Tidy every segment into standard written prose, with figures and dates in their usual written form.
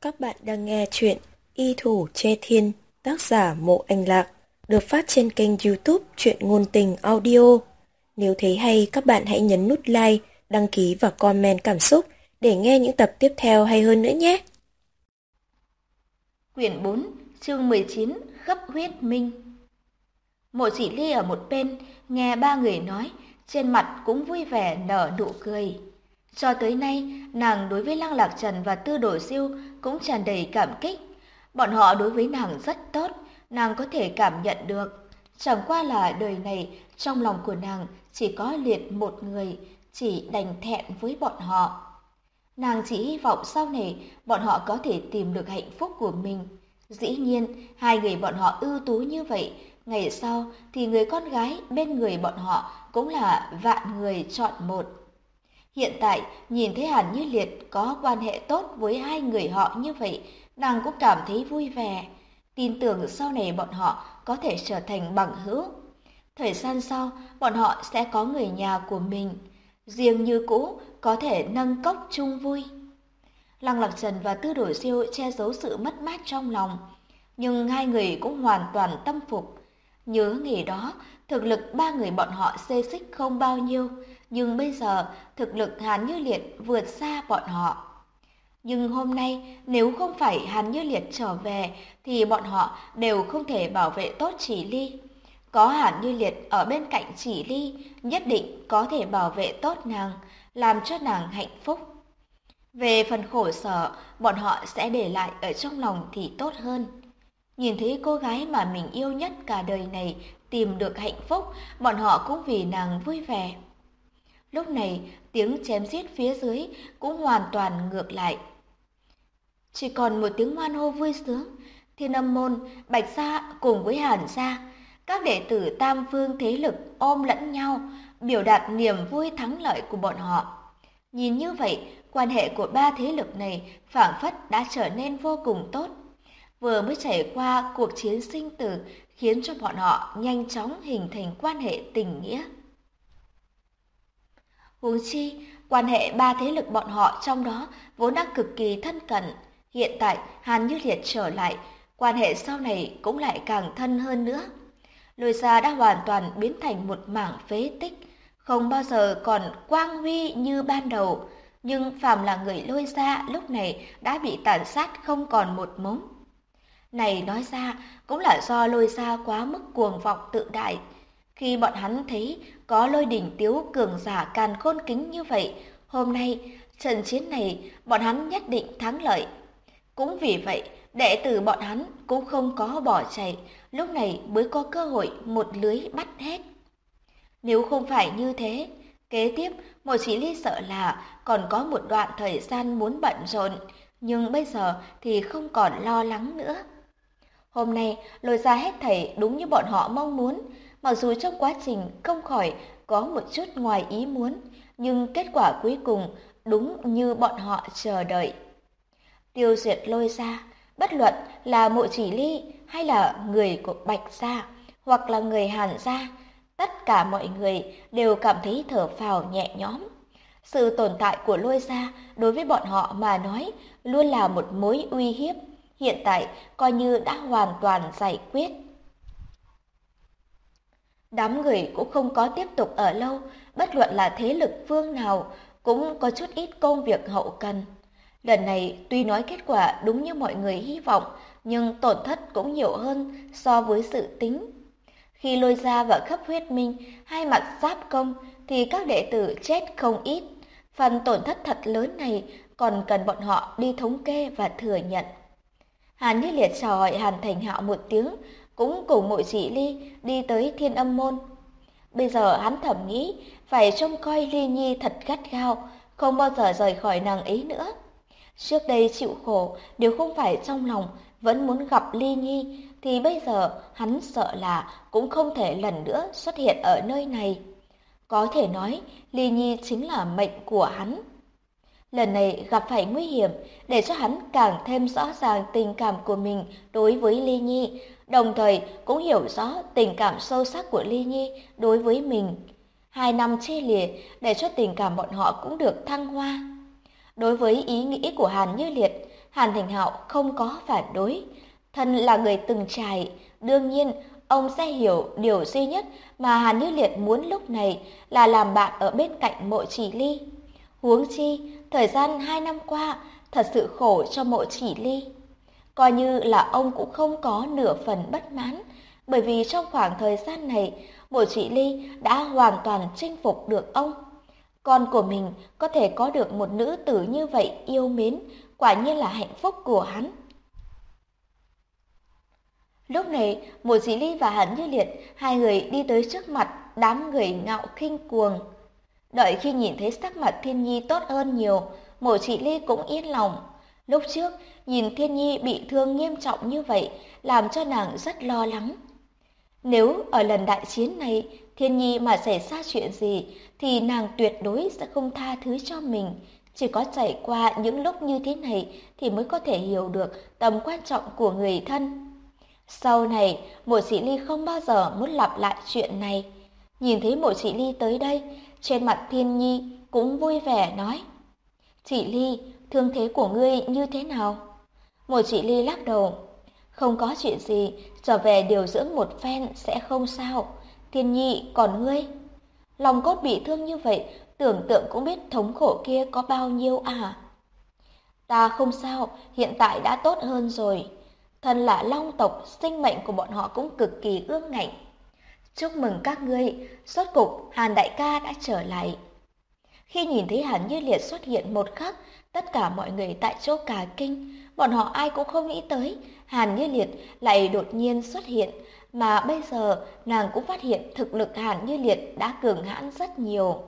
Các bạn đang nghe chuyện Y Thủ Che Thiên, tác giả Mộ Anh Lạc, được phát trên kênh YouTube Truyện Ngôn Tình Audio. Nếu thấy hay, các bạn hãy nhấn nút like, đăng ký và comment cảm xúc để nghe những tập tiếp theo hay hơn nữa nhé. Quyển 4, chương 19, Gấp huyết minh. Mộ Chỉ Ly ở một bên, nghe ba người nói, trên mặt cũng vui vẻ nở nụ cười. Cho tới nay, nàng đối với Lăng Lạc Trần và Tư Đồ Siêu cũng tràn đầy cảm kích. Bọn họ đối với nàng rất tốt, nàng có thể cảm nhận được. Chẳng qua là đời này, trong lòng của nàng chỉ có Liệt một người, chỉ đành thẹn với bọn họ. Nàng chỉ hy vọng sau này bọn họ có thể tìm được hạnh phúc của mình. Dĩ nhiên, hai người bọn họ ưu tú như vậy, ngày sau thì người con gái bên người bọn họ cũng là vạn người chọn một. Hiện tại, nhìn thấy Hàn Như Liệt có quan hệ tốt với hai người họ như vậy, nàng cũng cảm thấy vui vẻ. Tin tưởng sau này bọn họ có thể trở thành bằng hữu. Thời gian sau, bọn họ sẽ có người nhà của mình. Riêng như cũ, có thể nâng cốc chung vui. Lăng Lạc Trần và Tư Đồ Siêu che giấu sự mất mát trong lòng, nhưng hai người cũng hoàn toàn tâm phục. Nhớ ngày đó, thực lực ba người bọn họ xê xích không bao nhiêu, nhưng bây giờ thực lực Hàn Như Liệt vượt xa bọn họ. Nhưng hôm nay, nếu không phải Hàn Như Liệt trở về, thì bọn họ đều không thể bảo vệ tốt Chỉ Ly. Có Hàn Như Liệt ở bên cạnh Chỉ Ly, nhất định có thể bảo vệ tốt nàng, làm cho nàng hạnh phúc. Về phần khổ sở, bọn họ sẽ để lại ở trong lòng thì tốt hơn. Nhìn thấy cô gái mà mình yêu nhất cả đời này tìm được hạnh phúc, bọn họ cũng vì nàng vui vẻ. Lúc này, tiếng chém giết phía dưới cũng hoàn toàn ngược lại. Chỉ còn một tiếng hoan hô vui sướng, Thiên Âm Môn, Bạch Gia cùng với Hàn Gia, các đệ tử tam phương thế lực ôm lẫn nhau, biểu đạt niềm vui thắng lợi của bọn họ. Nhìn như vậy, quan hệ của ba thế lực này phảng phất đã trở nên vô cùng tốt. Vừa mới trải qua cuộc chiến sinh tử khiến cho bọn họ nhanh chóng hình thành quan hệ tình nghĩa. Huống chi, quan hệ ba thế lực bọn họ trong đó vốn đã cực kỳ thân cận. Hiện tại, Hàn Như Liệt trở lại, quan hệ sau này cũng lại càng thân hơn nữa. Lôi Gia đã hoàn toàn biến thành một mảng phế tích, không bao giờ còn quang huy như ban đầu. Nhưng phàm là người Lôi Gia lúc này đã bị tàn sát không còn một mống. Này nói ra cũng là do Lôi Gia quá mức cuồng vọng tự đại. Khi bọn hắn thấy có Lôi Đỉnh Tiếu cường giả càn khôn kính như vậy, hôm nay trận chiến này bọn hắn nhất định thắng lợi. Cũng vì vậy, đệ tử bọn hắn cũng không có bỏ chạy, lúc này mới có cơ hội một lưới bắt hết. Nếu không phải như thế, kế tiếp Mộ Chỉ Ly sợ là còn có một đoạn thời gian muốn bận rộn, nhưng bây giờ thì không còn lo lắng nữa. Hôm nay Lôi Gia hết thảy đúng như bọn họ mong muốn, mặc dù trong quá trình không khỏi có một chút ngoài ý muốn, nhưng kết quả cuối cùng đúng như bọn họ chờ đợi. Tiêu diệt Lôi Gia, bất luận là Mộ Chỉ Ly hay là người của Bạch Gia hoặc là người Hàn Gia, tất cả mọi người đều cảm thấy thở phào nhẹ nhõm. Sự tồn tại của Lôi Gia đối với bọn họ mà nói luôn là một mối uy hiếp, hiện tại coi như đã hoàn toàn giải quyết. Đám người cũng không có tiếp tục ở lâu, bất luận là thế lực phương nào cũng có chút ít công việc hậu cần. Lần này tuy nói kết quả đúng như mọi người hy vọng, nhưng tổn thất cũng nhiều hơn so với dự tính. Khi Lôi Gia và Khắp Huyết Minh hai mặt giáp công thì các đệ tử chết không ít. Phần tổn thất thật lớn này còn cần bọn họ đi thống kê và thừa nhận. Hàn Như Liệt chào hỏi Hàn Thành Hạo một tiếng, cũng cùng Mộ Chỉ Ly đi tới Thiên Âm Môn. Bây giờ hắn thầm nghĩ phải trông coi Ly Nhi thật gắt gao, không bao giờ rời khỏi nàng ấy nữa. Trước đây chịu khổ, nếu không phải trong lòng vẫn muốn gặp Ly Nhi, thì bây giờ hắn sợ là cũng không thể lần nữa xuất hiện ở nơi này. Có thể nói, Ly Nhi chính là mệnh của hắn. Lần này gặp phải nguy hiểm, để cho hắn càng thêm rõ ràng tình cảm của mình đối với Ly Nhi, đồng thời cũng hiểu rõ tình cảm sâu sắc của Ly Nhi đối với mình. 2 năm chia lìa để cho tình cảm bọn họ cũng được thăng hoa. Đối với ý nghĩ của Hàn Như Liệt, Hàn Thành Hạo không có phản đối. Thân là người từng trải, đương nhiên ông sẽ hiểu điều duy nhất mà Hàn Như Liệt muốn lúc này là làm bạn ở bên cạnh Mộ Chỉ Ly. Huống chi, thời gian 2 năm qua thật sự khổ cho Mộ Chỉ Ly. Coi như là ông cũng không có nửa phần bất mãn, bởi vì trong khoảng thời gian này, Mộ Chỉ Ly đã hoàn toàn chinh phục được ông. Con của mình có thể có được một nữ tử như vậy yêu mến, quả nhiên là hạnh phúc của hắn. Lúc này, Mộ Chỉ Ly và Hàn Như Liệt, hai người đi tới trước mặt đám người ngạo khinh cuồng. Đợi khi nhìn thấy sắc mặt Thiên Nhi tốt hơn nhiều, Mộ Chỉ Ly cũng yên lòng. Lúc trước, nhìn Thiên Nhi bị thương nghiêm trọng như vậy, làm cho nàng rất lo lắng. Nếu ở lần đại chiến này, Thiên Nhi mà xảy ra chuyện gì, thì nàng tuyệt đối sẽ không tha thứ cho mình. Chỉ có trải qua những lúc như thế này thì mới có thể hiểu được tầm quan trọng của người thân. Sau này, Mộ Chỉ Ly không bao giờ muốn lặp lại chuyện này. Nhìn thấy Mộ Chỉ Ly tới đây, trên mặt Thiên Nhi cũng vui vẻ nói: "Chỉ Ly, thương thế của ngươi như thế nào?" Mộ Chỉ Ly lắc đầu: "Không có chuyện gì, trở về điều dưỡng một phen sẽ không sao. Thiên Nhi, còn ngươi?" Lòng cốt bị thương như vậy, tưởng tượng cũng biết thống khổ kia có bao nhiêu à. "Ta không sao, hiện tại đã tốt hơn rồi. Thân là Long tộc, sinh mệnh của bọn họ cũng cực kỳ ương ngạnh. Chúc mừng các ngươi, rốt cục Hàn đại ca đã trở lại." Khi nhìn thấy Hàn Như Liệt xuất hiện một khắc, tất cả mọi người tại chỗ cả kinh, bọn họ ai cũng không nghĩ tới Hàn Như Liệt lại đột nhiên xuất hiện, mà bây giờ nàng cũng phát hiện thực lực Hàn Như Liệt đã cường hãn rất nhiều.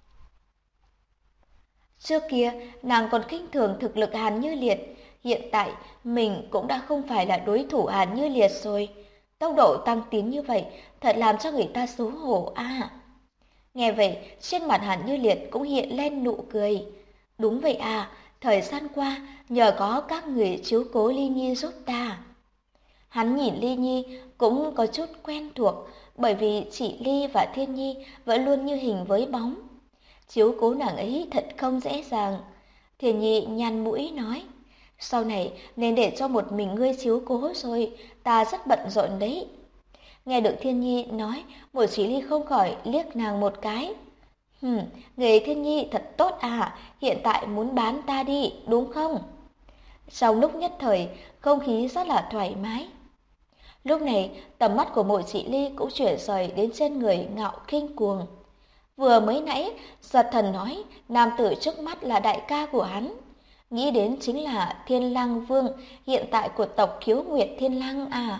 Trước kia, nàng còn khinh thường thực lực Hàn Như Liệt, hiện tại mình cũng đã không phải là đối thủ Hàn Như Liệt rồi. Tốc độ tăng tiến như vậy, thật làm cho người ta xấu hổ à. Nghe vậy, trên mặt Hàn Như Liệt cũng hiện lên nụ cười. Đúng vậy à, thời gian qua, nhờ có các người chiếu cố Ly Nhi giúp ta. Hắn nhìn Ly Nhi cũng có chút quen thuộc, bởi vì chị Ly và Thiên Nhi vẫn luôn như hình với bóng. Chiếu cố nàng ấy thật không dễ dàng. Thiên Nhi nhăn mũi nói: "Sau này nên để cho một mình ngươi chiếu cố rồi, ta rất bận rộn đấy." Nghe được Thiên Nhi nói, Mộ Chỉ Ly không khỏi liếc nàng một cái. Người Thiên Nhi thật tốt à, hiện tại muốn bán ta đi, đúng không?" Trong lúc nhất thời, không khí rất là thoải mái. Lúc này, tầm mắt của Mộ Chỉ Ly cũng chuyển rời đến trên người Ngạo Khinh Cuồng. Vừa mới nãy, Giật Thần nói nam tử trước mắt là đại ca của hắn. Nghĩ đến chính là Thiên Lang Vương hiện tại của tộc Khiếu Nguyệt Thiên Lang à.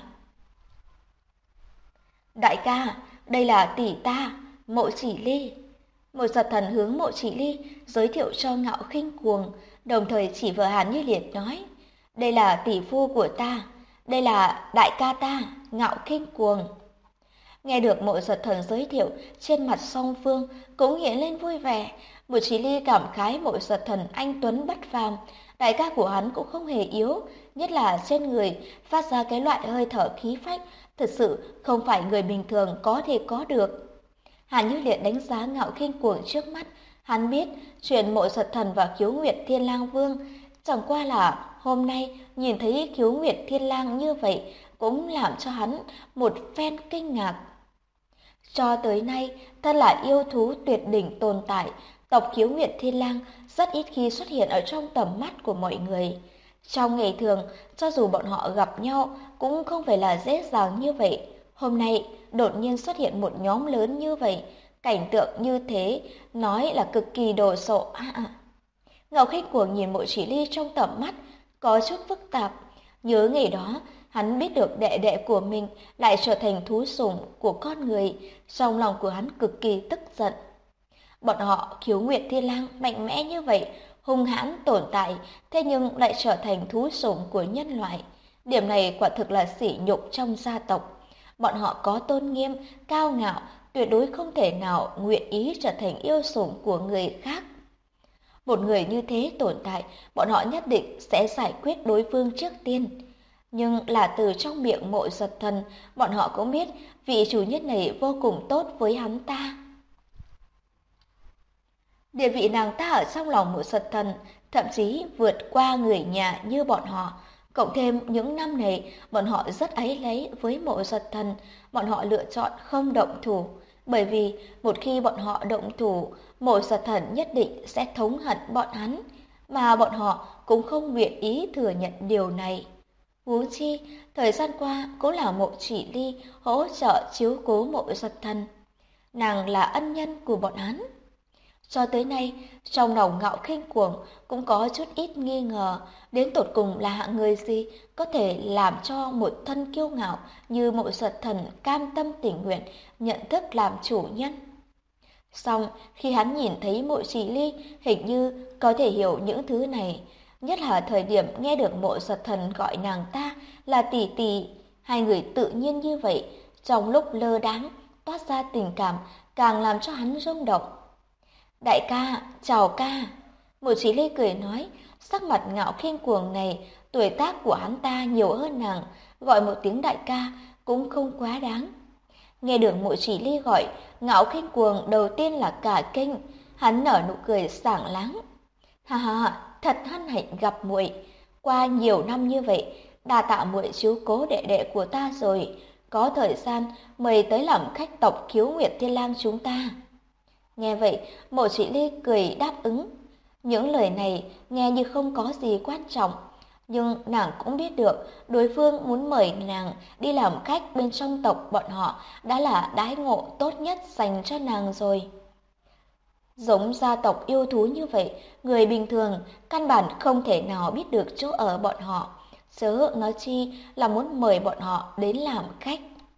"Đại ca, đây là tỷ ta, Mộ Chỉ Ly." Một Giật Thần hướng Mộ Chỉ Ly giới thiệu cho Ngạo Khinh Cuồng, đồng thời chỉ vào Hàn Như Liệt nói: "Đây là tỷ phu của ta, đây là đại ca ta, Ngạo Khinh Cuồng." Nghe được Mộ Giật Thần giới thiệu, trên mặt song phương cũng hiện lên vui vẻ. Mộ Chí Ly cảm khái Mộ Giật Thần anh tuấn bất phàm, đại ca của hắn cũng không hề yếu, nhất là trên người phát ra cái loại hơi thở khí phách, thật sự không phải người bình thường có thể có được. Hàn Như Liệt đánh giá Ngạo Khinh Cuồng trước mắt, hắn biết chuyện Mộ Giật Thần và Khiếu Nguyệt Thiên Lang Vương, chẳng qua là hôm nay nhìn thấy Khiếu Nguyệt Thiên Lang như vậy cũng làm cho hắn một phen kinh ngạc. Cho tới nay, thân là yêu thú tuyệt đỉnh tồn tại, tộc Khiếu Nguyệt Thiên Lang rất ít khi xuất hiện ở trong tầm mắt của mọi người. Trong ngày thường, cho dù bọn họ gặp nhau cũng không phải là dễ dàng như vậy. Hôm nay, đột nhiên xuất hiện một nhóm lớn như vậy, cảnh tượng như thế, nói là cực kỳ đồ sộ. Ngọc Khích Cuồng nhìn Mộ Chỉ Ly trong tầm mắt, có chút phức tạp. Nhớ ngày đó, hắn biết được đệ đệ của mình lại trở thành thú sủng của con người, trong lòng của hắn cực kỳ tức giận. Bọn họ Khiếu Nguyệt Thiên Lang mạnh mẽ như vậy, hung hãn tồn tại, thế nhưng lại trở thành thú sủng của nhân loại. Điểm này quả thực là sỉ nhục trong gia tộc. Bọn họ có tôn nghiêm, cao ngạo, tuyệt đối không thể nào nguyện ý trở thành yêu sủng của người khác. Một người như thế tồn tại, bọn họ nhất định sẽ giải quyết đối phương trước tiên. Nhưng là từ trong miệng Mộ Giật Thần, bọn họ cũng biết vị chủ nhân này vô cùng tốt với hắn ta. Địa vị nàng ta ở trong lòng Mộ Giật Thần thậm chí vượt qua người nhà như bọn họ. Cộng thêm những năm này, bọn họ rất áy náy với Mộ Giật Thần, bọn họ lựa chọn không động thủ. Bởi vì một khi bọn họ động thủ, Mộ Giật Thần nhất định sẽ thống hận bọn hắn, mà bọn họ cũng không nguyện ý thừa nhận điều này. Huống chi, thời gian qua cũng là Mộ Chỉ Ly hỗ trợ chiếu cố Mộ Giật Thần. Nàng là ân nhân của bọn hắn. Cho tới nay, trong lòng Ngạo Khinh Cuồng cũng có chút ít nghi ngờ, đến tột cùng là hạng người gì có thể làm cho một thân kiêu ngạo như Mộ Giật Thần cam tâm tình nguyện nhận thức làm chủ nhân. Song khi hắn nhìn thấy Mộ Chỉ Ly hình như có thể hiểu những thứ này, nhất là thời điểm nghe được Mộ Giật Thần gọi nàng ta là tỷ tỷ, hai người tự nhiên như vậy, trong lúc lơ đãng toát ra tình cảm càng làm cho hắn rung động. Đại ca, chào ca. Mộ Chí Ly cười nói, sắc mặt Ngạo Khinh Cuồng này, tuổi tác của hắn ta nhiều hơn nàng, gọi một tiếng đại ca cũng không quá đáng. Nghe được Mộ Chí Ly gọi, Ngạo Khinh Cuồng đầu tiên là cả kinh, hắn nở nụ cười sảng láng. Ha ha, thật hân hạnh gặp muội. Qua nhiều năm như vậy, đa tạ muội chiếu cố đệ đệ của ta rồi, có thời gian mời tới làm khách tộc Khiếu Nguyệt Thiên Lang chúng ta. Nghe vậy, Mộ Chỉ Ly cười đáp ứng. Những lời này nghe như không có gì quan trọng, nhưng nàng cũng biết được đối phương muốn mời nàng đi làm khách bên trong tộc bọn họ đã là đãi ngộ tốt nhất dành cho nàng rồi. Giống gia tộc yêu thú như vậy, người bình thường căn bản không thể nào biết được chỗ ở bọn họ, chớ nói chi là muốn mời bọn họ đến làm khách.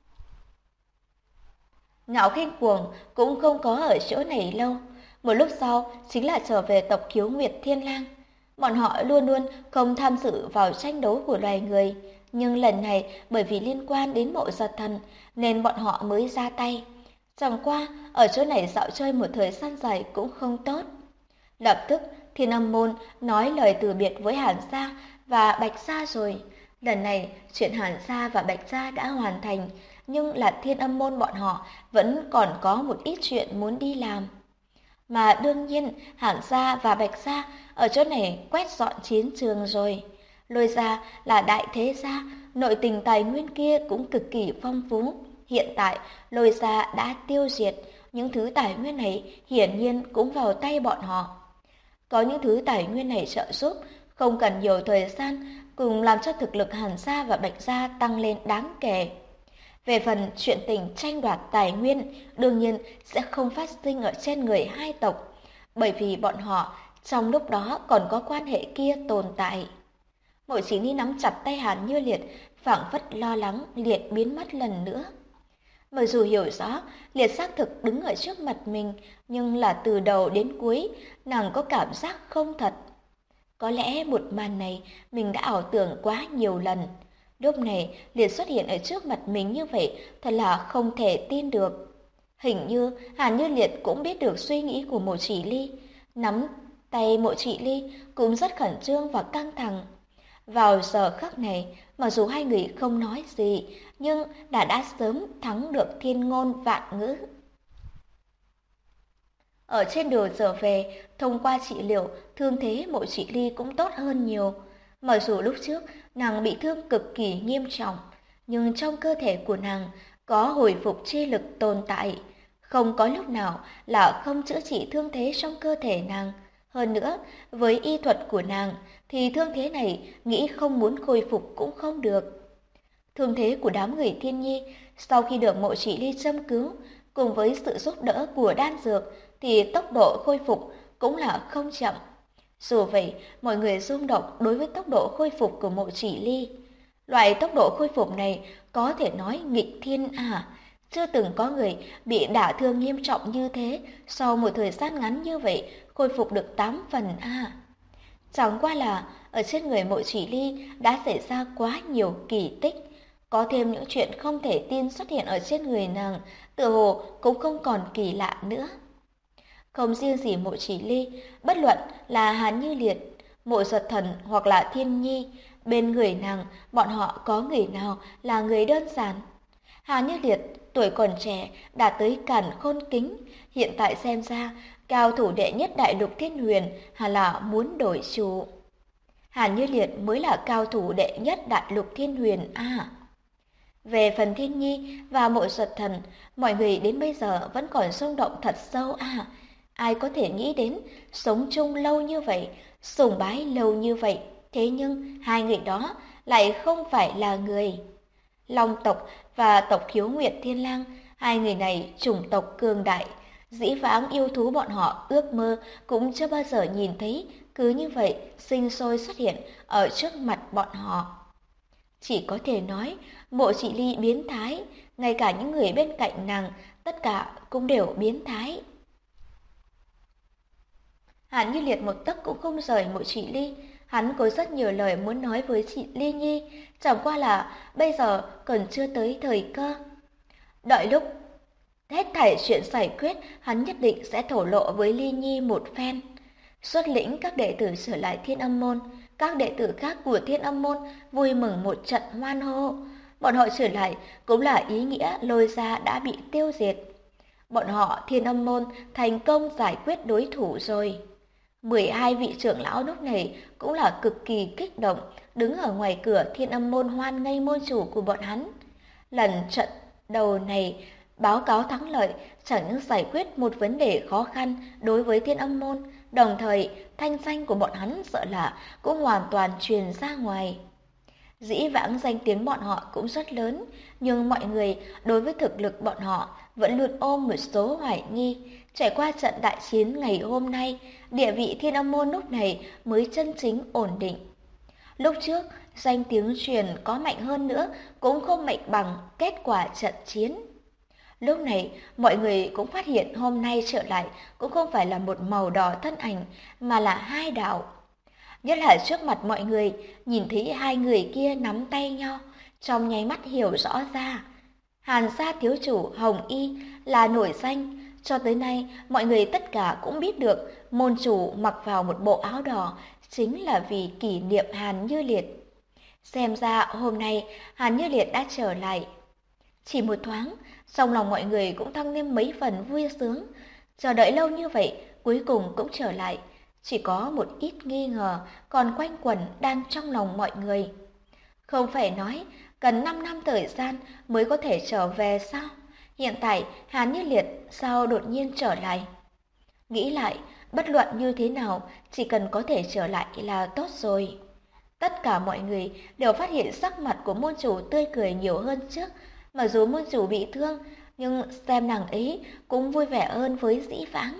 Ngạo Khinh Cuồng cũng không có ở chỗ này lâu, một lúc sau chính là trở về tộc Khiếu Nguyệt Thiên Lang. Bọn họ luôn luôn không tham dự vào tranh đấu của loài người, nhưng lần này bởi vì liên quan đến Mộ Giật Thần nên bọn họ mới ra tay. Chẳng qua ở chỗ này dạo chơi một thời gian dài cũng không tốt. Lập tức Thiên Âm Môn nói lời từ biệt với Hàn Gia và Bạch Gia rồi. Lần này chuyện Hàn Gia và Bạch Gia đã hoàn thành, nhưng là Thiên Âm Môn bọn họ vẫn còn có một ít chuyện muốn đi làm. Mà đương nhiên Hàn Gia và Bạch Gia ở chỗ này quét dọn chiến trường rồi. Lôi Gia là đại thế gia, nội tình tài nguyên kia cũng cực kỳ phong phú. Hiện tại Lôi Gia đã tiêu diệt, những thứ tài nguyên này hiển nhiên cũng vào tay bọn họ. Có những thứ tài nguyên này trợ giúp, không cần nhiều thời gian, cùng làm cho thực lực Hàn Gia và Bạch Gia tăng lên đáng kể. Về phần chuyện tình tranh đoạt tài nguyên, đương nhiên sẽ không phát sinh ở trên người hai tộc, bởi vì bọn họ trong lúc đó còn có quan hệ kia tồn tại. Mộ Chí Ni nắm chặt tay Hàn Như Liệt, phảng phất lo lắng Liệt biến mất lần nữa. Mặc dù hiểu rõ Liệt xác thực đứng ở trước mặt mình, nhưng là từ đầu đến cuối, nàng có cảm giác không thật. Có lẽ một màn này mình đã ảo tưởng quá nhiều lần. Lúc này Liệt xuất hiện ở trước mặt mình như vậy, thật là không thể tin được. Hình như Hàn Như Liệt cũng biết được suy nghĩ của Mộ Chỉ Ly, nắm tay Mộ Chỉ Ly cũng rất khẩn trương và căng thẳng. Vào giờ khắc này, mặc dù hai người không nói gì, nhưng đã sớm thắng được thiên ngôn vạn ngữ. Ở trên đường trở về, thông qua trị liệu, thương thế Mộ Chỉ Ly cũng tốt hơn nhiều. Mặc dù lúc trước nàng bị thương cực kỳ nghiêm trọng, nhưng trong cơ thể của nàng có hồi phục chi lực tồn tại, không có lúc nào là không chữa trị thương thế trong cơ thể nàng. Hơn nữa, với y thuật của nàng thì thương thế này nghĩ không muốn khôi phục cũng không được. Thương thế của đám người Thiên Nhi sau khi được Mộ Chỉ Ly châm cứu, cùng với sự giúp đỡ của đan dược thì tốc độ khôi phục cũng là không chậm. Dù vậy, mọi người rung động đối với tốc độ khôi phục của Mộ Chỉ Ly. Loại tốc độ khôi phục này có thể nói nghịch thiên à. Chưa từng có người bị đả thương nghiêm trọng như thế, sau một thời gian ngắn như vậy, khôi phục được 8 phần à. Chẳng qua là ở trên người Mộ Chỉ Ly đã xảy ra quá nhiều kỳ tích. Có thêm những chuyện không thể tin xuất hiện ở trên người nàng, tựa hồ cũng không còn kỳ lạ nữa. Không riêng gì Mộ Chỉ Ly, bất luận là Hàn Như Liệt, Mộ Giật Thần hoặc là Thiên Nhi, bên người nàng, bọn họ có người nào là người đơn giản. Hàn Như Liệt tuổi còn trẻ đã tới càn khôn kính, hiện tại xem ra cao thủ đệ nhất đại lục thiên huyền hay là muốn đổi chủ? Hàn Như Liệt mới là cao thủ đệ nhất đại lục thiên huyền à? Về phần Thiên Nhi và Mộ Giật Thần, mọi người đến bây giờ vẫn còn xung động thật sâu à? Ai có thể nghĩ đến sống chung lâu như vậy, sùng bái lâu như vậy, thế nhưng hai người đó lại không phải là người. Long tộc và tộc Khiếu Nguyệt Thiên Lang, hai người này chủng tộc cường đại, dĩ vãng yêu thú bọn họ ước mơ cũng chưa bao giờ nhìn thấy, cứ như vậy sinh sôi xuất hiện ở trước mặt bọn họ. Chỉ có thể nói, Mộ Chỉ Ly biến thái, ngay cả những người bên cạnh nàng, tất cả cũng đều biến thái. Hàn Như Liệt một tấc cũng không rời Mộ Chỉ Ly, hắn có rất nhiều lời muốn nói với chị Ly Nhi, chẳng qua là bây giờ còn chưa tới thời cơ. Đợi lúc hết thảy chuyện giải quyết, hắn nhất định sẽ thổ lộ với Ly Nhi một phen. Xuất lĩnh các đệ tử trở lại Thiên Âm Môn, các đệ tử khác của Thiên Âm Môn vui mừng một trận hoan hô. Bọn họ trở lại cũng là ý nghĩa Lôi Gia đã bị tiêu diệt. Bọn họ Thiên Âm Môn thành công giải quyết đối thủ rồi. 12 vị trưởng lão lúc này cũng là cực kỳ kích động, đứng ở ngoài cửa Thiên Âm Môn hoan nghênh môn chủ của bọn hắn. Lần trận đầu này báo cáo thắng lợi chẳng những giải quyết một vấn đề khó khăn đối với Thiên Âm Môn, đồng thời thanh danh của bọn hắn sợ là cũng hoàn toàn truyền ra ngoài. Dĩ vãng danh tiếng bọn họ cũng rất lớn, nhưng mọi người đối với thực lực bọn họ vẫn luôn ôm một số hoài nghi. Trải qua trận đại chiến ngày hôm nay, địa vị Thiên Âm Môn lúc này mới chân chính ổn định. Lúc trước, danh tiếng truyền có mạnh hơn nữa cũng không mạnh bằng kết quả trận chiến. Lúc này, mọi người cũng phát hiện hôm nay trở lại cũng không phải là một màu đỏ thân ảnh, mà là hai đạo. Nhất là trước mặt mọi người, nhìn thấy hai người kia nắm tay nhau, trong nháy mắt hiểu rõ ra. Hàn gia thiếu chủ Hồng Y là nổi danh, cho tới nay mọi người tất cả cũng biết được môn chủ mặc vào một bộ áo đỏ chính là vì kỷ niệm Hàn Như Liệt. Xem ra hôm nay Hàn Như Liệt đã trở lại. Chỉ một thoáng, trong lòng mọi người cũng tăng thêm mấy phần vui sướng. Chờ đợi lâu như vậy, cuối cùng cũng trở lại. Chỉ có một ít nghi ngờ còn quanh quẩn đang trong lòng mọi người. Không phải nói cần 5 năm thời gian mới có thể trở về sao? Hiện tại Hàn Như Liệt sao đột nhiên trở lại? Nghĩ lại, bất luận như thế nào, chỉ cần có thể trở lại là tốt rồi. Tất cả mọi người đều phát hiện sắc mặt của môn chủ tươi cười nhiều hơn trước. Mặc dù môn chủ bị thương, nhưng xem nàng ấy cũng vui vẻ hơn với dĩ vãng.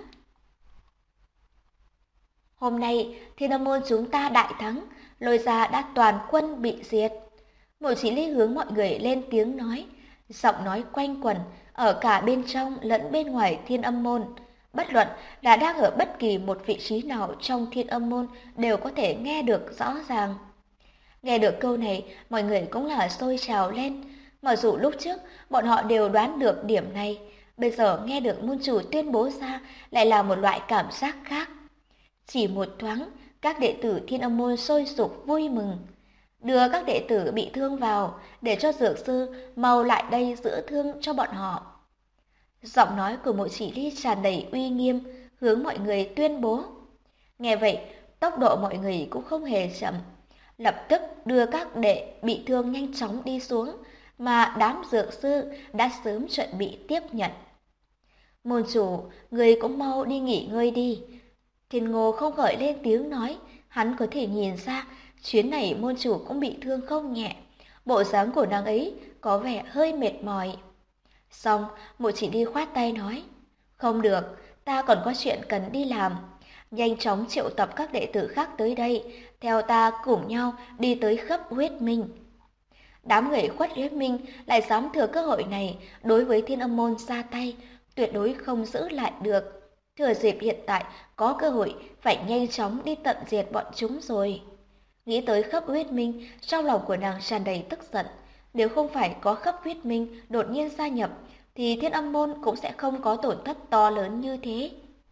Hôm nay, Thiên Âm Môn chúng ta đại thắng, Lôi Gia đã toàn quân bị diệt. Mộ Chỉ Ly hướng mọi người lên tiếng nói, giọng nói quanh quẩn ở cả bên trong lẫn bên ngoài Thiên Âm Môn. Bất luận là đang ở bất kỳ một vị trí nào trong Thiên Âm Môn đều có thể nghe được rõ ràng. Nghe được câu này, mọi người cũng là sôi trào lên. Mặc dù lúc trước bọn họ đều đoán được điểm này, bây giờ nghe được môn chủ tuyên bố ra lại là một loại cảm giác khác. Chỉ một thoáng, các đệ tử Thiên Âm Môn sôi sục vui mừng. Đưa các đệ tử bị thương vào, để cho dược sư mau lại đây chữa thương cho bọn họ. Giọng nói của Mộ Chỉ Ly tràn đầy uy nghiêm, hướng mọi người tuyên bố. Nghe vậy, tốc độ mọi người cũng không hề chậm. Lập tức đưa các đệ bị thương nhanh chóng đi xuống, mà đám dược sư đã sớm chuẩn bị tiếp nhận. Môn chủ, người cũng mau đi nghỉ ngơi đi. Thiên Ngô không khởi lên tiếng nói, hắn có thể nhìn ra chuyến này môn chủ cũng bị thương không nhẹ. Bộ dáng của nàng ấy có vẻ hơi mệt mỏi. Xong, Mộ Chỉ Ly khoát tay nói, không được, ta còn có chuyện cần đi làm. Nhanh chóng triệu tập các đệ tử khác tới đây, theo ta cùng nhau đi tới Khắp Huyết Minh. Đám người Khuất Huyết Minh lại dám thừa cơ hội này đối với Thiên Âm Môn ra tay, tuyệt đối không giữ lại được. Thừa dịp hiện tại có cơ hội phải nhanh chóng đi tận diệt bọn chúng rồi. Nghĩ tới Khắp Huyết Minh, trong lòng của nàng tràn đầy tức giận. Nếu không phải có Khắp Huyết Minh đột nhiên gia nhập, thì Thiên Âm Môn cũng sẽ không có tổn thất to lớn như thế.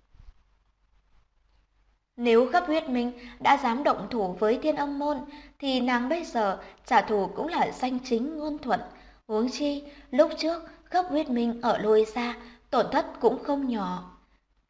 Nếu Khắp Huyết Minh đã dám động thủ với Thiên Âm Môn, thì nàng bây giờ trả thù cũng là danh chính ngôn thuận. Huống chi, lúc trước Khắp Huyết Minh ở Lôi Gia, tổn thất cũng không nhỏ.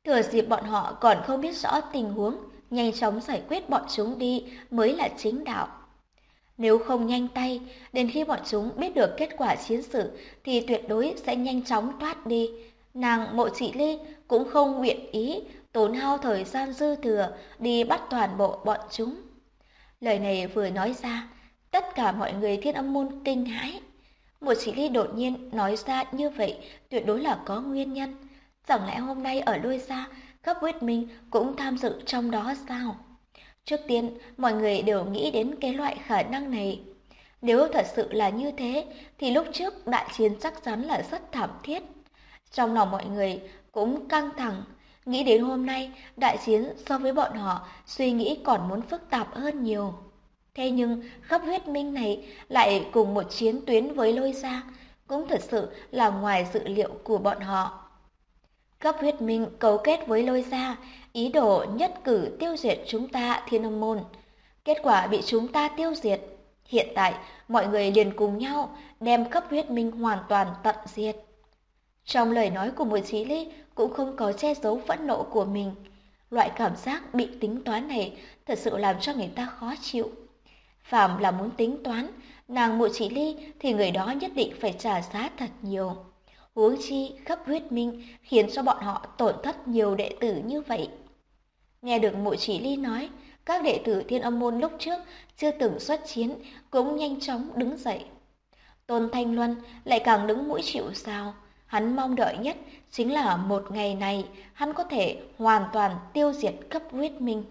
Thừa dịp bọn họ còn không biết rõ tình huống, nhanh chóng giải quyết bọn chúng đi mới là chính đạo. Nếu không nhanh tay, đến khi bọn chúng biết được kết quả chiến sự thì tuyệt đối sẽ nhanh chóng thoát đi. Nàng Mộ Chỉ Ly cũng không nguyện ý tốn hao thời gian dư thừa đi bắt toàn bộ bọn chúng. Lời này vừa nói ra, tất cả mọi người Thiên Âm môn kinh hãi. Mộ Chỉ Ly đột nhiên nói ra như vậy tuyệt đối là có nguyên nhân. Chẳng lẽ hôm nay ở Lôi Gia, cấp huyết minh cũng tham dự trong đó sao? Trước tiên, mọi người đều nghĩ đến cái loại khả năng này. Nếu thật sự là như thế, thì lúc trước đại chiến chắc chắn là rất thảm thiết. Trong lòng mọi người cũng căng thẳng, nghĩ đến hôm nay, đại chiến so với bọn họ suy nghĩ còn muốn phức tạp hơn nhiều. Thế nhưng, khắp huyết minh này lại cùng một chiến tuyến với Lôi Gia, cũng thật sự là ngoài dự liệu của bọn họ. Cấp huyết minh cấu kết với Lôi Gia, ý đồ nhất cử tiêu diệt chúng ta Thiên Âm môn. Kết quả bị chúng ta tiêu diệt. Hiện tại, mọi người liền cùng nhau đem cấp huyết minh hoàn toàn tận diệt. Trong lời nói của Mùi Chí Ly cũng không có che giấu phẫn nộ của mình. Loại cảm giác bị tính toán này thật sự làm cho người ta khó chịu. Phàm là muốn tính toán, nàng Mùi Chí Ly thì người đó nhất định phải trả giá thật nhiều. Huống chi khắp huyết minh khiến cho bọn họ tổn thất nhiều đệ tử như vậy. Nghe được Mộ Chỉ Ly nói, các đệ tử Thiên Âm môn lúc trước chưa từng xuất chiến cũng nhanh chóng đứng dậy. Tôn Thanh Luân lại càng đứng mũi chịu sào. Hắn mong đợi nhất chính là một ngày này hắn có thể hoàn toàn tiêu diệt cấp huyết minh.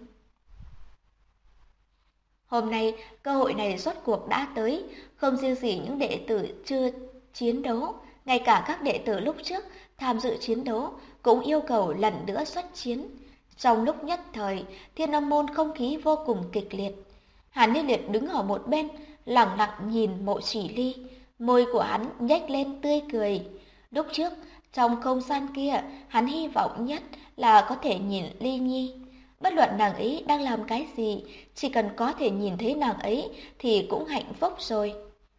Hôm nay cơ hội này rốt cuộc đã tới, không riêng gì những đệ tử chưa chiến đấu, ngay cả các đệ tử lúc trước tham dự chiến đấu cũng yêu cầu lần nữa xuất chiến. Trong lúc nhất thời, Thiên Âm môn không khí vô cùng kịch liệt. Hàn Liên Liệt đứng ở một bên, lặng lặng nhìn Mộ Chỉ Ly, môi của hắn nhếch lên tươi cười. Lúc trước, trong không gian kia, hắn hy vọng nhất là có thể nhìn Ly Nhi. Bất luận nàng ấy đang làm cái gì, chỉ cần có thể nhìn thấy nàng ấy thì cũng hạnh phúc rồi.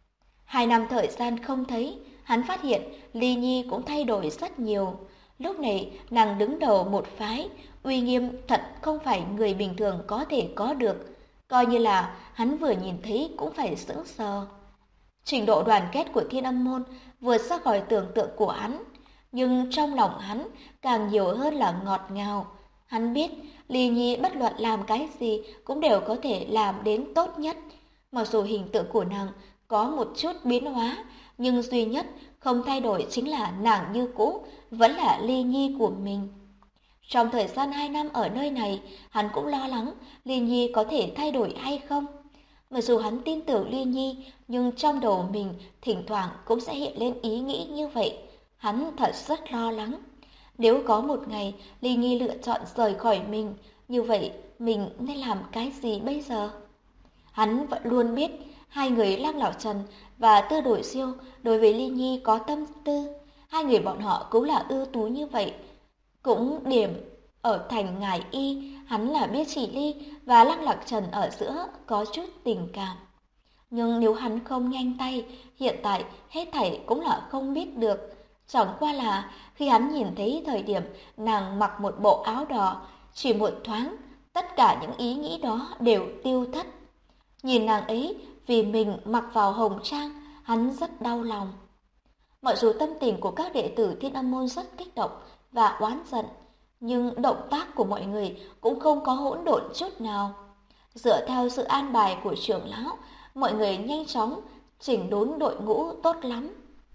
2 năm thời gian không thấy, hắn phát hiện Ly Nhi cũng thay đổi rất nhiều. Lúc này nàng đứng đầu một phái, uy nghiêm thật không phải người bình thường có thể có được. Coi như là hắn vừa nhìn thấy cũng phải sững sờ. Trình độ đoàn kết của Thiên Âm môn vượt ra khỏi tưởng tượng của hắn. Nhưng trong lòng hắn càng nhiều hơn là ngọt ngào. Hắn biết Ly Nhi bất luận làm cái gì cũng đều có thể làm đến tốt nhất. Mặc dù hình tượng của nàng có một chút biến hóa, nhưng duy nhất không thay đổi chính là nàng như cũ, vẫn là Ly Nhi của mình. Trong thời gian 2 năm ở nơi này, hắn cũng lo lắng Ly Nhi có thể thay đổi hay không. Mặc dù hắn tin tưởng Ly Nhi, nhưng trong đầu mình thỉnh thoảng cũng sẽ hiện lên ý nghĩ như vậy. Hắn thật rất lo lắng. Nếu có một ngày Ly Nhi lựa chọn rời khỏi mình, như vậy mình nên làm cái gì bây giờ? Hắn vẫn luôn biết hai người Lăng Lão Trần và Tư Đổi Siêu đối với Ly Nhi có tâm tư. Hai người bọn họ cũng là ưu tú như vậy. Cũng điểm ở thành Ngải Y, hắn là biết chỉ Ly và Lăng Lạc Trần ở giữa có chút tình cảm. Nhưng nếu hắn không nhanh tay, hiện tại hết thảy cũng là không biết được. Chẳng qua là khi hắn nhìn thấy thời điểm nàng mặc một bộ áo đỏ, chỉ một thoáng, tất cả những ý nghĩ đó đều tiêu thất. Nhìn nàng ấy vì mình mặc vào hồng trang, hắn rất đau lòng. Mặc dù tâm tình của các đệ tử Thiên Âm môn rất kích động và oán giận, nhưng động tác của mọi người cũng không có hỗn độn chút nào. Dựa theo sự an bài của trưởng lão, mọi người nhanh chóng chỉnh đốn đội ngũ tốt lắm.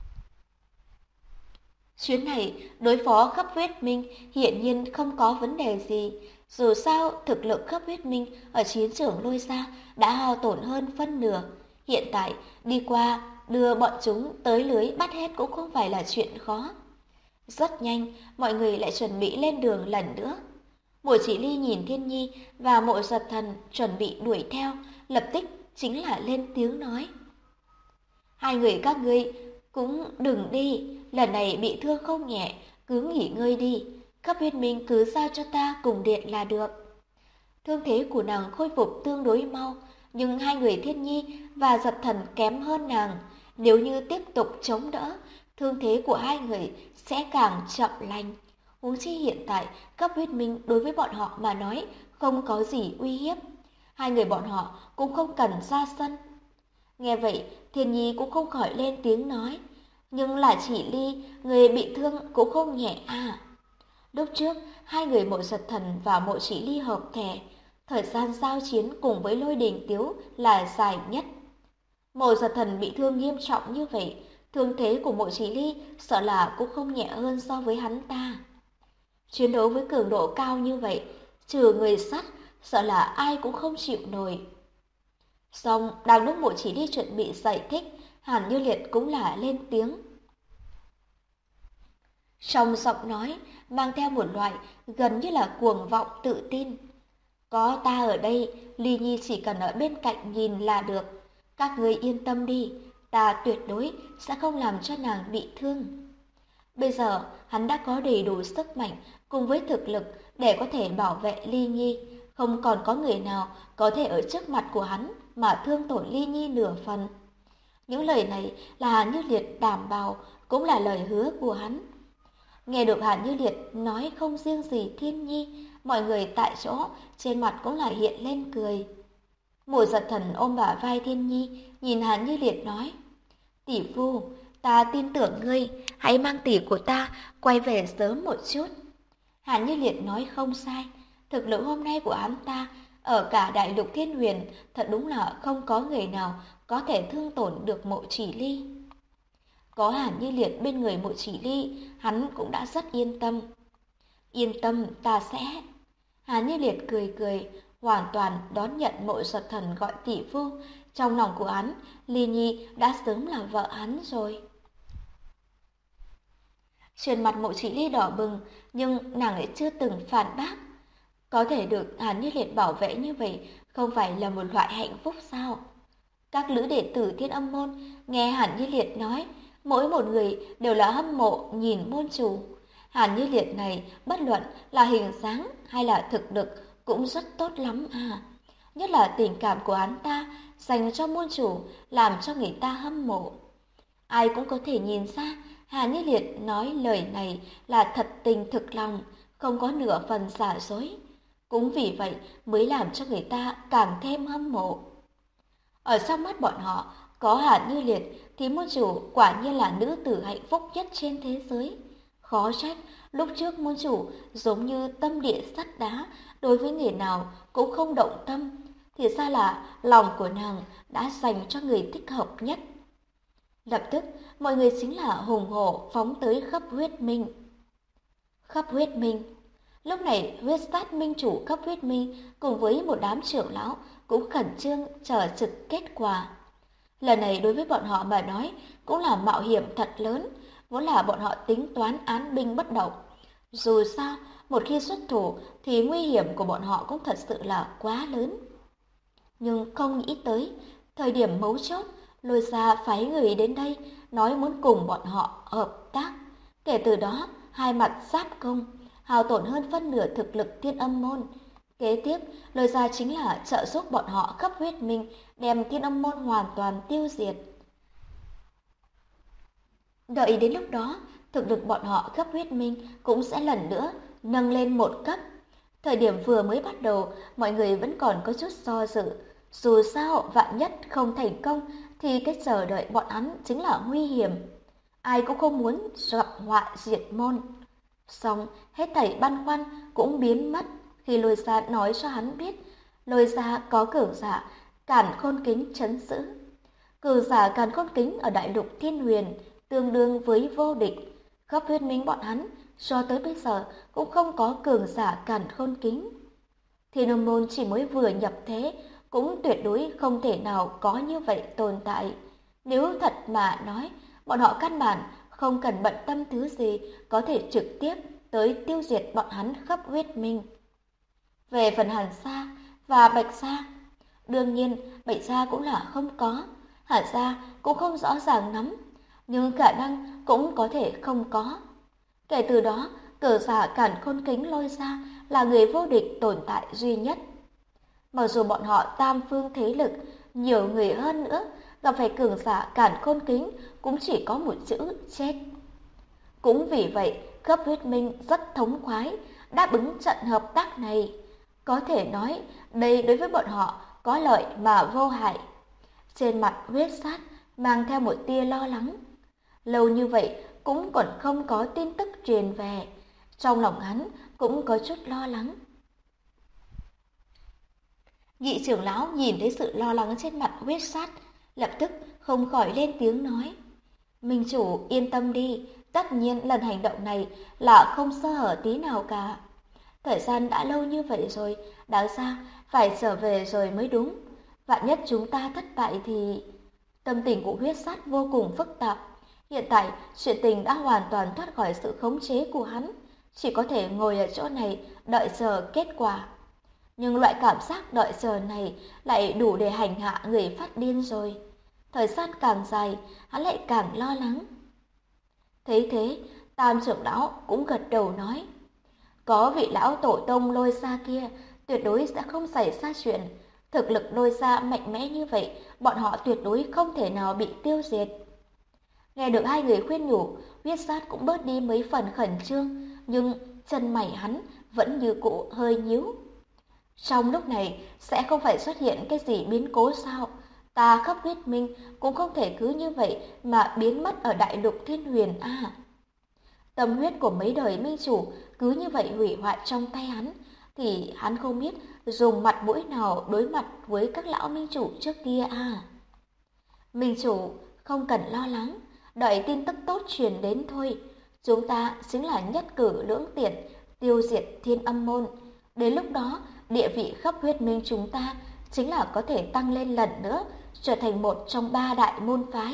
Chuyến này đối phó khắp huyết minh hiển nhiên không có vấn đề gì. Dù sao thực lực khắp huyết minh ở chiến trường Lôi Gia đã hao tổn hơn phân nửa. Hiện tại đi qua đưa bọn chúng tới lưới bắt hết cũng không phải là chuyện khó. Rất nhanh mọi người lại chuẩn bị lên đường lần nữa. Mộ Chỉ Ly nhìn Thiên Nhi và Mộ Giật Thần chuẩn bị đuổi theo, lập tức chính là lên tiếng nói. Hai người các ngươi cũng đừng đi, lần này bị thương không nhẹ, cứ nghỉ ngơi đi, cấp huyết minh cứ giao cho ta cùng điện là được. Thương thế của nàng khôi phục tương đối mau, nhưng hai người Thiên Nhi và Giật Thần kém hơn nàng. Nếu như tiếp tục chống đỡ, thương thế của hai người sẽ càng chậm lành. Huống chi hiện tại, cấp huyết minh đối với bọn họ mà nói không có gì uy hiếp. Hai người bọn họ cũng không cần ra sân. Nghe vậy, Thiên Nhi cũng không khỏi lên tiếng nói. Nhưng là chỉ Ly, người bị thương cũng không nhẹ à. Lúc trước, hai người Mộ Giật Thần và Mộ Chỉ Ly hợp thể. Thời gian giao chiến cùng với Lôi Đình Tiếu là dài nhất. Mộ Giật Thần bị thương nghiêm trọng như vậy, thương thế của Mộ Chỉ Ly sợ là cũng không nhẹ hơn so với hắn ta. Chiến đấu với cường độ cao như vậy, trừ người sắt, sợ là ai cũng không chịu nổi. Xong, đang lúc Mộ Chỉ Ly chuẩn bị giải thích, Hàn Như Liệt cũng là lên tiếng. Trong giọng nói mang theo một loại gần như là cuồng vọng tự tin. Có ta ở đây, Ly Nhi chỉ cần ở bên cạnh nhìn là được. Các ngươi yên tâm đi, ta tuyệt đối sẽ không làm cho nàng bị thương. Bây giờ, hắn đã có đầy đủ sức mạnh cùng với thực lực để có thể bảo vệ Ly Nhi. Không còn có người nào có thể ở trước mặt của hắn mà thương tổn Ly Nhi nửa phần. Những lời này là Hàn Như Liệt đảm bảo, cũng là lời hứa của hắn. Nghe được Hàn Như Liệt nói không riêng gì Thiên Nhi, mọi người tại chỗ trên mặt cũng là hiện lên cười. Mộ Giật Thần ôm bả vai Thiên Nhi, nhìn Hàn Như Liệt nói: "Tỷ phu, ta tin tưởng ngươi, hãy mang tỷ của ta quay về sớm một chút." Hàn Như Liệt nói không sai, thực lực hôm nay của hắn ta ở cả đại lục Thiên Huyền thật đúng là không có người nào có thể thương tổn được Mộ Chỉ Ly. Có Hàn Như Liệt bên người Mộ Chỉ Ly, hắn cũng đã rất yên tâm. Yên tâm, ta sẽ. Hàn Như Liệt cười cười, hoàn toàn đón nhận Mộ Giật Thần gọi tỷ phu. Trong lòng của hắn, Ly Nhi đã sớm là vợ hắn rồi. Trên mặt Mộ Chỉ Ly đỏ bừng, nhưng nàng lại chưa từng phản bác. Có thể được Hàn Như Liệt bảo vệ như vậy, không phải là một loại hạnh phúc sao? Các lữ đệ tử Thiên Âm môn nghe Hàn Như Liệt nói, mỗi một người đều là hâm mộ nhìn môn chủ. Hàn Như Liệt này bất luận là hình dáng hay là thực lực cũng rất tốt lắm à. Nhất là tình cảm của hắn ta dành cho môn chủ làm cho người ta hâm mộ. Ai cũng có thể nhìn ra Hàn Như Liệt nói lời này là thật tình thực lòng, không có nửa phần giả dối. Cũng vì vậy mới làm cho người ta càng thêm hâm mộ. Ở trong mắt bọn họ, có Hàn Như Liệt thì môn chủ quả nhiên là nữ tử hạnh phúc nhất trên thế giới. Khó trách, lúc trước môn chủ giống như tâm địa sắt đá, đối với người nào cũng không động tâm. Thì ra là lòng của nàng đã dành cho người thích hợp nhất. Lập tức, mọi người chính là hùng hổ phóng tới khắp huyết minh. Khắp huyết minh. Lúc này, huyết sát minh chủ cấp huyết minh cùng với một đám trưởng lão cũng khẩn trương chờ trực kết quả. Lần này đối với bọn họ mà nói cũng là mạo hiểm thật lớn, vốn là bọn họ tính toán án binh bất động. Dù sao, một khi xuất thủ thì nguy hiểm của bọn họ cũng thật sự là quá lớn. Nhưng không nghĩ tới, thời điểm mấu chốt, Lôi Gia phái người đến đây nói muốn cùng bọn họ hợp tác. Kể từ đó, hai mặt giáp công, hao tổn hơn phân nửa thực lực Thiên Âm môn. Kế tiếp, Lôi Gia chính là trợ giúp bọn họ khắp huyết minh, đem Thiên Âm môn hoàn toàn tiêu diệt. Đợi đến lúc đó, thực lực bọn họ khắp huyết minh cũng sẽ lần nữa nâng lên một cấp. Thời điểm vừa mới bắt đầu, mọi người vẫn còn có chút do dự. Dù sao, vạn nhất không thành công thì cái chờ đợi bọn hắn chính là nguy hiểm. Ai cũng không muốn gặp họa diệt môn. Xong, hết thảy băn khoăn cũng biến mất khi Lôi Gia nói cho hắn biết Lôi Gia có cường giả Càn Khôn Kính trấn giữ. Cường giả Càn Khôn Kính ở đại lục Thiên Huyền tương đương với vô địch. Khắp huyết minh bọn hắn cho tới bây giờ cũng không có cường giả Càn Khôn Kính. Thiên Âm môn chỉ mới vừa nhập thế cũng tuyệt đối không thể nào có như vậy tồn tại. Nếu thật mà nói, bọn họ căn bản không cần bận tâm thứ gì có thể trực tiếp tới tiêu diệt bọn hắn khắp huyết minh. Về phần Hàn Sa và Bạch Sa, đương nhiên Bạch Sa cũng là không có, Hàn Sa cũng không rõ ràng lắm, nhưng khả năng cũng có thể không có. Kể từ đó, cường giả Càn Khôn Kính Lôi Gia là người vô địch tồn tại duy nhất. Mặc dù bọn họ tam phương thế lực, nhiều người hơn nữa, gặp phải cường giả Càn Khôn Kính cũng chỉ có một chữ chết. Cũng vì vậy, Khắp Huyết Minh rất thống khoái, đáp ứng trận hợp tác này. Có thể nói, đây đối với bọn họ có lợi mà vô hại. Trên mặt Huyết Sát mang theo một tia lo lắng. Lâu như vậy cũng còn không có tin tức truyền về. Trong lòng hắn cũng có chút lo lắng. Nhị trưởng lão nhìn thấy sự lo lắng trên mặt Huyết Sát, lập tức không khỏi lên tiếng nói. Minh chủ yên tâm đi, tất nhiên lần hành động này là không sơ hở tí nào cả. Thời gian đã lâu như vậy rồi, đáng ra phải trở về rồi mới đúng. Vạn nhất chúng ta thất bại thì... Tâm tình của Huyết Sát vô cùng phức tạp. Hiện tại, chuyện tình đã hoàn toàn thoát khỏi sự khống chế của hắn. Chỉ có thể ngồi ở chỗ này đợi chờ kết quả. Nhưng loại cảm giác đợi chờ này lại đủ để hành hạ người phát điên rồi. Thời gian càng dài, hắn lại càng lo lắng. Thấy thế, Tam trưởng lão cũng gật đầu nói. Có vị lão tổ tông Lôi Gia kia, tuyệt đối sẽ không xảy ra chuyện. Thực lực Lôi Gia mạnh mẽ như vậy, bọn họ tuyệt đối không thể nào bị tiêu diệt. Nghe được hai người khuyên nhủ, Huyết Sát cũng bớt đi mấy phần khẩn trương, nhưng chân mày hắn vẫn như cũ hơi nhíu. Trong lúc này sẽ không phải xuất hiện cái gì biến cố sao? Ta Khắp Huyết Minh cũng không thể cứ như vậy mà biến mất ở đại lục Thiên Huyền à. Tâm huyết của mấy đời minh chủ cứ như vậy hủy hoại trong tay hắn, thì hắn không biết dùng mặt mũi nào đối mặt với các lão minh chủ trước kia à. Minh chủ không cần lo lắng, đợi tin tức tốt truyền đến thôi. Chúng ta chính là nhất cử lưỡng tiện, tiêu diệt Thiên Âm môn. Đến lúc đó, địa vị Khắp Huyết Minh chúng ta chính là có thể tăng lên lần nữa, trở thành một trong 3 đại môn phái.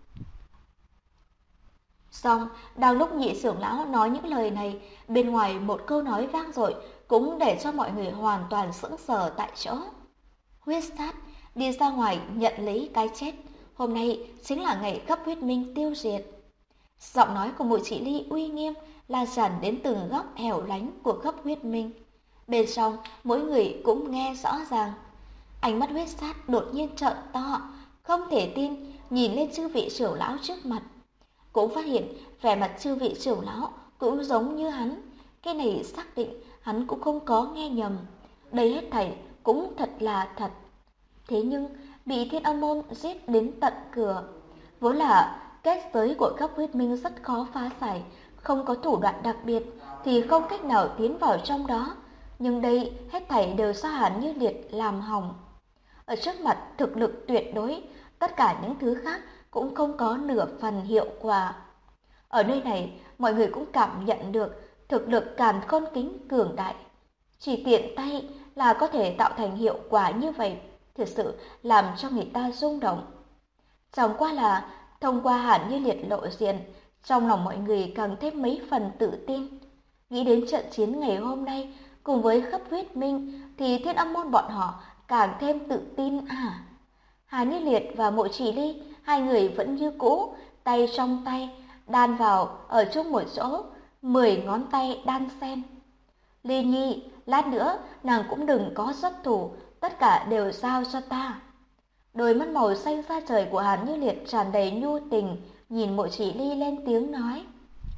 Xong, đang lúc nhị trưởng lão nói những lời này, bên ngoài một câu nói vang dội cũng để cho mọi người hoàn toàn sững sờ tại chỗ. Huyết Sát đi ra ngoài nhận lấy cái chết. Hôm nay chính là ngày Khắp Huyết Minh tiêu diệt. Giọng nói của Mộ Chỉ Ly uy nghiêm lan tràn đến từng góc hẻo lánh của Khắp Huyết Minh. Bên trong, mỗi người cũng nghe rõ ràng. Ánh mắt Huyết Sát đột nhiên trợn to, không thể tin nhìn lên chư vị trưởng lão trước mặt. Cũng phát hiện vẻ mặt chư vị trưởng lão cũng giống như hắn. Cái này xác định hắn cũng không có nghe nhầm. Đây hết thảy cũng thật là thật. Thế nhưng bị Thiên Âm môn giết đến tận cửa. Vốn là kết giới của Khắp Huyết Minh rất khó phá giải, không có thủ đoạn đặc biệt thì không cách nào tiến vào trong đó. Nhưng đây hết thảy đều do Hàn Như Liệt làm hỏng. Ở trước mặt thực lực tuyệt đối, tất cả những thứ khác cũng không có nửa phần hiệu quả. Ở nơi này, mọi người cũng cảm nhận được thực lực càn khôn kính cường đại. Chỉ tiện tay là có thể tạo thành hiệu quả như vậy, thực sự làm cho người ta rung động. Chẳng qua là thông qua Hàn Như Liệt lộ diện, trong lòng mọi người càng thêm mấy phần tự tin. Nghĩ đến trận chiến ngày hôm nay cùng với Khắp Huyết Minh thì Thiên Âm môn bọn họ càng thêm tự tin à. Hàn Như Liệt và Mộ Chỉ Ly, hai người vẫn như cũ, tay trong tay, đan vào ở chung một chỗ, 10 ngón tay đan xen. Ly Nhi, lát nữa nàng cũng đừng có xuất thủ, tất cả đều giao cho ta. Đôi mắt màu xanh da trời của Hàn Như Liệt tràn đầy nhu tình, nhìn Mộ Chỉ Ly lên tiếng nói.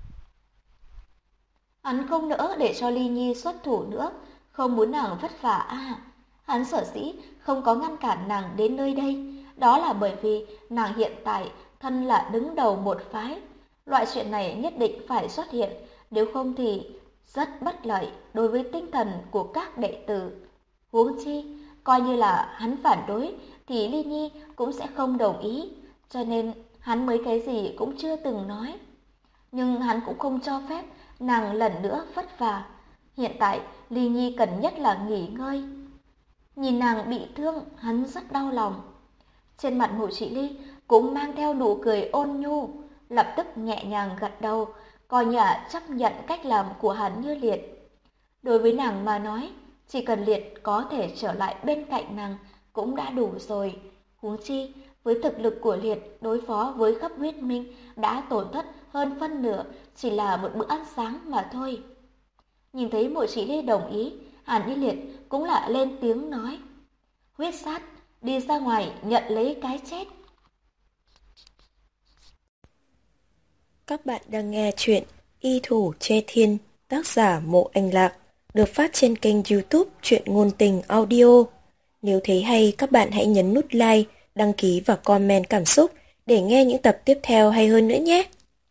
Hắn không nỡ để cho Ly Nhi xuất thủ nữa, không muốn nàng vất vả à. Hắn sở dĩ không có ngăn cản nàng đến nơi đây, đó là bởi vì nàng hiện tại thân là đứng đầu một phái. Loại chuyện này nhất định phải xuất hiện, nếu không thì rất bất lợi đối với tinh thần của các đệ tử. Huống chi, coi như là hắn phản đối thì Ly Nhi cũng sẽ không đồng ý, cho nên hắn mới cái gì cũng chưa từng nói. Nhưng hắn cũng không cho phép nàng lần nữa vất vả. Hiện tại Ly Nhi cần nhất là nghỉ ngơi. Nhìn nàng bị thương, hắn rất đau lòng. Trên mặt Mộ Chỉ Ly cũng mang theo nụ cười ôn nhu, lập tức nhẹ nhàng gật đầu, coi như chấp nhận cách làm của hắn Như Liệt. Đối với nàng mà nói, chỉ cần Liệt có thể trở lại bên cạnh nàng cũng đã đủ rồi. Huống chi, với thực lực của Liệt đối phó với Khắp Huyết Minh đã tổn thất hơn phân nửa chỉ là một bữa ăn sáng mà thôi. Nhìn thấy Mộ Chỉ Ly đồng ý, Hàn Như Liệt cũng lại lên tiếng nói. Huyết Sát, đi ra ngoài nhận lấy cái chết. Các bạn đang nghe chuyện Y Thủ Che Thiên, tác giả Mộ Anh Lạc, được phát trên kênh YouTube Truyện Ngôn Tình Audio. Nếu thấy hay, các bạn hãy nhấn nút like, đăng ký và comment cảm xúc để nghe những tập tiếp theo hay hơn nữa nhé.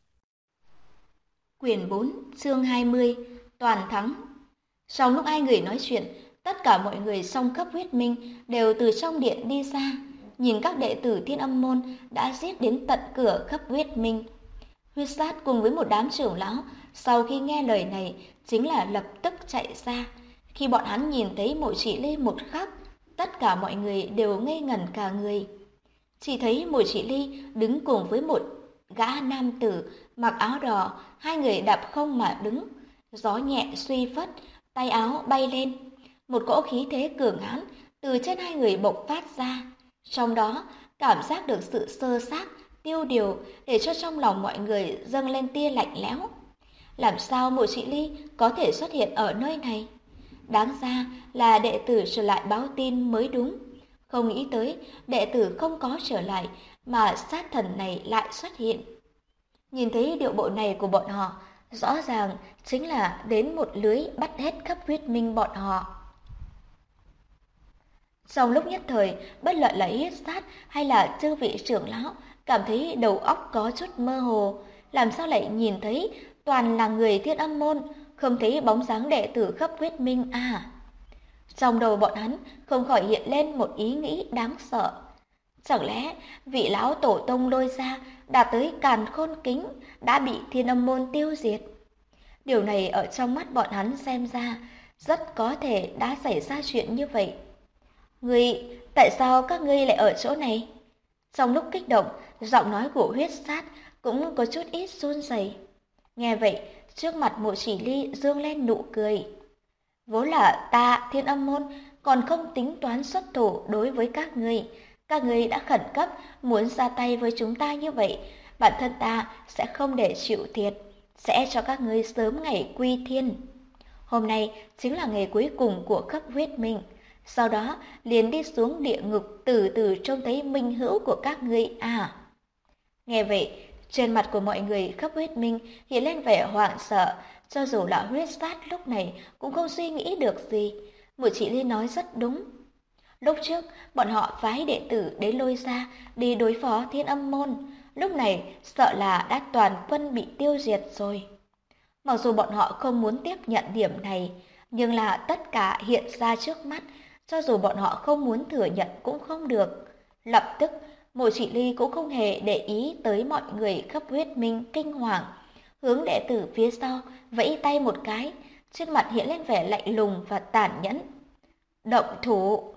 Quyển 4, chương 20, Toàn thắng. Trong lúc hai người nói chuyện, tất cả mọi người trong cấp huyết minh đều từ trong điện đi ra, nhìn các đệ tử Thiên Âm môn đã giết đến tận cửa cấp huyết minh. Huyết sát cùng với một đám trưởng lão sau khi nghe lời này chính là lập tức chạy ra. Khi bọn hắn nhìn thấy Mộ Chỉ Ly một khắc, tất cả mọi người đều ngây ngẩn cả người. Chỉ thấy Mộ Chỉ Ly đứng cùng với một gã nam tử mặc áo đỏ, hai người đạp không mà đứng, gió nhẹ suy phất, tay áo bay lên, một cỗ khí thế cường hãn từ trên hai người bộc phát ra, trong đó cảm giác được sự sơ xác, tiêu điều để cho trong lòng mọi người dâng lên tia lạnh lẽo. Làm sao Mộ Chỉ Ly có thể xuất hiện ở nơi này? Đáng ra là đệ tử trở lại báo tin mới đúng. Không nghĩ tới đệ tử không có trở lại mà sát thần này lại xuất hiện. Nhìn thấy điệu bộ này của bọn họ, rõ ràng chính là đến một lưới bắt hết khắp huyết minh bọn họ. Trong lúc nhất thời, bất luận là Yết Sát hay là chư vị trưởng lão cảm thấy đầu óc có chút mơ hồ, làm sao lại nhìn thấy toàn là người Thiên Âm môn, không thấy bóng dáng đệ tử khắp huyết minh à? Trong đầu bọn hắn không khỏi hiện lên một ý nghĩ đáng sợ. Chẳng lẽ vị lão tổ tông lôi ra đạt tới càn khôn kính đã bị Thiên Âm môn tiêu diệt? Điều này ở trong mắt bọn hắn xem ra rất có thể đã xảy ra chuyện như vậy. Tại sao các ngươi lại ở chỗ này? Trong lúc kích động, giọng nói của huyết sát cũng có chút ít run rẩy. Nghe vậy, trước mặt Mộ Chỉ Ly dương lên nụ cười. Vốn là ta, Thiên Âm môn, còn không tính toán xuất thủ đối với các ngươi. Các ngươi đã khẩn cấp muốn ra tay với chúng ta như vậy, bản thân ta sẽ không để chịu thiệt, sẽ cho các ngươi sớm ngày quy thiên. Hôm nay chính là ngày cuối cùng của khắp huyết minh, sau đó liền đi xuống địa ngục từ từ trông thấy minh hữu của các ngươi à. Nghe vậy, trên mặt của mọi người khắp huyết minh hiện lên vẻ hoảng sợ, cho dù là huyết sát lúc này cũng không suy nghĩ được gì. Mộ Chỉ Ly nói rất đúng. Lúc trước, bọn họ phái đệ tử đến lôi ra đi đối phó Thiên Âm môn, lúc này sợ là đã toàn quân bị tiêu diệt rồi. Mặc dù bọn họ không muốn tiếp nhận điểm này, nhưng là tất cả hiện ra trước mắt, cho dù bọn họ không muốn thừa nhận cũng không được. Lập tức, Mộ Chỉ Ly cũng không hề để ý tới mọi người khắp huyết minh kinh hoàng, hướng đệ tử phía sau vẫy tay một cái, trên mặt hiện lên vẻ lạnh lùng và tàn nhẫn. Động thủ!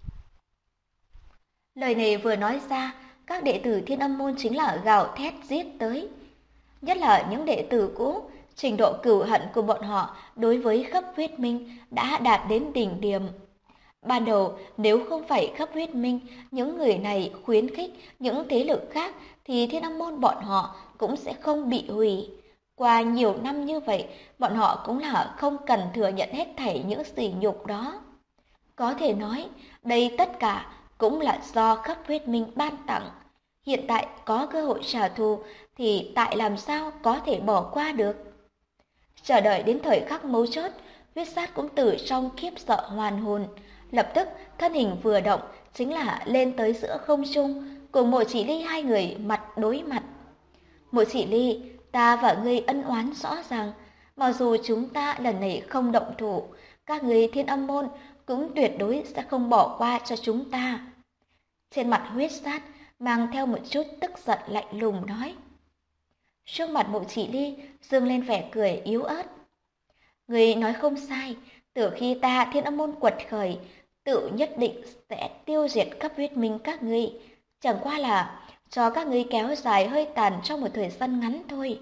Lời này vừa nói ra, các đệ tử Thiên Âm môn chính là gào thét giết tới. Nhất là những đệ tử cũ, trình độ cừu hận của bọn họ đối với khắp huyết minh đã đạt đến đỉnh điểm. Ban đầu, nếu không phải khắp huyết minh, những người này khuyến khích những thế lực khác thì Thiên Âm môn bọn họ cũng sẽ không bị hủy. Qua nhiều năm như vậy, bọn họ cũng là không cần thừa nhận hết thảy những sỉ nhục đó. Có thể nói, đây tất cả cũng là do khắp huyết minh ban tặng. Hiện tại có cơ hội trả thù thì tại làm sao có thể bỏ qua được. Chờ đợi đến thời khắc mấu chốt, huyết sát cũng từ trong khiếp sợ hoàn hồn. Lập tức thân hình vừa động chính là lên tới giữa không trung, cùng Mộ Chỉ Ly hai người mặt đối mặt. Mộ Chỉ Ly, ta và ngươi ân oán rõ ràng, mặc dù chúng ta lần này không động thủ, các ngươi Thiên Âm môn cũng tuyệt đối sẽ không bỏ qua cho chúng ta. Trên mặt huyết sát mang theo một chút tức giận lạnh lùng nói. Trước mặt Mộ Chỉ Ly dâng lên vẻ cười yếu ớt. Người nói không sai, từ khi ta Thiên Âm môn quật khởi, tự nhất định sẽ tiêu diệt khắp huyết minh các ngươi, chẳng qua là cho các ngươi kéo dài hơi tàn trong một thời gian ngắn thôi.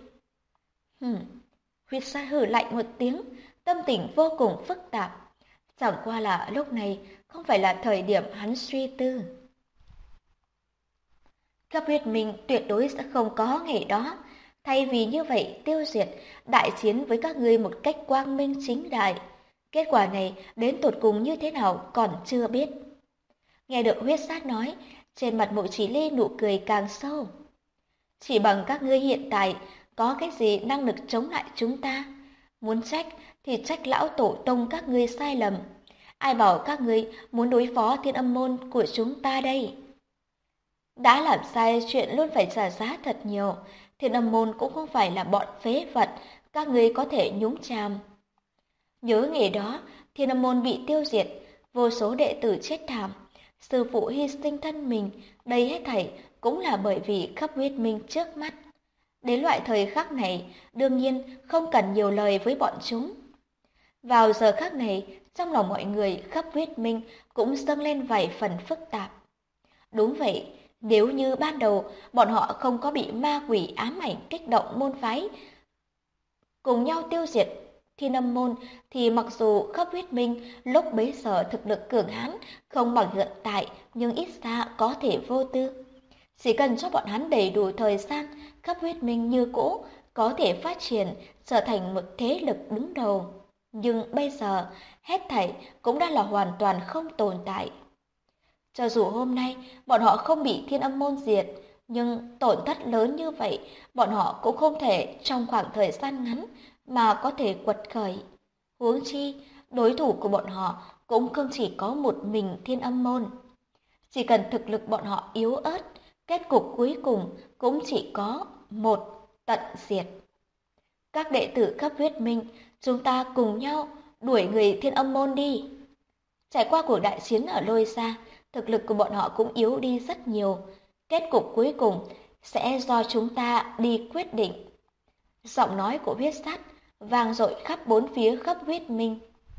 Huyết sát hừ lạnh một tiếng, tâm tình vô cùng phức tạp. Chẳng qua là lúc này không phải là thời điểm hắn suy tư. Khắp huyết minh tuyệt đối sẽ không có ngày đó. Thay vì như vậy tiêu diệt, đại chiến với các ngươi một cách quang minh chính đại. Kết quả này đến tột cùng như thế nào còn chưa biết. Nghe được huyết sát nói, trên mặt Mộ Chỉ Ly nụ cười càng sâu. Chỉ bằng các ngươi hiện tại có cái gì năng lực chống lại chúng ta? Muốn trách thì trách lão tổ tông các ngươi sai lầm. Ai bảo các ngươi muốn đối phó Thiên Âm môn của chúng ta đây? Đã làm sai chuyện luôn phải trả giá thật nhiều. Thiên Âm môn cũng không phải là bọn phế vật, các ngươi có thể nhúng chàm. Nhớ ngày đó, Thiên Âm môn bị tiêu diệt, vô số đệ tử chết thảm, sư phụ hy sinh thân mình, đây hết thảy cũng là bởi vì khắp huyết minh trước mắt. Đến loại thời khắc này, đương nhiên không cần nhiều lời với bọn chúng. Vào giờ khắc này, trong lòng mọi người khắp huyết minh cũng dâng lên vài phần phức tạp. Đúng vậy, nếu như ban đầu bọn họ không có bị ma quỷ ám ảnh kích động môn phái, cùng nhau tiêu diệt Thiên Âm môn, thì mặc dù khắp huyết minh lúc bấy giờ thực lực cường hãn không bằng hiện tại, nhưng ít ra có thể vô tư. Chỉ cần cho bọn hắn đầy đủ thời gian, khắp huyết minh như cũ có thể phát triển trở thành một thế lực đứng đầu. Nhưng bây giờ, hết thảy cũng đã là hoàn toàn không tồn tại. Cho dù hôm nay bọn họ không bị Thiên Âm môn diệt, nhưng tổn thất lớn như vậy, bọn họ cũng không thể trong khoảng thời gian ngắn mà có thể quật khởi. Huống chi, đối thủ của bọn họ cũng không chỉ có một mình Thiên Âm môn. Chỉ cần thực lực bọn họ yếu ớt, kết cục cuối cùng cũng chỉ có một, tận diệt. Các đệ tử khắp huyết minh, chúng ta cùng nhau đuổi người Thiên Âm môn đi. Trải qua cuộc đại chiến ở Lôi Gia, thực lực của bọn họ cũng yếu đi rất nhiều. Kết cục cuối cùng sẽ do chúng ta đi quyết định. Giọng nói của huyết sát vang dội khắp bốn phía khắp huyết minh.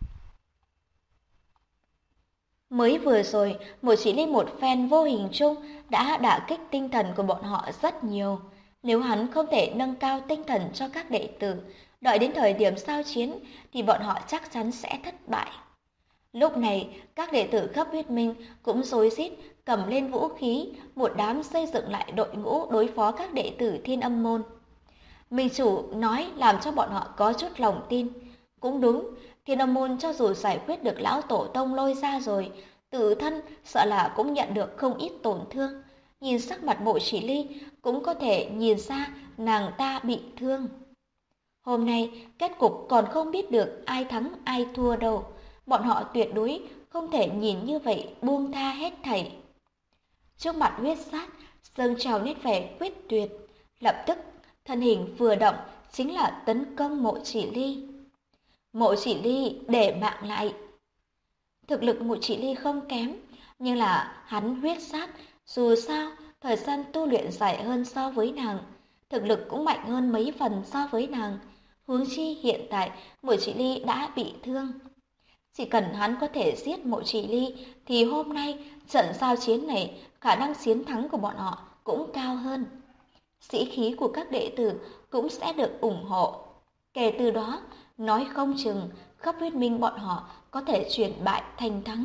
Mới vừa rồi, một chỉ đi một phen vô hình chung đã đả kích tinh thần của bọn họ rất nhiều. Nếu hắn không thể nâng cao tinh thần cho các đệ tử, đợi đến thời điểm giao chiến thì bọn họ chắc chắn sẽ thất bại. Lúc này, các đệ tử khắp huyết minh cũng rối rít cầm lên vũ khí, một đám xây dựng lại đội ngũ đối phó các đệ tử Thiên Âm môn. Minh chủ nói làm cho bọn họ có chút lòng tin. Cũng đúng, Thiên Âm môn cho dù giải quyết được lão tổ tông Lôi Gia rồi, tự thân sợ là cũng nhận được không ít tổn thương. Nhìn sắc mặt Mộ Chỉ Ly cũng có thể nhìn ra nàng ta bị thương. Hôm nay kết cục còn không biết được ai thắng ai thua đâu. Bọn họ tuyệt đối không thể nhìn như vậy buông tha hết thảy. Trước mặt huyết sát, dâng trào nét vẻ quyết tuyệt, lập tức thân hình vừa động chính là tấn công Mộ Chỉ Ly. Mộ Chỉ Ly để mạng lại. Thực lực Mộ Chỉ Ly không kém, nhưng là hắn huyết sát, dù sao thời gian tu luyện dài hơn so với nàng, thực lực cũng mạnh hơn mấy phần so với nàng. Huống chi hiện tại Mộ Chỉ Ly đã bị thương. Chỉ cần hắn có thể giết Mộ Chỉ Ly thì hôm nay trận giao chiến này khả năng chiến thắng của bọn họ cũng cao hơn. Sĩ khí của các đệ tử cũng sẽ được ủng hộ. Kể từ đó, nói không chừng khắp huyết minh bọn họ có thể chuyển bại thành thắng.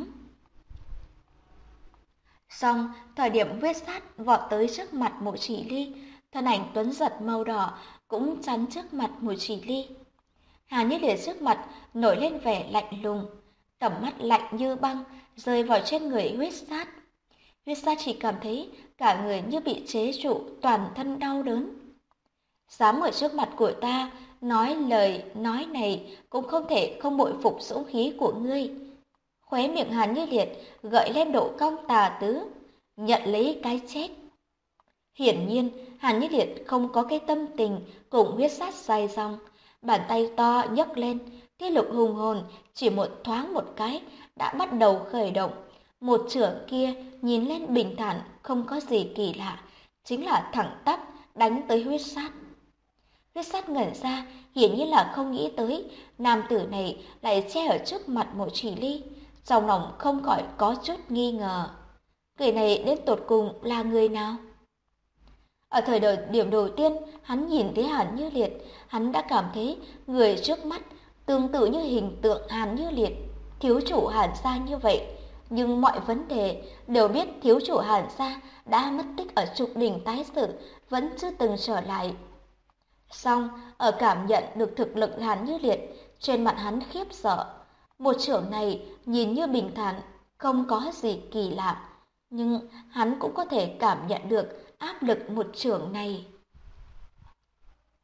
Xong, thời điểm huyết sát vọt tới trước mặt Mộ Chỉ Ly, thân ảnh tuấn giật màu đỏ cũng chắn trước mặt Mộ Chỉ Ly. Hàn Như Liệt trước mặt nổi lên vẻ lạnh lùng, tầm mắt lạnh như băng rơi vào trên người huyết sát. Huyết sát chỉ cảm thấy cả người như bị chế trụ, toàn thân đau đớn. Dám ở trước mặt của ta nói lời nói này cũng không thể không bội phục dũng khí của ngươi. Khóe miệng Hàn Như Liệt gợi lên độ cong tà tứ, nhận lấy cái chết. Hiển nhiên, Hàn Như Liệt không có cái tâm tình cùng huyết sát dài dòng, bàn tay to nhấc lên, thế lực hùng hồn chỉ một thoáng một cái đã bắt đầu khởi động. Một chưởng kia nhìn lên bình thản không có gì kỳ lạ, chính là thẳng tắp đánh tới huyết sát. Huyết sát ngẩn ra, hiển nhiên là không nghĩ tới nam tử này lại che ở trước mặt Mộ Chỉ Ly, trong lòng không khỏi có chút nghi ngờ. Người này đến tột cùng là người nào? Ở điểm đầu tiên, hắn nhìn thấy Hàn Như Liệt, hắn đã cảm thấy người trước mắt tương tự như hình tượng Hàn Như Liệt, thiếu chủ Hàn gia như vậy. Nhưng mọi vấn đề đều biết thiếu chủ Hàn gia đã mất tích ở trục đỉnh tái sự, vẫn chưa từng trở lại. Song, ở cảm nhận được thực lực Hàn Như Liệt, trên mặt hắn khiếp sợ. Một chưởng này nhìn như bình thản, không có gì kỳ lạ, nhưng hắn cũng có thể cảm nhận được áp lực một chưởng này.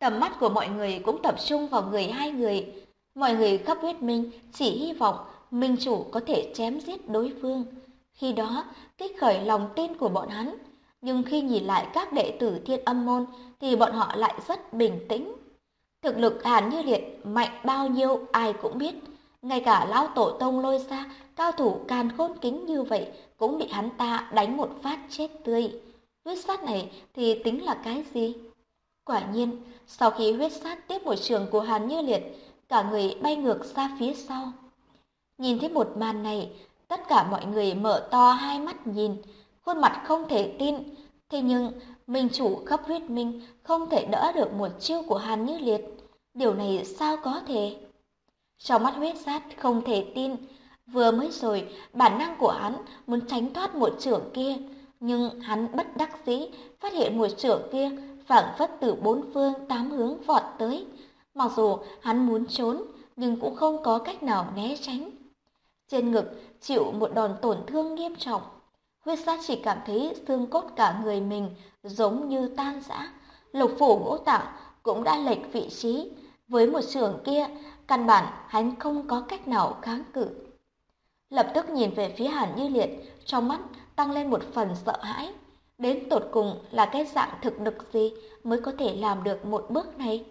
Tầm mắt của mọi người cũng tập trung vào người hai người. Mọi người khắp huyết minh chỉ hy vọng minh chủ có thể chém giết đối phương. Khi đó, kích khởi lòng tin của bọn hắn. Nhưng khi nhìn lại các đệ tử Thiên Âm môn thì bọn họ lại rất bình tĩnh. Thực lực Hàn Như Liệt mạnh bao nhiêu ai cũng biết. Ngay cả lão tổ tông Lôi Gia, cao thủ càn khôn kính như vậy cũng bị hắn ta đánh một phát chết tươi. Huyết sát này thì tính là cái gì? Quả nhiên, sau khi huyết sát tiếp một trường của Hàn Như Liệt, cả người bay ngược ra phía sau. Nhìn thấy một màn này, tất cả mọi người mở to hai mắt nhìn, khuôn mặt không thể tin. Thế nhưng, minh chủ khắp huyết minh không thể đỡ được một chiêu của Hàn Như Liệt. Điều này sao có thể? Trong mắt huyết sát không thể tin. Vừa mới rồi, bản năng của hắn muốn tránh thoát một chưởng kia, nhưng hắn bất đắc dĩ phát hiện một chưởng kia phảng phất từ bốn phương tám hướng vọt tới. Mặc dù hắn muốn trốn, nhưng cũng không có cách nào né tránh. Trên ngực chịu một đòn tổn thương nghiêm trọng. Huyết sát chỉ cảm thấy xương cốt cả người mình giống như tan rã. Lục phủ ngũ tạng cũng đã lệch vị trí. Với một chưởng kia, căn bản hắn không có cách nào kháng cự. Lập tức nhìn về phía Hàn Như Liệt, trong mắt tăng lên một phần sợ hãi. Đến tột cùng là cái dạng thực lực gì mới có thể làm được một bước này?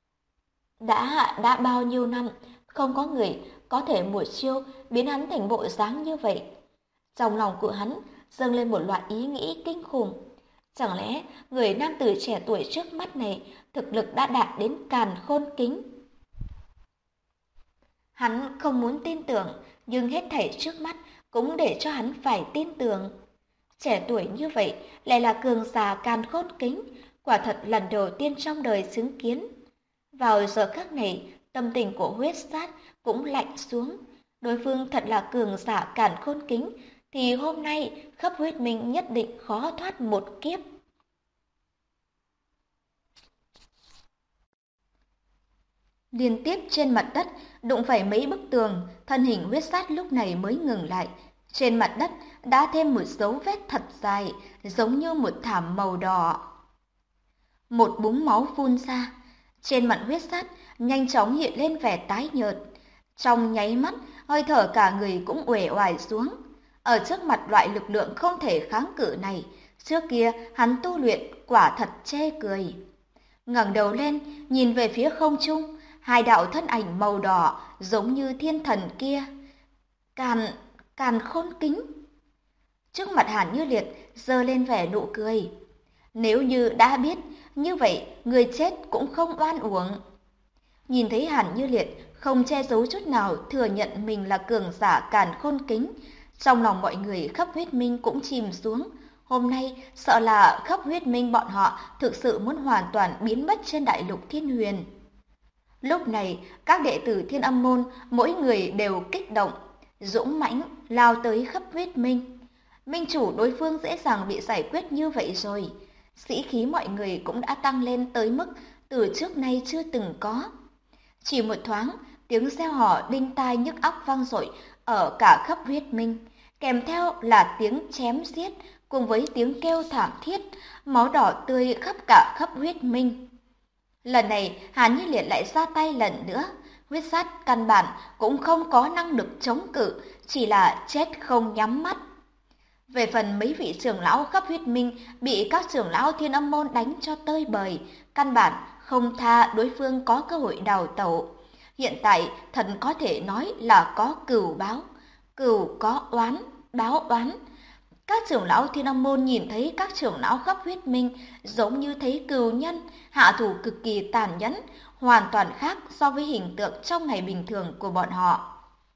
Đã bao nhiêu năm, không có người có thể một chiêu biến hắn thành bộ dáng như vậy. Trong lòng của hắn dâng lên một loạt ý nghĩ kinh khủng. Chẳng lẽ người nam tử trẻ tuổi trước mắt này thực lực đã đạt đến càn khôn kính? Hắn không muốn tin tưởng, nhưng hết thảy trước mắt cũng để cho hắn phải tin tưởng. Trẻ tuổi như vậy lại là cường giả càn khôn kính, quả thật lần đầu tiên trong đời chứng kiến. Vào giờ khắc này, tâm tình của huyết sát cũng lạnh xuống. Đối phương thật là cường giả càn khôn kính, thì hôm nay khắp huyết minh nhất định khó thoát một kiếp. Liên tiếp trên mặt đất đụng phải mấy bức tường, thân hình huyết sát lúc này mới ngừng lại. Trên mặt đất đã thêm một dấu vết thật dài, giống như một thảm màu đỏ. Một búng máu phun ra, trên mặt huyết sát nhanh chóng hiện lên vẻ tái nhợt. Trong nháy mắt, hơi thở cả người cũng uể oải xuống. Ở trước mặt loại lực lượng không thể kháng cự này, trước kia hắn tu luyện quả thật chê cười. Ngẩng đầu lên, nhìn về phía không trung, hai đạo thân ảnh màu đỏ giống như thiên thần kia. Càn khôn kính. Trước mặt Hàn Như Liệt giơ lên vẻ nụ cười. Nếu như đã biết, như vậy người chết cũng không oan uổng. Nhìn thấy Hàn Như Liệt không che giấu chút nào thừa nhận mình là cường giả càn khôn kính, trong lòng mọi người khắp huyết minh cũng chìm xuống. Hôm nay sợ là khắp huyết minh bọn họ thực sự muốn hoàn toàn biến mất trên đại lục Thiên Huyền. Lúc này, các đệ tử Thiên Âm môn mỗi người đều kích động, dũng mãnh lao tới khắp huyết minh. Minh chủ đối phương dễ dàng bị giải quyết như vậy rồi. Sĩ khí mọi người cũng đã tăng lên tới mức từ trước nay chưa từng có. Chỉ một thoáng, tiếng reo hò đinh tai nhức óc vang dội ở cả khắp huyết minh, kèm theo là tiếng chém giết cùng với tiếng kêu thảm thiết, máu đỏ tươi khắp cả khắp huyết minh. Lần này, Hàn Như Liệt lại ra tay lần nữa, huyết sát căn bản cũng không có năng lực chống cự, chỉ là chết không nhắm mắt. Về phần mấy vị trưởng lão khắp huyết minh bị các trưởng lão Thiên Âm môn đánh cho tơi bời, căn bản không tha đối phương có cơ hội đào tẩu. Hiện tại thần có thể nói là có cừu báo, cừu có oán, báo oán. Các trưởng lão Thiên Âm môn nhìn thấy các trưởng lão khắp huyết minh giống như thấy cừu nhân, hạ thủ cực kỳ tàn nhẫn, hoàn toàn khác so với hình tượng trong ngày bình thường của bọn họ.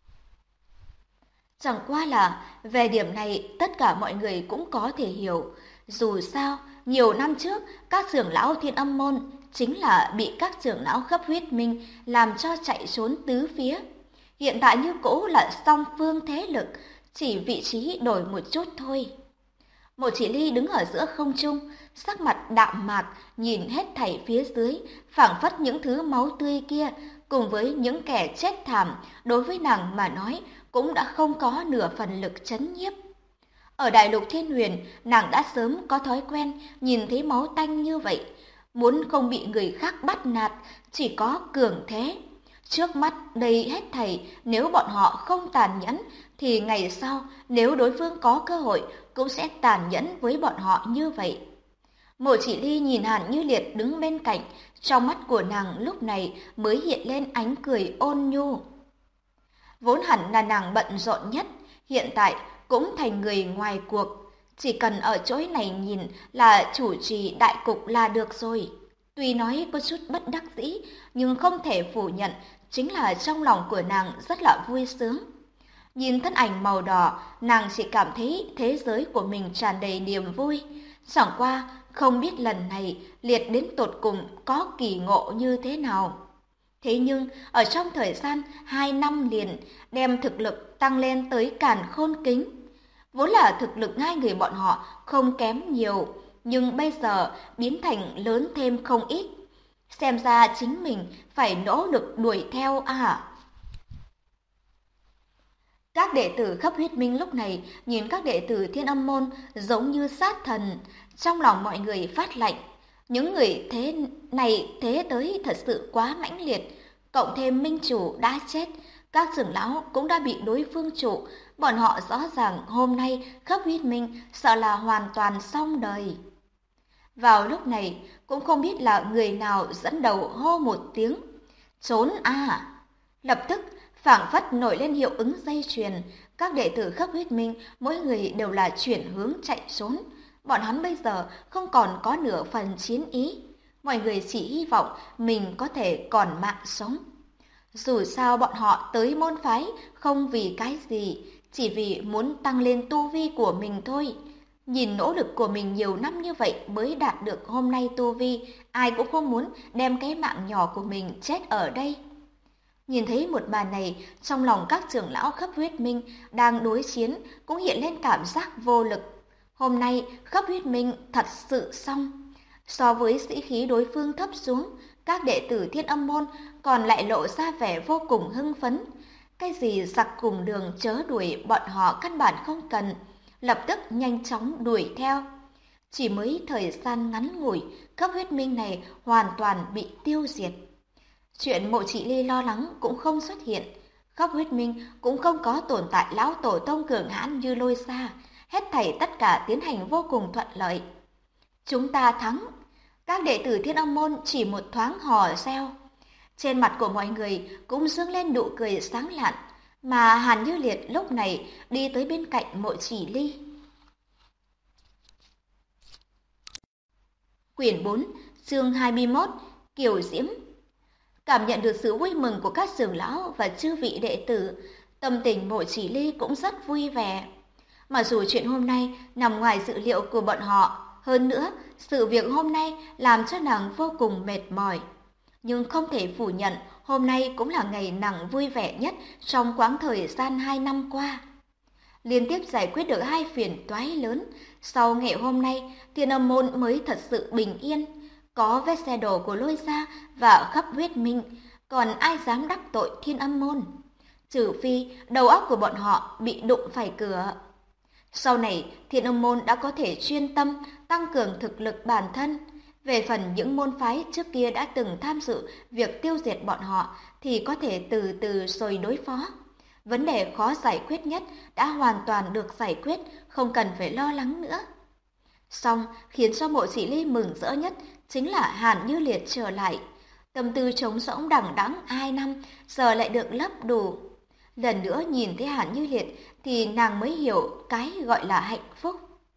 Chẳng qua là về điểm này tất cả mọi người cũng có thể hiểu. Dù sao, nhiều năm trước các trưởng lão Thiên Âm môn chính là bị các trưởng lão khắp huyết minh làm cho chạy trốn tứ phía. Hiện tại như cũ là song phương thế lực, chỉ vị trí đổi một chút thôi. Một chỉ ly đứng ở giữa không trung, sắc mặt đạm mạc nhìn hết thảy phía dưới, phảng phất những thứ máu tươi kia cùng với những kẻ chết thảm đối với nàng mà nói cũng đã không có nửa phần lực trấn nhiếp. Ở đại lục Thiên Huyền, nàng đã sớm có thói quen nhìn thấy máu tanh như vậy. muốn không bị người khác bắt nạt, chỉ có cường thế. Trước mắt đây hết thảy, nếu bọn họ không tàn nhẫn, thì ngày sau nếu đối phương có cơ hội cũng sẽ tàn nhẫn với bọn họ như vậy. Mộ Chỉ Ly nhìn Hàn Như Liệt đứng bên cạnh, trong mắt của nàng lúc này mới hiện lên ánh cười ôn nhu. Vốn hẳn là nàng bận rộn nhất, hiện tại cũng thành người ngoài cuộc. Chỉ cần ở chỗ này nhìn là chủ trì đại cục là được rồi. Tuy nói có chút bất đắc dĩ, nhưng không thể phủ nhận chính là trong lòng của nàng rất là vui sướng. Nhìn thân ảnh màu đỏ, nàng chỉ cảm thấy thế giới của mình tràn đầy niềm vui. Chẳng qua, không biết lần này Liệt đến tột cùng có kỳ ngộ như thế nào. Thế nhưng, ở trong thời gian 2 năm liền, đem thực lực tăng lên tới càn khôn kính. Vốn là thực lực hai người bọn họ không kém nhiều, nhưng bây giờ biến thành lớn thêm không ít. Xem ra chính mình phải nỗ lực đuổi theo à. Các đệ tử khắp huyết minh lúc này nhìn các đệ tử Thiên Âm môn giống như sát thần, trong lòng mọi người phát lạnh. Những người thế này thế tới thật sự quá mãnh liệt, cộng thêm minh chủ đã chết, các trưởng lão cũng đã bị đối phương trụ, bọn họ rõ ràng hôm nay khắp huyết minh sợ là hoàn toàn xong đời. Vào lúc này cũng không biết là người nào dẫn đầu hô một tiếng, trốn à! Lập tức phảng phất nổi lên hiệu ứng dây chuyền, các đệ tử khắp huyết minh mỗi người đều là chuyển hướng chạy trốn. Bọn hắn bây giờ không còn có nửa phần chiến ý, mọi người chỉ hy vọng mình có thể còn mạng sống. Dù sao bọn họ tới môn phái không vì cái gì, chỉ vì muốn tăng lên tu vi của mình thôi. Nhìn nỗ lực của mình nhiều năm như vậy mới đạt được hôm nay tu vi, ai cũng không muốn đem cái mạng nhỏ của mình chết ở đây. Nhìn thấy một màn này, trong lòng các trưởng lão khắp huyết minh đang đối chiến cũng hiện lên cảm giác vô lực. Hôm nay khắp huyết minh thật sự xong. So với sĩ khí đối phương thấp xuống, các đệ tử Thiên Âm môn còn lại lộ ra vẻ vô cùng hưng phấn. Cái gì giặc cùng đường chớ đuổi bọn họ căn bản không cần, lập tức nhanh chóng đuổi theo. Chỉ mới thời gian ngắn ngủi, khắp huyết minh này hoàn toàn bị tiêu diệt. Chuyện Mộ Chỉ Ly lo lắng cũng không xuất hiện, khắp huyết minh cũng không có tồn tại lão tổ tông cường hãn như Lôi Xa, hết thảy tất cả tiến hành vô cùng thuận lợi. Chúng ta thắng! Các đệ tử Thiên Âm môn chỉ một thoáng hò reo. Trên mặt của mọi người cũng dương lên nụ cười sáng lạn, mà Hàn Như Liệt lúc này đi tới bên cạnh Mộ Chỉ Ly. Quyển 4, chương 21, Kiều Diễm. Cảm nhận được sự vui mừng của các trưởng lão và chư vị đệ tử, tâm tình Mộ Chỉ Ly cũng rất vui vẻ. Mặc dù chuyện hôm nay nằm ngoài dự liệu của bọn họ, hơn nữa sự việc hôm nay làm cho nàng vô cùng mệt mỏi. Nhưng không thể phủ nhận hôm nay cũng là ngày nàng vui vẻ nhất trong quãng thời gian 2 năm qua. Liên tiếp giải quyết được 2 phiền toái lớn, sau ngày hôm nay Thiên Âm môn mới thật sự bình yên. Có vết xe đổ của Lôi Gia và khắp huyết minh, còn ai dám đắc tội Thiên Âm môn? Trừ phi đầu óc của bọn họ bị đụng phải cửa. Sau này Thiên Âm môn đã có thể chuyên tâm tăng cường thực lực bản thân. Về phần những môn phái trước kia đã từng tham dự việc tiêu diệt bọn họ thì có thể từ từ rồi đối phó. Vấn đề khó giải quyết nhất đã hoàn toàn được giải quyết, không cần phải lo lắng nữa. Song khiến cho Mộ Chỉ Ly mừng rỡ nhất chính là Hàn Như Liệt trở lại. Tâm tư trống rỗng đằng đẵng 2 năm giờ lại được lấp đủ. Lần nữa nhìn thấy Hàn Như Liệt thì nàng mới hiểu cái gọi là hạnh phúc.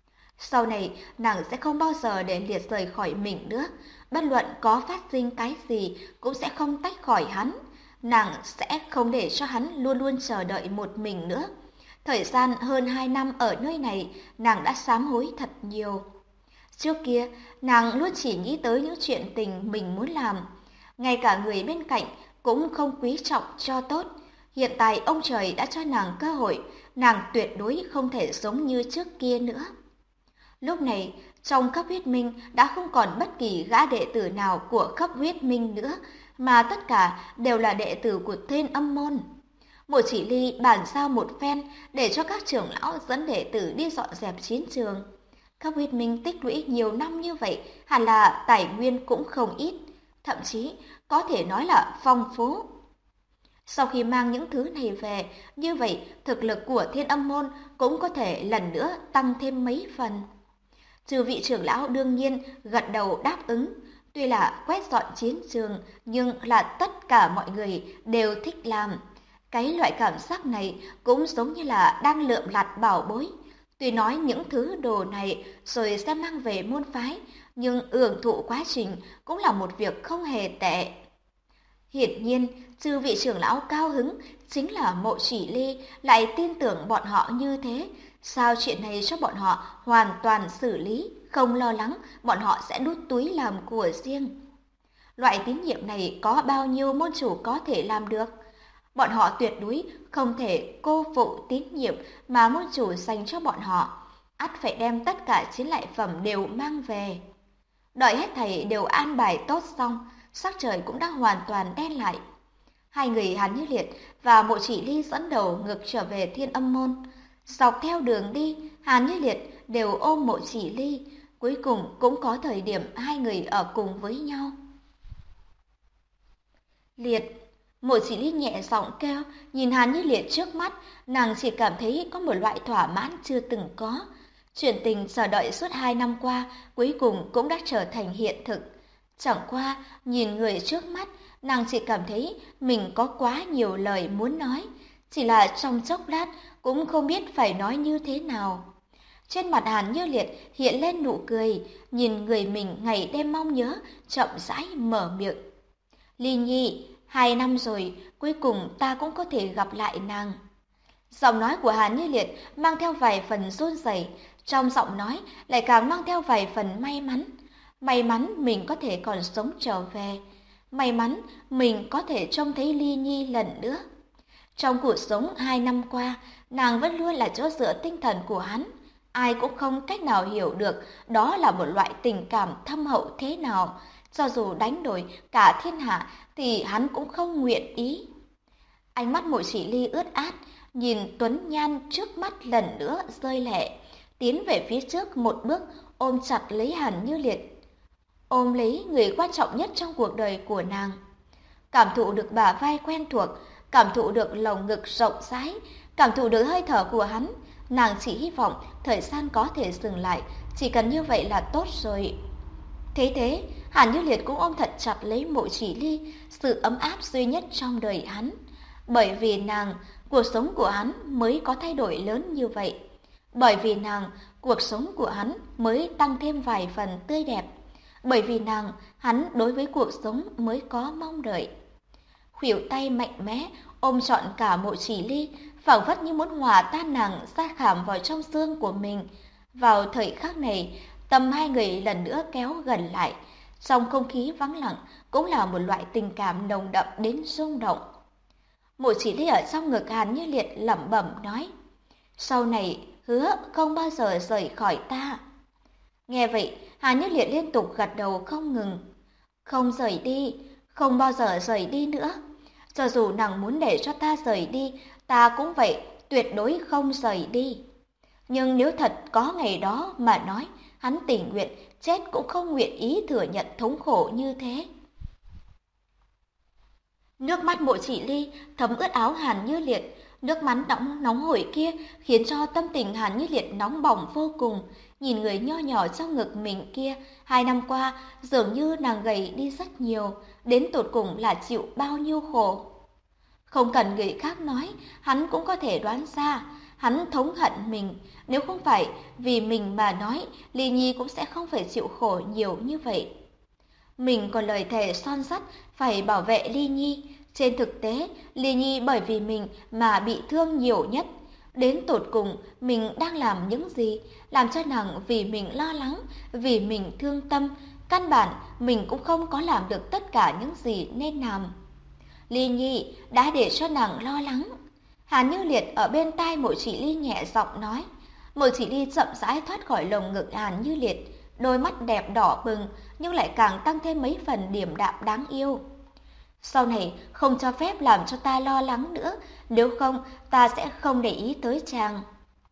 Sau này nàng sẽ không bao giờ để Liệt rời khỏi mình nữa. Bất luận có phát sinh cái gì cũng sẽ không tách khỏi hắn. Nàng sẽ không để cho hắn luôn luôn chờ đợi một mình nữa. Thời gian hơn 2 năm ở nơi này, nàng đã sám hối thật nhiều. Trước kia, nàng luôn chỉ nghĩ tới những chuyện tình mình muốn làm. Ngay cả người bên cạnh cũng không quý trọng cho tốt. Hiện tại ông trời đã cho nàng cơ hội, nàng tuyệt đối không thể giống như trước kia nữa. Lúc này, trong khắp huyết minh đã không còn bất kỳ gã đệ tử nào của khắp huyết minh nữa, mà tất cả đều là đệ tử của Thiên Âm môn. Mộ Chỉ Ly bàn giao một phen để cho các trưởng lão dẫn đệ tử đi dọn dẹp chiến trường. Khắp huyết minh tích lũy nhiều năm như vậy, hẳn là tài nguyên cũng không ít, thậm chí có thể nói là phong phú. Sau khi mang những thứ này về, như vậy thực lực của Thiên Âm môn cũng có thể lần nữa tăng thêm mấy phần. Chư vị trưởng lão đương nhiên gật đầu đáp ứng. Tuy là quét dọn chiến trường, nhưng là tất cả mọi người đều thích làm. Cái loại cảm giác này cũng giống như là đang lượm lặt bảo bối. Tuy nói những thứ đồ này rồi sẽ mang về môn phái, nhưng hưởng thụ quá trình cũng là một việc không hề tệ. Hiển nhiên, chư vị trưởng lão cao hứng, chính là Mộ Chỉ Ly lại tin tưởng bọn họ như thế. Sao chuyện này cho bọn họ hoàn toàn xử lý, không lo lắng bọn họ sẽ đút túi làm của riêng. Loại tín nhiệm này có bao nhiêu môn chủ có thể làm được? Bọn họ tuyệt đối không thể cô phụ tín nhiệm mà môn chủ dành cho bọn họ. Ắt phải đem tất cả chiến lợi phẩm đều mang về. Đợi hết thầy đều an bài tốt xong, sắc trời cũng đã hoàn toàn đen lại. Hai người Hàn Như Liệt và Mộ Chỉ Ly dẫn đầu ngược trở về Thiên Âm môn. Dọc theo đường đi, Hàn Như Liệt đều ôm Mộ Chỉ Ly, cuối cùng cũng có thời điểm hai người ở cùng với nhau. Liệt, Mộ Chỉ Ly nhẹ giọng kêu, nhìn Hàn Như Liệt trước mắt, nàng chỉ cảm thấy có một loại thỏa mãn chưa từng có. Chuyện tình chờ đợi suốt 2 năm qua, cuối cùng cũng đã trở thành hiện thực. Chẳng qua, nhìn người trước mắt, nàng chỉ cảm thấy mình có quá nhiều lời muốn nói, chỉ là trong chốc lát cũng không biết phải nói như thế nào. Trên mặt Hàn Như Liệt hiện lên nụ cười, nhìn người mình ngày đêm mong nhớ, chậm rãi mở miệng. Ly Nhi, 2 năm rồi, cuối cùng ta cũng có thể gặp lại nàng. Giọng nói của Hàn Như Liệt mang theo vài phần run rẩy, trong giọng nói lại càng mang theo vài phần may mắn. May mắn mình có thể còn sống trở về. May mắn mình có thể trông thấy Ly Nhi lần nữa. Trong cuộc sống 2 năm qua, nàng vẫn luôn là chỗ dựa tinh thần của hắn. Ai cũng không cách nào hiểu được đó là một loại tình cảm thâm hậu thế nào. Cho dù đánh đổi cả thiên hạ thì hắn cũng không nguyện ý. Ánh mắt Mộ Chỉ Ly ướt át, nhìn Tuấn Nhan trước mắt lần nữa rơi lệ, tiến về phía trước một bước, ôm chặt lấy Hàn Như Liệt, ôm lấy người quan trọng nhất trong cuộc đời của nàng. Cảm thụ được bả vai quen thuộc, cảm thụ được lồng ngực rộng rãi, cảm thụ được hơi thở của hắn, nàng chỉ hy vọng thời gian có thể dừng lại, chỉ cần như vậy là tốt rồi. Thế, Hàn Như Liệt cũng ôm thật chặt lấy Mộ Chỉ Ly, sự ấm áp duy nhất trong đời hắn. Bởi vì nàng, cuộc sống của hắn mới có thay đổi lớn như vậy. Bởi vì nàng, cuộc sống của hắn mới tăng thêm vài phần tươi đẹp. Bởi vì nàng, hắn đối với cuộc sống mới có mong đợi. Khuỷu tay mạnh mẽ ôm trọn cả Mộ Chỉ Ly, phảng phất như muốn hòa tan nàng ra khảm vào trong xương của mình. Vào thời khắc này, tâm hai người lần nữa kéo gần lại. Trong không khí vắng lặng cũng là một loại tình cảm nồng đậm đến rung động. Mộ Chỉ Ly ở trong ngực Hàn Như Liệt lẩm bẩm nói: sau này hứa không bao giờ rời khỏi ta. Nghe vậy, Hàn Như Liệt liên tục gật đầu không ngừng. Không rời đi, không bao giờ rời đi nữa. Cho dù nàng muốn để cho ta rời đi, ta cũng vậy, tuyệt đối không rời đi. Nhưng nếu thật có ngày đó mà nói, hắn tình nguyện, chết cũng không nguyện ý thừa nhận thống khổ như thế. Nước mắt Mộ Chỉ Ly thấm ướt áo Hàn Như Liệt, nước mắt nóng hổi kia khiến cho tâm tình Hàn Như Liệt nóng bỏng vô cùng. Nhìn người nho nhỏ trong ngực mình kia, 2 năm qua dường như nàng gầy đi rất nhiều, đến tột cùng là chịu bao nhiêu khổ. Không cần người khác nói, hắn cũng có thể đoán ra, hắn thống hận mình. Nếu không phải vì mình mà nói, Ly Nhi cũng sẽ không phải chịu khổ nhiều như vậy. Mình còn lời thề son sắt phải bảo vệ Ly Nhi. Trên thực tế, Ly Nhi bởi vì mình mà bị thương nhiều nhất. Đến tột cùng, mình đang làm những gì? Làm cho nàng vì mình lo lắng, vì mình thương tâm. Căn bản, mình cũng không có làm được tất cả những gì nên làm. Ly Nhi đã để cho nàng lo lắng. Hàn Như Liệt ở bên tai Mộ Chỉ Ly nhẹ giọng nói. Mộ Chỉ Ly chậm rãi thoát khỏi lồng ngực Hàn Như Liệt. Đôi mắt đẹp đỏ bừng nhưng lại càng tăng thêm mấy phần điềm đạm đáng yêu. Sau này không cho phép làm cho ta lo lắng nữa, nếu không ta sẽ không để ý tới chàng.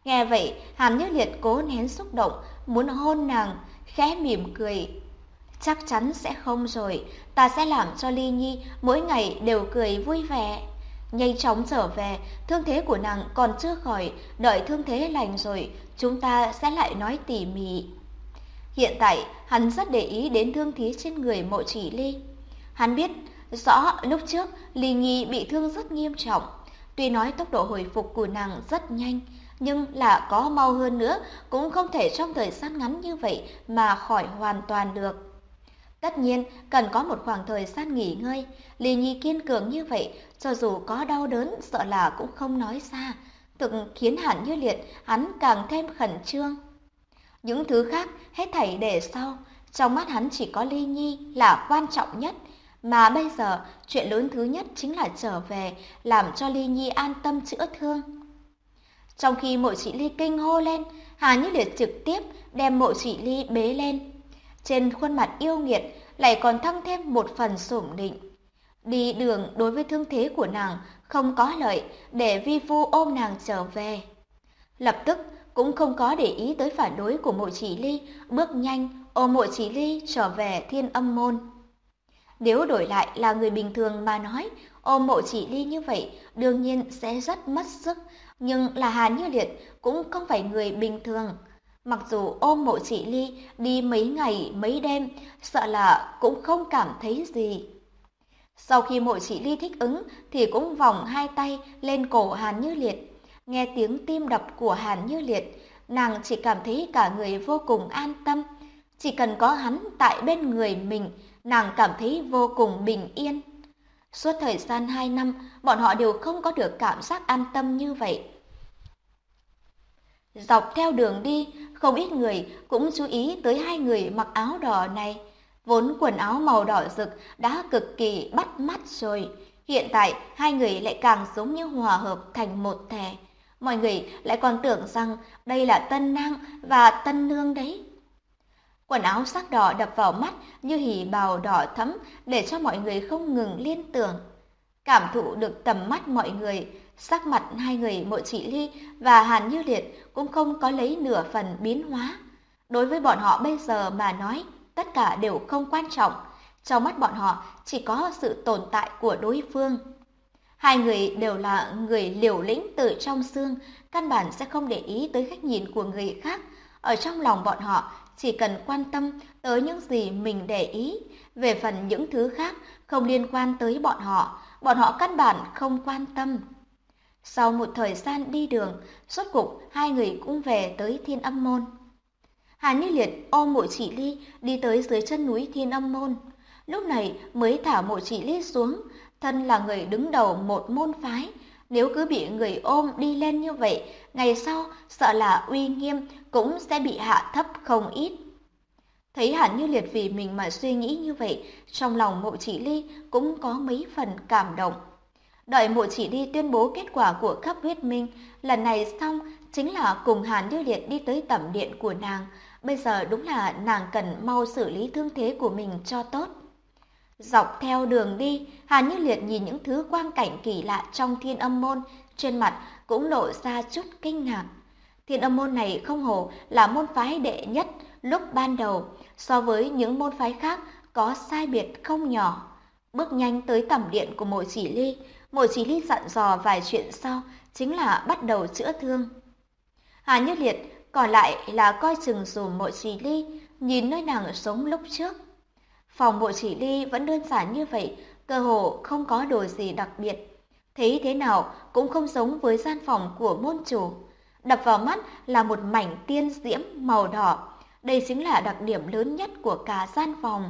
Nghe vậy, Hàn Như Liệt cố nén xúc động, muốn hôn nàng, khẽ mỉm cười. Chắc chắn sẽ không rồi, ta sẽ làm cho Ly Nhi mỗi ngày đều cười vui vẻ. Nhanh chóng trở về, thương thế của nàng còn chưa khỏi, đợi thương thế lành rồi, chúng ta sẽ lại nói tỉ mỉ. Hiện tại, hắn rất để ý đến thương thế trên người Mộ Chỉ Ly. Hắn biết rõ lúc trước Ly Nhi bị thương rất nghiêm trọng. Tuy nói tốc độ hồi phục của nàng rất nhanh, nhưng là có mau hơn nữa cũng không thể trong thời gian ngắn như vậy mà khỏi hoàn toàn được. Tất nhiên, cần có một khoảng thời gian nghỉ ngơi. Ly Nhi kiên cường như vậy, cho dù có đau đớn, sợ là cũng không nói ra. Thực khiến Hàn Như Liệt, hắn càng thêm khẩn trương. Những thứ khác hết thảy để sau, trong mắt hắn chỉ có Ly Nhi là quan trọng nhất. Mà bây giờ, chuyện lớn thứ nhất chính là trở về, làm cho Ly Nhi an tâm chữa thương. Trong khi Mộ Chỉ Ly kinh hô lên, Hàn Như Liệt trực tiếp đem Mộ Chỉ Ly bế lên. Trên khuôn mặt yêu nghiệt lại còn thăng thêm một phần sủng nịnh. Đi đường đối với thương thế của nàng không có lợi, để vi phu ôm nàng trở về. Lập tức cũng không có để ý tới phản đối của Mộ Chỉ Ly, bước nhanh ôm Mộ Chỉ Ly trở về Thiên Âm môn. Nếu đổi lại là người bình thường mà nói, ôm Mộ Chỉ Ly như vậy đương nhiên sẽ rất mất sức, nhưng là Hàn Như Liệt cũng không phải người bình thường. Mặc dù ôm Mộ Chỉ Ly đi mấy ngày mấy đêm, sợ là cũng không cảm thấy gì. Sau khi Mộ Chỉ Ly thích ứng thì cũng vòng hai tay lên cổ Hàn Như Liệt. Nghe tiếng tim đập của Hàn Như Liệt, nàng chỉ cảm thấy cả người vô cùng an tâm. Chỉ cần có hắn tại bên người mình, nàng cảm thấy vô cùng bình yên. Suốt thời gian 2 năm, bọn họ đều không có được cảm giác an tâm như vậy. Dọc theo đường đi, không ít người cũng chú ý tới hai người mặc áo đỏ này. Vốn quần áo màu đỏ rực đã cực kỳ bắt mắt rồi. Hiện tại, hai người lại càng giống như hòa hợp thành một thể. Mọi người lại còn tưởng rằng đây là tân nang và tân nương đấy. Quần áo sắc đỏ đập vào mắt như hỉ bào đỏ thẫm để cho mọi người không ngừng liên tưởng. Cảm thụ được tầm mắt mọi người, sắc mặt hai người Mộ Chỉ Ly và Hàn Như Liệt cũng không có lấy nửa phần biến hóa. Đối với bọn họ bây giờ mà nói, tất cả đều không quan trọng. Trong mắt bọn họ chỉ có sự tồn tại của đối phương. Hai người đều là người liều lĩnh từ trong xương, căn bản sẽ không để ý tới cách nhìn của người khác. Ở trong lòng bọn họ chỉ cần quan tâm tới những gì mình để ý. Về phần những thứ khác không liên quan tới bọn họ căn bản không quan tâm. Sau một thời gian đi đường, rốt cục hai người cũng về tới Thiên Âm môn. Hàn Như Liệt ôm Mộ Chỉ Ly đi tới dưới chân núi Thiên Âm môn. Lúc này mới thả Mộ Chỉ Ly xuống, thân là người đứng đầu một môn phái. Nếu cứ bị người ôm đi lên như vậy, ngày sau sợ là uy nghiêm cũng sẽ bị hạ thấp không ít. Thấy Hàn Như Liệt vì mình mà suy nghĩ như vậy, trong lòng Mộ Chỉ Ly cũng có mấy phần cảm động. Đợi Mộ Chỉ Ly tuyên bố kết quả của cấp huyết minh, lần này xong chính là cùng Hàn Như Liệt đi tới tẩm điện của nàng. Bây giờ đúng là nàng cần mau xử lý thương thế của mình cho tốt. Dọc theo đường đi, Hàn Như Liệt nhìn những thứ quang cảnh kỳ lạ trong Thiên Âm môn, trên mặt cũng lộ ra chút kinh ngạc. Thiên Âm môn này không hổ là môn phái đệ nhất lúc ban đầu, so với những môn phái khác có sai biệt không nhỏ. Bước nhanh tới tẩm điện của Mộ Chỉ Ly dặn dò vài chuyện sau, chính là bắt đầu chữa thương. Hàn Như Liệt còn lại là coi chừng dùm Mộ Chỉ Ly, nhìn nơi nàng sống lúc trước. Phòng Mộ Chỉ Ly vẫn đơn giản như vậy, cơ hồ không có đồ gì đặc biệt. Thấy thế nào cũng không giống với gian phòng của môn chủ. Đập vào mắt là một mảnh tiên diễm màu đỏ. Đây chính là đặc điểm lớn nhất của cả gian phòng.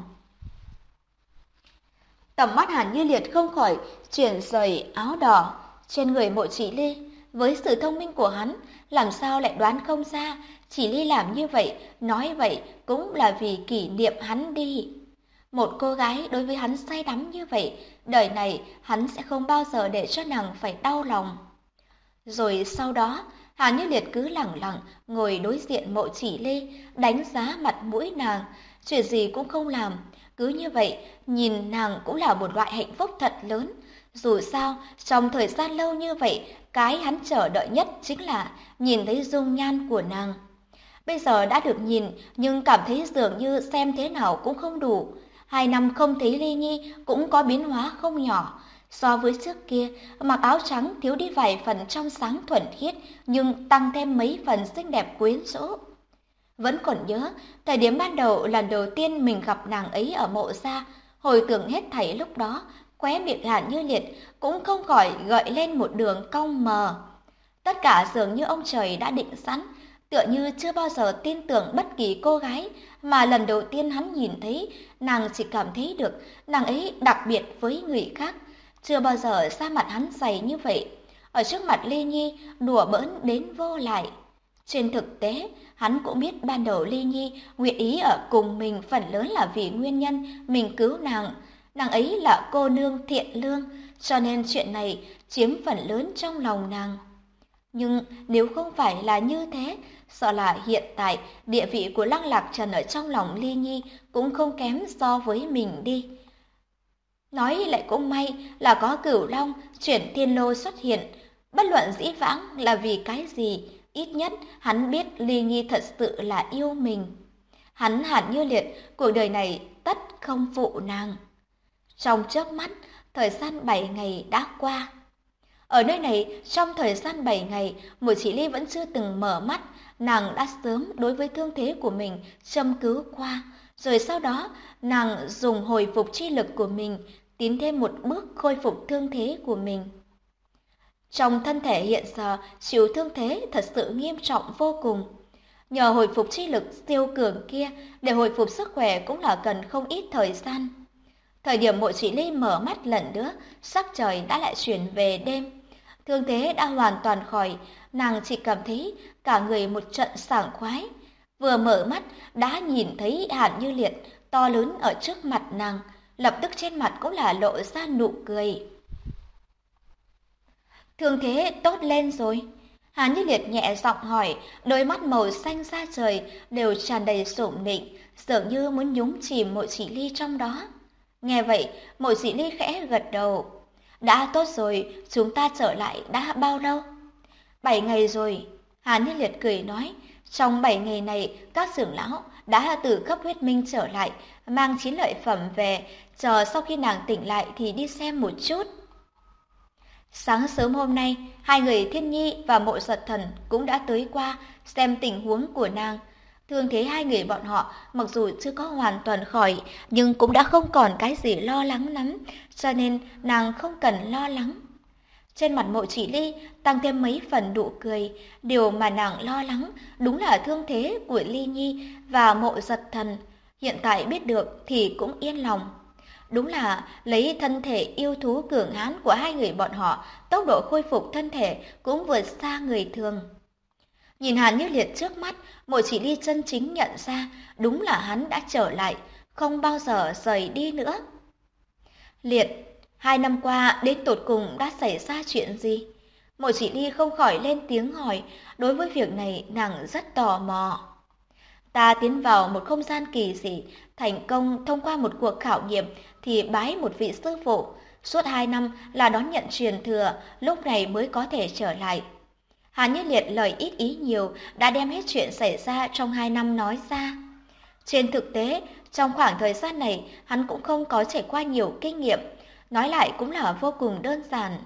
Tầm mắt Hàn Như Liệt không khỏi chuyển rời áo đỏ trên người Mộ Chỉ Ly. Với sự thông minh của hắn, làm sao lại đoán không ra Chỉ Ly làm như vậy, nói vậy cũng là vì kỷ niệm hắn đi. Một cô gái đối với hắn say đắm như vậy, đời này hắn sẽ không bao giờ để cho nàng phải đau lòng. Rồi sau đó, Hàn Như Liệt cứ lẳng lặng ngồi đối diện Mộ Chỉ Ly, đánh giá mặt mũi nàng, chuyện gì cũng không làm. Cứ như vậy, nhìn nàng cũng là một loại hạnh phúc thật lớn. Dù sao, trong thời gian lâu như vậy, cái hắn chờ đợi nhất chính là nhìn thấy dung nhan của nàng. Bây giờ đã được nhìn, nhưng cảm thấy dường như xem thế nào cũng không đủ. 2 năm không thấy Ly Nhi cũng có biến hóa không nhỏ. So với trước kia, mặc áo trắng thiếu đi vài phần trong sáng thuần khiết, nhưng tăng thêm mấy phần xinh đẹp quyến rũ. Vẫn còn nhớ, thời điểm ban đầu lần đầu tiên mình gặp nàng ấy ở Mộ Gia, hồi tưởng hết thảy lúc đó, khóe miệng Hàn Như Liệt cũng không khỏi gợi lên một đường cong mờ. Tất cả dường như ông trời đã định sẵn, tựa như chưa bao giờ tin tưởng bất kỳ cô gái mà lần đầu tiên hắn nhìn thấy, nàng chỉ cảm thấy được nàng ấy đặc biệt với người khác. Chưa bao giờ da mặt hắn dày như vậy, ở trước mặt Ly Nhi đùa bỡn đến vô lại. Trên thực tế, hắn cũng biết ban đầu Ly Nhi nguyện ý ở cùng mình phần lớn là vì nguyên nhân mình cứu nàng. Nàng ấy là cô nương thiện lương, cho nên chuyện này chiếm phần lớn trong lòng nàng. Nhưng nếu không phải là như thế, sợ là hiện tại địa vị của Lăng Lạc Trần ở trong lòng Ly Nhi cũng không kém so với mình đi. Nói lại cũng may là có Cửu Long chuyển thiên lô xuất hiện, bất luận dĩ vãng là vì cái gì, ít nhất hắn biết Ly Nhi thật sự là yêu mình. Hắn Hàn Như Liệt cuộc đời này tất không phụ nàng. Trong chớp mắt, thời gian 7 ngày đã qua. Ở nơi này, trong thời gian 7 ngày, Mộ Chỉ Ly vẫn chưa từng mở mắt, nàng đã sớm đối với thương thế của mình châm cứu qua, rồi sau đó nàng dùng hồi phục chi lực của mình tiến thêm một bước khôi phục thương thế của mình. Trong thân thể hiện giờ chịu thương thế thật sự nghiêm trọng vô cùng. Nhờ hồi phục chi lực siêu cường kia, để hồi phục sức khỏe cũng là cần không ít thời gian. Thời điểm Mộ Chỉ Ly mở mắt lần nữa, sắc trời đã lại chuyển về đêm. Thương thế đã hoàn toàn khỏi, nàng chỉ cảm thấy cả người một trận sảng khoái. Vừa mở mắt đã nhìn thấy Hàn Như Liệt to lớn ở trước mặt nàng, lập tức trên mặt cũng là lộ ra nụ cười. Thương thế tốt lên rồi. Hàn Như Liệt nhẹ giọng hỏi, đôi mắt màu xanh da trời đều tràn đầy sủng nịnh, dường như muốn nhúng chìm Mộ Chỉ Ly trong đó. Nghe vậy, Mộ Chỉ Ly khẽ gật đầu. Đã tốt rồi, chúng ta trở lại đã bao lâu? 7 ngày rồi. Hàn Như Liệt cười nói, trong 7 ngày này, các trưởng lão đã từ cấp huyết minh trở lại, mang chiến lợi phẩm về, chờ sau khi nàng tỉnh lại thì đi xem một chút. Sáng sớm hôm nay, hai người Thiên Nhi và Mộ Giật Thần cũng đã tới qua xem tình huống của nàng. Thương thế hai người bọn họ mặc dù chưa có hoàn toàn khỏi, nhưng cũng đã không còn cái gì lo lắng lắm, cho nên nàng không cần lo lắng. Trên mặt Mộ Chỉ Ly tăng thêm mấy phần nụ cười, điều mà nàng lo lắng đúng là thương thế của Ly Nhi và Mộ Giật Thần. Hiện tại biết được thì cũng yên lòng. Đúng là lấy thân thể yêu thú cường hãn của hai người bọn họ, tốc độ khôi phục thân thể cũng vượt xa người thường. Nhìn Hàn Như Liệt trước mắt, Mộ Chỉ Ly chân chính nhận ra đúng là hắn đã trở lại, không bao giờ rời đi nữa. Liệt, 2 năm qua đến tột cùng đã xảy ra chuyện gì? Mộ Chỉ Ly không khỏi lên tiếng hỏi, đối với việc này nàng rất tò mò. Ta tiến vào một không gian kỳ dị, thành công thông qua một cuộc khảo nghiệm thì bái một vị sư phụ. Suốt 2 năm là đón nhận truyền thừa, lúc này mới có thể trở lại. Hàn Như Liệt lời ít ý nhiều đã đem hết chuyện xảy ra trong 2 năm nói ra. Trên thực tế, trong khoảng thời gian này, hắn cũng không có trải qua nhiều kinh nghiệm. Nói lại cũng là vô cùng đơn giản.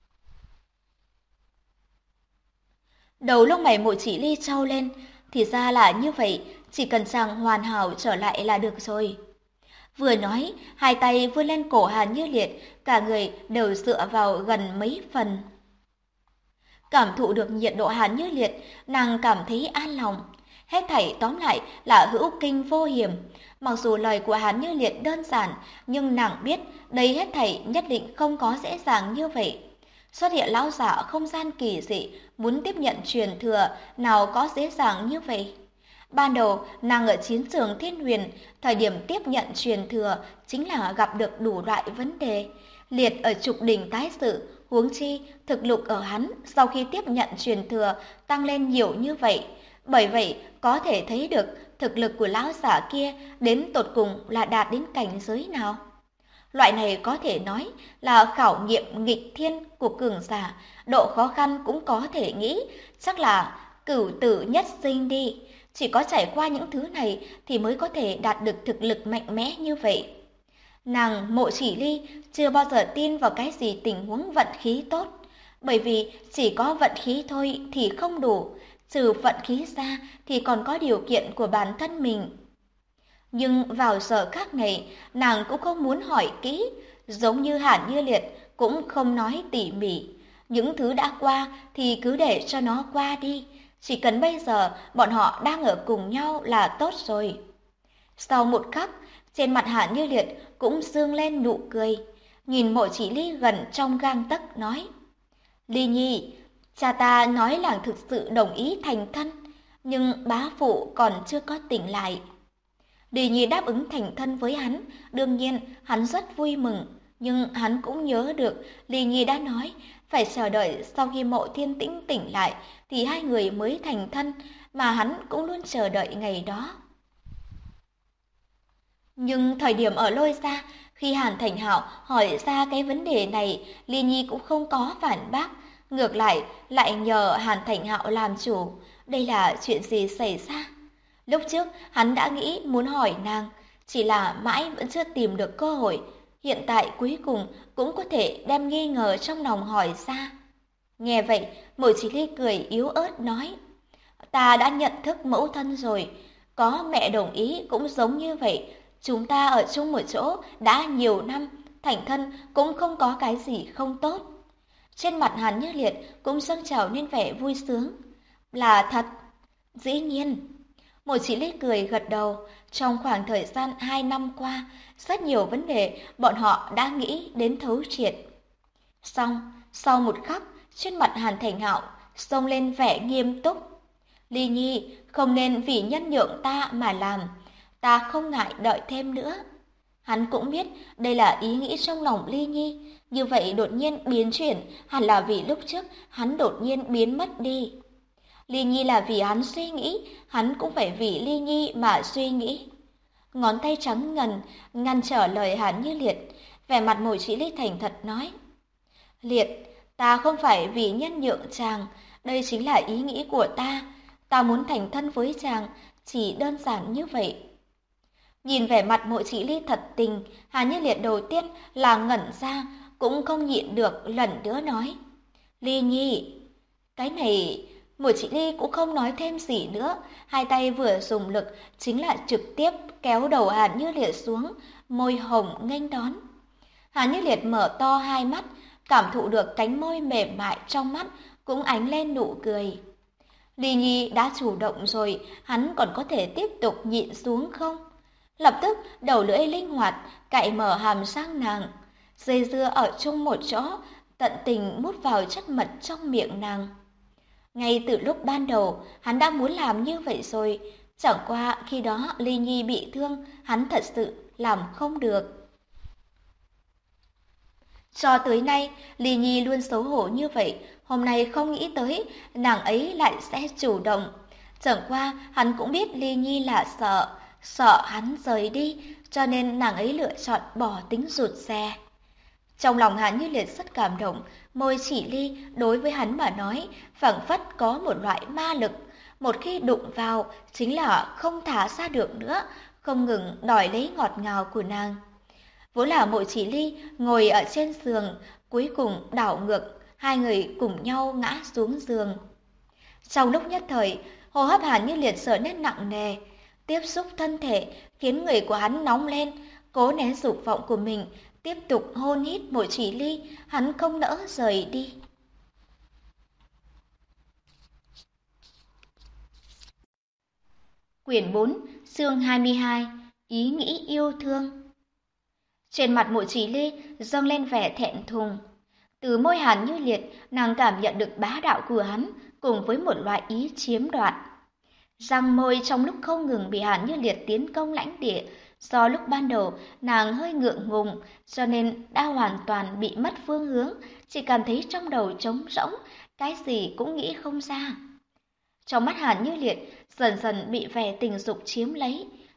Đầu lông mày Mộ Chỉ Ly trao lên, thì ra là như vậy, chỉ cần chàng hoàn hảo trở lại là được rồi. Vừa nói, hai tay vươn lên cổ Hàn Như Liệt, cả người đều dựa vào gần mấy phần. Cảm thụ được nhiệt độ Hàn Như Liệt, nàng cảm thấy an lòng. Hết thảy tóm lại là hữu kinh vô hiểm. Mặc dù lời của Hàn Như Liệt đơn giản, nhưng nàng biết đây hết thảy nhất định không có dễ dàng như vậy. Xuất hiện lão giả không gian kỳ dị, muốn tiếp nhận truyền thừa, nào có dễ dàng như vậy. Ban đầu, nàng ở chiến trường Thiên Huyền, thời điểm tiếp nhận truyền thừa chính là gặp được đủ loại vấn đề. Liệt ở trục đỉnh tái sự, huống chi thực lực ở hắn sau khi tiếp nhận truyền thừa tăng lên nhiều như vậy. Bởi vậy, có thể thấy được thực lực của lão giả kia đến tột cùng là đạt đến cảnh giới nào. Loại này có thể nói là khảo nghiệm nghịch thiên của cường giả, độ khó khăn cũng có thể nghĩ, chắc là cửu tử nhất sinh đi. Chỉ có trải qua những thứ này thì mới có thể đạt được thực lực mạnh mẽ như vậy. Nàng Mộ Chỉ Ly chưa bao giờ tin vào cái gì tình huống vận khí tốt, bởi vì chỉ có vận khí thôi thì không đủ, trừ vận khí ra thì còn có điều kiện của bản thân mình. Nhưng vào giờ khác này, nàng cũng không muốn hỏi kỹ, giống như Hàn Như Liệt cũng không nói tỉ mỉ. Những thứ đã qua thì cứ để cho nó qua đi, chỉ cần bây giờ bọn họ đang ở cùng nhau là tốt rồi. Sau một khắc, trên mặt Hàn Như Liệt cũng dương lên nụ cười, nhìn Mộ Chỉ Ly gần trong gang tấc nói: Ly Nhi, cha ta nói làng thực sự đồng ý thành thân, nhưng bá phụ còn chưa có tỉnh lại. Ly Nhi đáp ứng thành thân với hắn, đương nhiên hắn rất vui mừng, nhưng hắn cũng nhớ được Ly Nhi đã nói phải chờ đợi sau khi Mộ Thiên Tĩnh tỉnh lại thì hai người mới thành thân, mà hắn cũng luôn chờ đợi ngày đó. Nhưng thời điểm ở Lôi Gia, khi Hàn Thành Hạo hỏi ra cái vấn đề này, Ly Nhi cũng không có phản bác, ngược lại nhờ Hàn Thành Hạo làm chủ. Đây là chuyện gì xảy ra? Lúc trước hắn đã nghĩ muốn hỏi nàng, chỉ là mãi vẫn chưa tìm được cơ hội. Hiện tại cuối cùng cũng có thể đem nghi ngờ trong lòng hỏi ra. Nghe vậy, Mộ Chỉ Ly cười yếu ớt nói: Ta đã nhận thức mẫu thân rồi, có mẹ đồng ý cũng giống như vậy. Chúng ta ở chung một chỗ đã nhiều năm, thành thân cũng không có cái gì không tốt. Trên mặt Hàn Như Liệt cũng dâng trào nên vẻ vui sướng. Là thật, dĩ nhiên. Mộ Chỉ Ly cười gật đầu, trong khoảng thời gian 2 năm qua, rất nhiều vấn đề bọn họ đã nghĩ đến thấu triệt. Xong, sau một khắc, trên mặt Hàn Thành Hạo xông lên vẻ nghiêm túc. Ly Nhi, không nên vì nhân nhượng ta mà làm, ta không ngại đợi thêm nữa. Hắn cũng biết đây là ý nghĩ trong lòng Ly Nhi, như vậy đột nhiên biến chuyển hẳn là vì lúc trước hắn đột nhiên biến mất đi. Ly Nhi là vì hắn suy nghĩ, hắn cũng phải vì Ly Nhi mà suy nghĩ. Ngón tay trắng ngần ngăn trở lời Hàn Như Liệt, vẻ mặt Mộ Chỉ Ly thành thật nói: Liệt, ta không phải vì nhân nhượng chàng, đây chính là ý nghĩ của ta. Ta muốn thành thân với chàng, chỉ đơn giản như vậy. Nhìn vẻ mặt Mộ Chỉ Ly thật tình, Hàn Như Liệt đầu tiên là ngẩn ra, cũng không nhịn được lần nữa nói: Ly Nhi, cái này... Mộ Chỉ Ly cũng không nói thêm gì nữa, hai tay vừa dùng lực chính là trực tiếp kéo đầu Hàn Như Liệt xuống, môi hồng nghênh đón. Hàn Như Liệt mở to hai mắt, cảm thụ được cánh môi mềm mại trong mắt, cũng ánh lên nụ cười. Ly Nhi đã chủ động rồi, hắn còn có thể tiếp tục nhịn xuống không? Lập tức đầu lưỡi linh hoạt cạy mở hàm răng nàng, dây dưa ở chung một chỗ, tận tình mút vào chất mật trong miệng nàng. Ngay từ lúc ban đầu, hắn đã muốn làm như vậy rồi, chẳng qua khi đó Ly Nhi bị thương, hắn thật sự làm không được. Cho tới nay, Ly Nhi luôn xấu hổ như vậy, hôm nay không nghĩ tới nàng ấy lại sẽ chủ động. Chẳng qua hắn cũng biết Ly Nhi là sợ hắn rời đi, cho nên nàng ấy lựa chọn bỏ tính rụt rè. Trong lòng hắn Như Liệt rất cảm động, Mộ Chỉ Ly đối với hắn mà nói, phảng phất có một loại ma lực, một khi đụng vào chính là không thả ra được nữa, không ngừng đòi lấy ngọt ngào của nàng. Vốn là Mộ Chỉ Ly ngồi ở trên giường, cuối cùng đảo ngược, hai người cùng nhau ngã xuống giường. Trong lúc nhất thời, hô hấp hắn Như Liệt trở nên nặng nề, tiếp xúc thân thể khiến người của hắn nóng lên, cố nén dục vọng của mình, tiếp tục hôn hít Mộ Chỉ Ly, hắn không nỡ rời đi. Quyển 4, chương 22, ý nghĩ yêu thương. Trên mặt Mộ Chỉ Ly dâng lên vẻ thẹn thùng. Từ môi Hàn Như Liệt, nàng cảm nhận được bá đạo của hắn cùng với một loại ý chiếm đoạt. Răng môi trong lúc không ngừng bị Hàn Như Liệt tiến công lãnh địa, do lúc ban đầu nàng hơi ngượng ngùng, cho nên đã hoàn toàn bị mất phương hướng, chỉ cảm thấy trong đầu trống rỗng, cái gì cũng nghĩ không ra. Trong mắt Hàn Như Liệt dần dần bị vẻ tình dục chiếm lấy,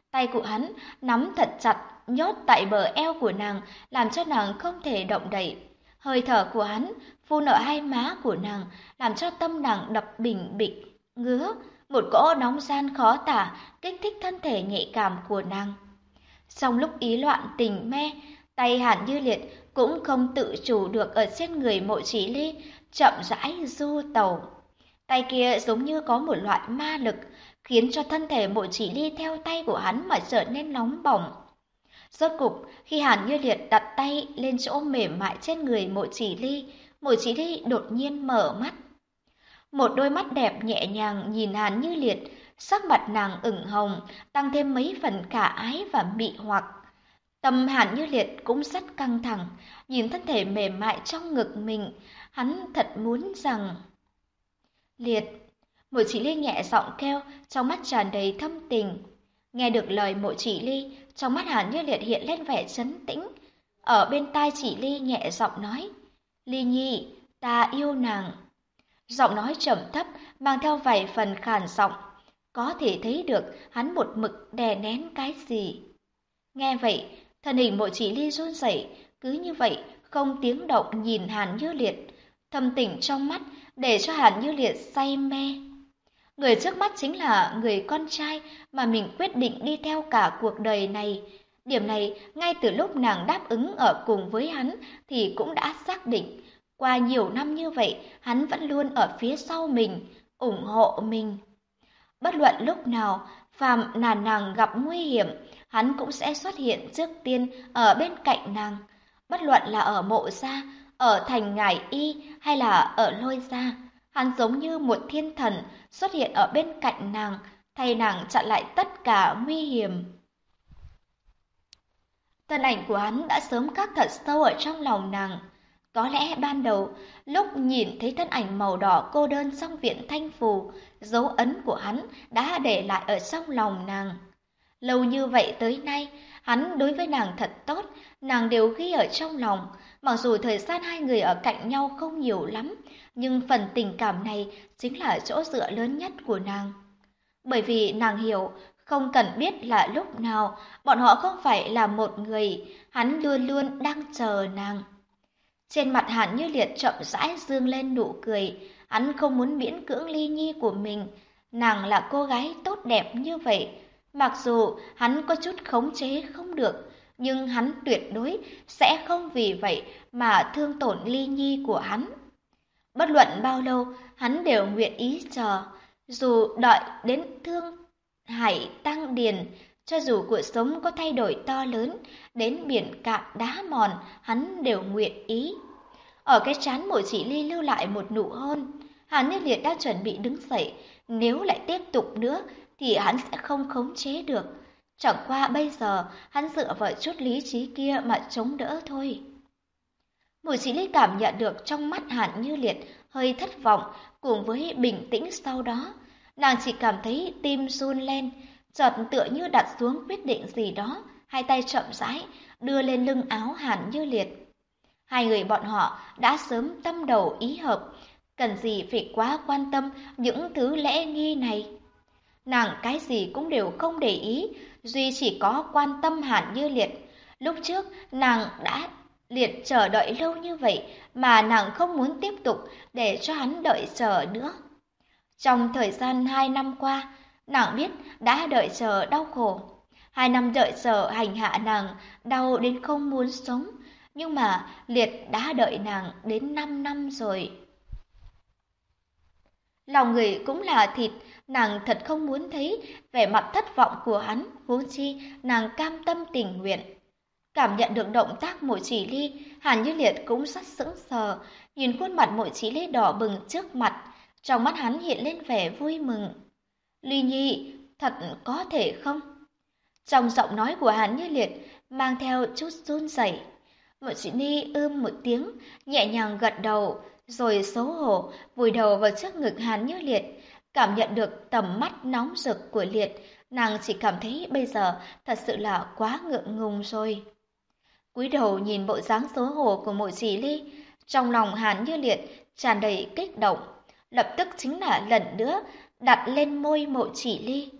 Tay của hắn nắm thật chặt, nhốt tại bờ eo của nàng, làm cho nàng không thể động đậy. Hơi thở của hắn phun ở hai má của nàng, làm cho tâm nàng đập bình bịch, ngứa, một cỗ nóng ran khó tả, kích thích thân thể nhạy cảm của nàng. Trong lúc ý loạn tình mê, tay Hàn Như Liệt cũng không tự chủ được ở trên người Mộ Chỉ Ly, chậm rãi du tẩu. Tay kia giống như có một loại ma lực, khiến cho thân thể Mộ Chỉ Ly theo tay của hắn mà trở nên nóng bỏng. Rốt cục, khi Hàn Như Liệt đặt tay lên chỗ mềm mại trên người Mộ Chỉ Ly đột nhiên mở mắt. Một đôi mắt đẹp nhẹ nhàng nhìn Hàn Như Liệt, sắc mặt nàng ửng hồng, tăng thêm mấy phần khả ái và mị hoặc. Tâm Hàn Như Liệt cũng rất căng thẳng, nhìn thân thể mềm mại trong ngực mình, hắn thật muốn rằng... Liệt, Mộ Chỉ Ly nhẹ giọng kêu, trong mắt tràn đầy thâm tình. Nghe được lời Mộ Chỉ Ly, trong mắt Hàn Như Liệt hiện lên vẻ trấn tĩnh. Ở bên tai Chỉ Ly nhẹ giọng nói, Ly Nhi, ta yêu nàng. Giọng nói trầm thấp, mang theo vài phần khàn giọng. Có thể thấy được hắn một mực đè nén cái gì. Nghe vậy, thân hình Mộ Chỉ Ly run rẩy, cứ như vậy, không tiếng động nhìn Hàn Như Liệt. Thâm tình trong mắt, để cho Hàn Như Liệt say mê. Người trước mắt chính là người con trai mà mình quyết định đi theo cả cuộc đời này. Điểm này, ngay từ lúc nàng đáp ứng ở cùng với hắn thì cũng đã xác định. Qua nhiều năm như vậy, hắn vẫn luôn ở phía sau mình, ủng hộ mình. Bất luận lúc nào, phàm là nàng gặp nguy hiểm, hắn cũng sẽ xuất hiện trước tiên ở bên cạnh nàng. Bất luận là ở Mộ gia, ở thành Ngải Y hay là ở Lôi gia, hắn giống như một thiên thần xuất hiện ở bên cạnh nàng, thay nàng chặn lại tất cả nguy hiểm. Thân ảnh của hắn đã sớm khắc thật sâu ở trong lòng nàng. Có lẽ ban đầu, lúc nhìn thấy thân ảnh màu đỏ cô đơn trong viện Thanh Phù, dấu ấn của hắn đã để lại ở trong lòng nàng. Lâu như vậy tới nay, hắn đối với nàng thật tốt, nàng đều ghi ở trong lòng. Mặc dù thời gian hai người ở cạnh nhau không nhiều lắm, nhưng phần tình cảm này chính là chỗ dựa lớn nhất của nàng. Bởi vì nàng hiểu, không cần biết là lúc nào, bọn họ không phải là một người, hắn luôn luôn đang chờ nàng. Trên mặt Hàn Như Liệt chậm rãi dương lên nụ cười, hắn không muốn miễn cưỡng Ly Nhi của mình. Nàng là cô gái tốt đẹp như vậy, mặc dù hắn có chút khống chế không được, nhưng hắn tuyệt đối sẽ không vì vậy mà thương tổn Ly Nhi của hắn. Bất luận bao lâu, hắn đều nguyện ý chờ, dù đợi đến thương hải tăng điền, cho dù cuộc sống có thay đổi to lớn, đến biển cạn đá mòn, hắn đều nguyện ý. Ở cái trán Mộ Chỉ Ly lưu lại một nụ hôn. Hàn Như Liệt đang chuẩn bị đứng dậy, nếu lại tiếp tục nữa thì hắn sẽ không khống chế được. Chẳng qua bây giờ hắn dựa vào chút lý trí kia mà chống đỡ thôi. Mộ Chỉ Ly cảm nhận được trong mắt Hàn Như Liệt hơi thất vọng cùng với bình tĩnh sau đó. Nàng chỉ cảm thấy tim run lên, chợt tựa như đặt xuống quyết định gì đó, hai tay chậm rãi đưa lên lưng áo Hàn Như Liệt. Hai người bọn họ đã sớm tâm đầu ý hợp, cần gì phải quá quan tâm những thứ lễ nghi này. Nàng cái gì cũng đều không để ý, duy chỉ có quan tâm Hàn Như Liệt. Lúc trước nàng đã liệt chờ đợi lâu như vậy mà nàng không muốn tiếp tục để cho hắn đợi chờ nữa. Trong thời gian 2 năm qua, nàng biết đã đợi chờ đau khổ. 2 năm đợi chờ hành hạ nàng, đau đến không muốn sống. Nhưng mà Liệt đã đợi nàng đến 5 năm rồi. Lòng người cũng là thịt, nàng thật không muốn thấy vẻ mặt thất vọng của hắn, huống chi nàng cam tâm tình nguyện. Cảm nhận được động tác Mộ Chỉ Ly, Hàn Như Liệt cũng rất sững sờ, nhìn khuôn mặt Mộ Chỉ Ly đỏ bừng trước mặt, trong mắt hắn hiện lên vẻ vui mừng. Ly Nhi, thật có thể không? Trong giọng nói của Hàn Như Liệt mang theo chút run rẩy. Mộ Chỉ Ly một tiếng, nhẹ nhàng gật đầu, rồi xấu hổ vùi đầu vào trước ngực Hàn Như Liệt. Cảm nhận được tầm mắt nóng rực của Liệt, nàng chỉ cảm thấy bây giờ thật sự là quá ngượng ngùng rồi. Cúi đầu nhìn bộ dáng xấu hổ của Mộ Chỉ Ly, trong lòng Hàn Như Liệt tràn đầy kích động, lập tức chính là lần nữa đặt lên môi Mộ Chỉ Ly.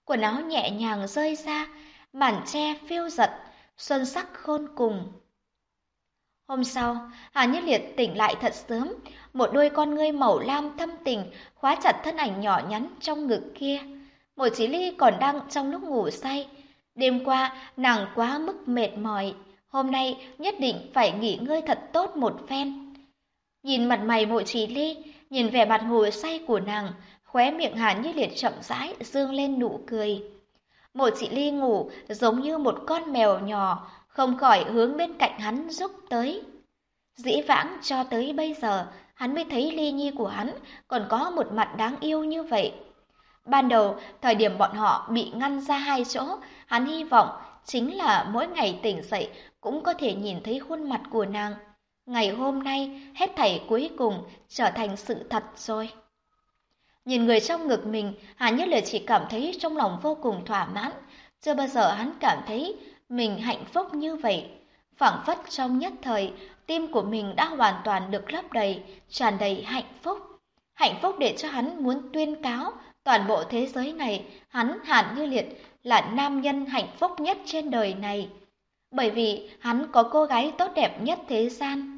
Quần áo nhẹ nhàng rơi ra, màn tre phiêu giật, xuân sắc khôn cùng. Hôm sau, Hà Nhất Liệt tỉnh lại thật sớm, một đôi con ngươi màu lam thâm tình khóa chặt thân ảnh nhỏ nhắn trong ngực kia. Mộ Chí Ly còn đang trong lúc ngủ say. Đêm qua, nàng quá mức mệt mỏi, hôm nay nhất định phải nghỉ ngơi thật tốt một phen. Nhìn mặt mày Mộ Chí Ly, nhìn vẻ mặt ngủ say của nàng, khóe miệng Hà Nhất Liệt chậm rãi dương lên nụ cười. Mộ Chí Ly ngủ giống như một con mèo nhỏ, không khỏi hướng bên cạnh hắn rúc tới. Dĩ vãng cho tới bây giờ, hắn mới thấy Ly Nhi của hắn còn có một mặt đáng yêu như vậy. Ban đầu, thời điểm bọn họ bị ngăn ra hai chỗ, hắn hy vọng chính là mỗi ngày tỉnh dậy cũng có thể nhìn thấy khuôn mặt của nàng. Ngày hôm nay, hết thảy cuối cùng trở thành sự thật rồi. Nhìn người trong ngực mình, Hà Nhất Liệt chỉ cảm thấy trong lòng vô cùng thỏa mãn. Chưa bao giờ hắn cảm thấy mình hạnh phúc như vậy. Phảng phất trong nhất thời, tim của mình đã hoàn toàn được lấp đầy, tràn đầy hạnh phúc. Hạnh phúc để cho hắn muốn tuyên cáo toàn bộ thế giới này, hắn Hàn Như Liệt là nam nhân hạnh phúc nhất trên đời này. Bởi vì hắn có cô gái tốt đẹp nhất thế gian.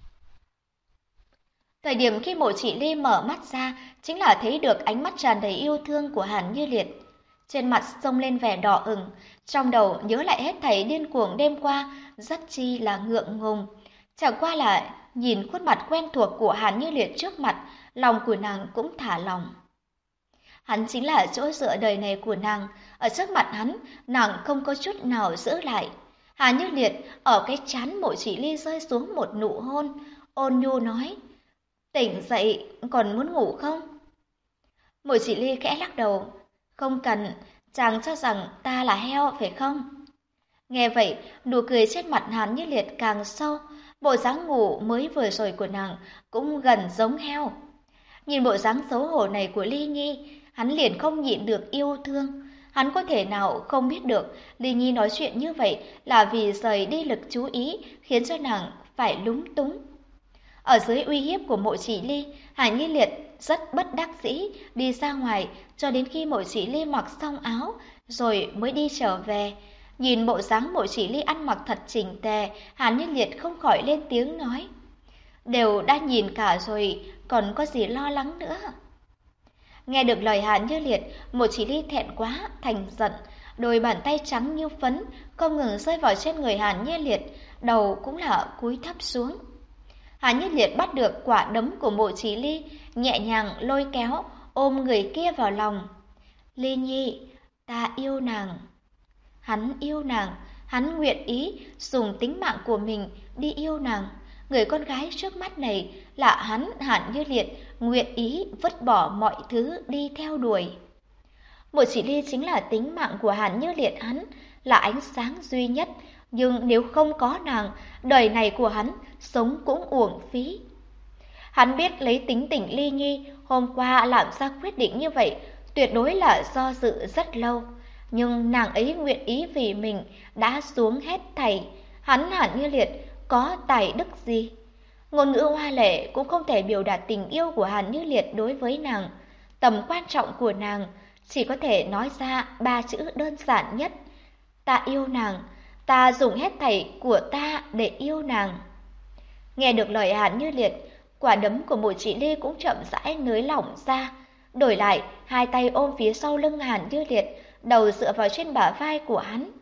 Thời điểm khi Mộ Chỉ Ly mở mắt ra, chính là thấy được ánh mắt tràn đầy yêu thương của Hàn Như Liệt. Trên mặt xông lên vẻ đỏ ửng, trong đầu nhớ lại hết thảy điên cuồng đêm qua, rất chi là ngượng ngùng. Chẳng qua là nhìn khuôn mặt quen thuộc của Hàn Như Liệt trước mặt, lòng của nàng cũng thả lòng. Hắn chính là chỗ dựa đời này của nàng, ở trước mặt hắn, nàng không có chút nào giữ lại. Hàn Như Liệt ở cái trán Mộ Chỉ Ly rơi xuống một nụ hôn, ôn nhu nói: "Tỉnh dậy, còn muốn ngủ không?" Mộ Chỉ Ly khẽ lắc đầu: "Không cần, chàng cho rằng ta là heo phải không?" Nghe vậy, nụ cười trên mặt Hàn Như Liệt càng sâu, bộ dáng ngủ mới vừa rồi của nàng cũng gần giống heo. Nhìn bộ dáng xấu hổ này của Ly Nhi, hắn liền không nhịn được yêu thương. Hắn có thể nào không biết được Ly Nhi nói chuyện như vậy là vì rời đi lực chú ý, khiến cho nàng phải lúng túng. Ở dưới uy hiếp của Mộ Chỉ Ly, Hải Nhi Liệt rất bất đắc dĩ đi ra ngoài cho đến khi Mộ Chỉ Ly mặc xong áo rồi mới đi trở về. Nhìn bộ dáng Mộ Chỉ Ly ăn mặc thật chỉnh tề, Hàn Nhất Liệt không khỏi lên tiếng nói: "Đều đã nhìn cả rồi, còn có gì lo lắng nữa." Nghe được lời Hàn Như Liệt, Mộ Chỉ Ly thẹn quá, thành giận, đôi bàn tay trắng như phấn không ngừng rơi vào trên người Hàn Như Liệt, đầu cũng là cúi thấp xuống. Hàn Nhất Liệt bắt được quả đấm của Mộ Chí Ly, nhẹ nhàng lôi kéo, ôm người kia vào lòng. "Ly Nhi, ta yêu nàng." Hắn yêu nàng, hắn nguyện ý dùng tính mạng của mình đi yêu nàng. Người con gái trước mắt này là hắn Hàn Như Liệt nguyện ý vứt bỏ mọi thứ đi theo đuổi. Mộ Chỉ Ly chính là tính mạng của Hàn Như Liệt hắn, là ánh sáng duy nhất, nhưng nếu không có nàng, đời này của hắn sống cũng uổng phí. Hắn biết lấy tính tình Ly Nhi hôm qua làm ra quyết định như vậy, tuyệt đối là do dự rất lâu. Nhưng nàng ấy nguyện ý vì mình đã xuống hết thảy. Hắn Hàn Như Liệt có tài đức gì? Ngôn ngữ hoa lệ cũng không thể biểu đạt tình yêu của Hàn Như Liệt đối với nàng. Tầm quan trọng của nàng chỉ có thể nói ra 3 chữ đơn giản nhất: ta yêu nàng, ta dùng hết thảy của ta để yêu nàng. Nghe được lời Hàn Như Liệt, quả đấm của Mộ Chỉ Ly cũng chậm rãi nới lỏng ra, đổi lại hai tay ôm phía sau lưng Hàn Như Liệt, đầu dựa vào trên bả vai của hắn.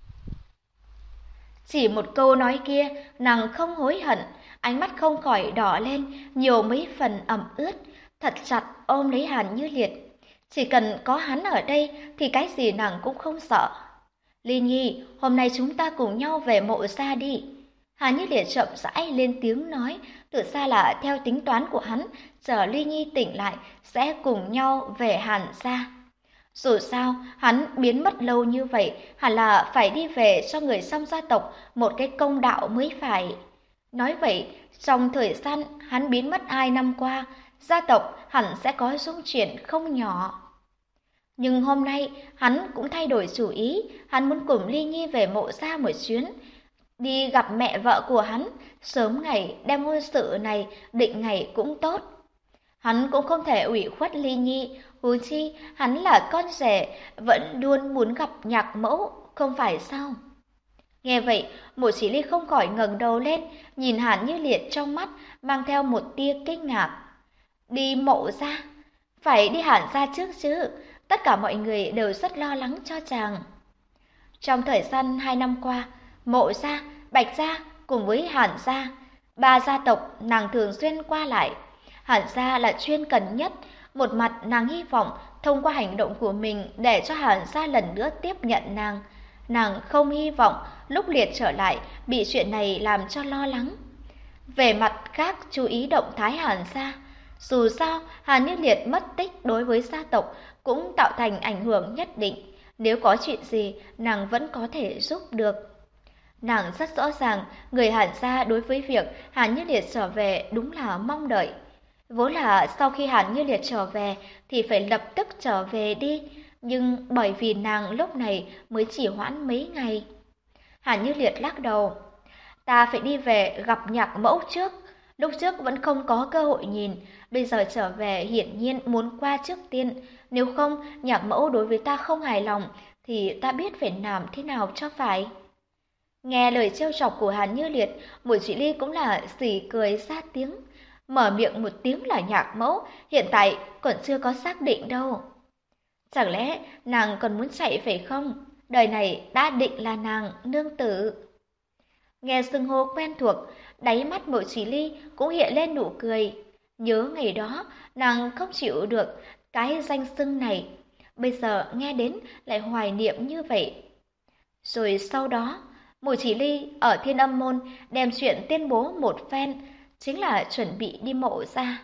Chỉ một câu nói kia, nàng không hối hận, ánh mắt không khỏi đỏ lên, nhiều mấy phần ẩm ướt, thật chặt ôm lấy Hàn Như Liệt. Chỉ cần có hắn ở đây thì cái gì nàng cũng không sợ. "Ly Nhi, hôm nay chúng ta cùng nhau về Mộ gia đi." Hàn Như Liệt chậm rãi lên tiếng nói, tự ra là theo tính toán của hắn, chờ Ly Nhi tỉnh lại sẽ cùng nhau về Hàn gia. Dù sao, hắn biến mất lâu như vậy, hẳn là phải đi về cho người trong gia tộc một cái công đạo mới phải. Nói vậy, trong thời gian hắn biến mất 2 năm qua, gia tộc hẳn sẽ có xung chuyển không nhỏ. Nhưng hôm nay, hắn cũng thay đổi chủ ý, hắn muốn cùng Ly Nhi về Mộ gia một chuyến, đi gặp mẹ vợ của hắn, sớm ngày đem hôn sự này định ngày cũng tốt. Hắn cũng không thể ủy khuất Ly Nhi, huống chi hắn là con rể, vẫn luôn muốn gặp nhạc mẫu, không phải sao? Nghe vậy, Mộ Chỉ Ly không khỏi ngẩng đầu lên, nhìn Hàn Như Liệt trong mắt mang theo một tia kinh ngạc. Đi Mộ gia? Phải đi Hàn gia trước chứ? Tất cả mọi người đều rất lo lắng cho chàng. Trong thời gian 2 năm qua, Mộ gia, Bạch gia cùng với Hàn gia, ba gia tộc nàng thường xuyên qua lại. Hàn gia là chuyên cần nhất, một mặt nàng hy vọng thông qua hành động của mình để cho Hàn gia lần nữa tiếp nhận nàng. Nàng không hy vọng lúc Liệt trở lại bị chuyện này làm cho lo lắng. Về mặt khác chú ý động thái Hàn gia, dù sao Hàn Như Liệt mất tích đối với gia tộc cũng tạo thành ảnh hưởng nhất định. Nếu có chuyện gì, nàng vẫn có thể giúp được. Nàng rất rõ ràng, người Hàn gia đối với việc Hàn Như Liệt trở về đúng là mong đợi. Vốn là sau khi Hàn Như Liệt trở về thì phải lập tức trở về đi, nhưng bởi vì nàng lúc này mới chỉ hoãn mấy ngày. Hàn Như Liệt lắc đầu. Ta phải đi về gặp nhạc mẫu trước. Lúc trước vẫn không có cơ hội nhìn, bây giờ trở về hiển nhiên muốn qua trước tiên. Nếu không, nhạc mẫu đối với ta không hài lòng, thì ta biết phải làm thế nào cho phải. Nghe lời trêu chọc của Hàn Như Liệt, Mộ Chỉ Ly cũng là xỉ cười ra tiếng. Mở miệng một tiếng là nhạc mẫu, hiện tại còn chưa có xác định đâu. Chẳng lẽ nàng còn muốn chạy phải không? Đời này đã định là nàng nương tử. Nghe xưng hô quen thuộc, đáy mắt Mộ Chỉ Ly cũng hiện lên nụ cười. Nhớ ngày đó, nàng không chịu được cái danh xưng này. Bây giờ nghe đến lại hoài niệm như vậy. Rồi sau đó, Mộ Chỉ Ly ở Thiên Âm Môn đem chuyện tuyên bố một phen, chính là chuẩn bị đi Mộ gia.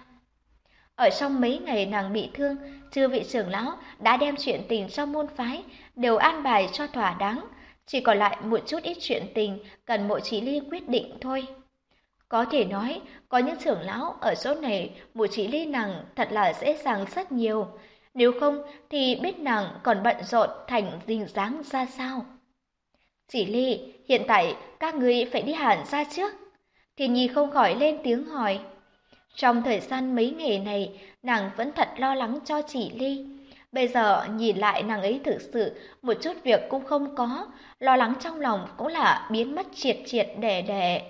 Ở trong mấy ngày nàng bị thương, chư vị trưởng lão đã đem chuyện tình trong môn phái đều an bài cho thỏa đáng, chỉ còn lại một chút ít chuyện tình cần Mộ Chỉ Ly quyết định thôi. Có thể nói, có những trưởng lão ở chỗ này, Mộ Chỉ Ly nàng thật là dễ dàng rất nhiều. Nếu không thì biết nàng còn bận rộn thành hình dáng ra sao. Chỉ Ly, hiện tại các ngươi phải đi Hàn gia trước. Thiên Nhi không khỏi lên tiếng hỏi. Trong thời gian mấy ngày này, nàng vẫn thật lo lắng cho Chỉ Ly. Bây giờ nhìn lại nàng ấy thực sự một chút việc cũng không có, lo lắng trong lòng cũng là biến mất triệt triệt để để.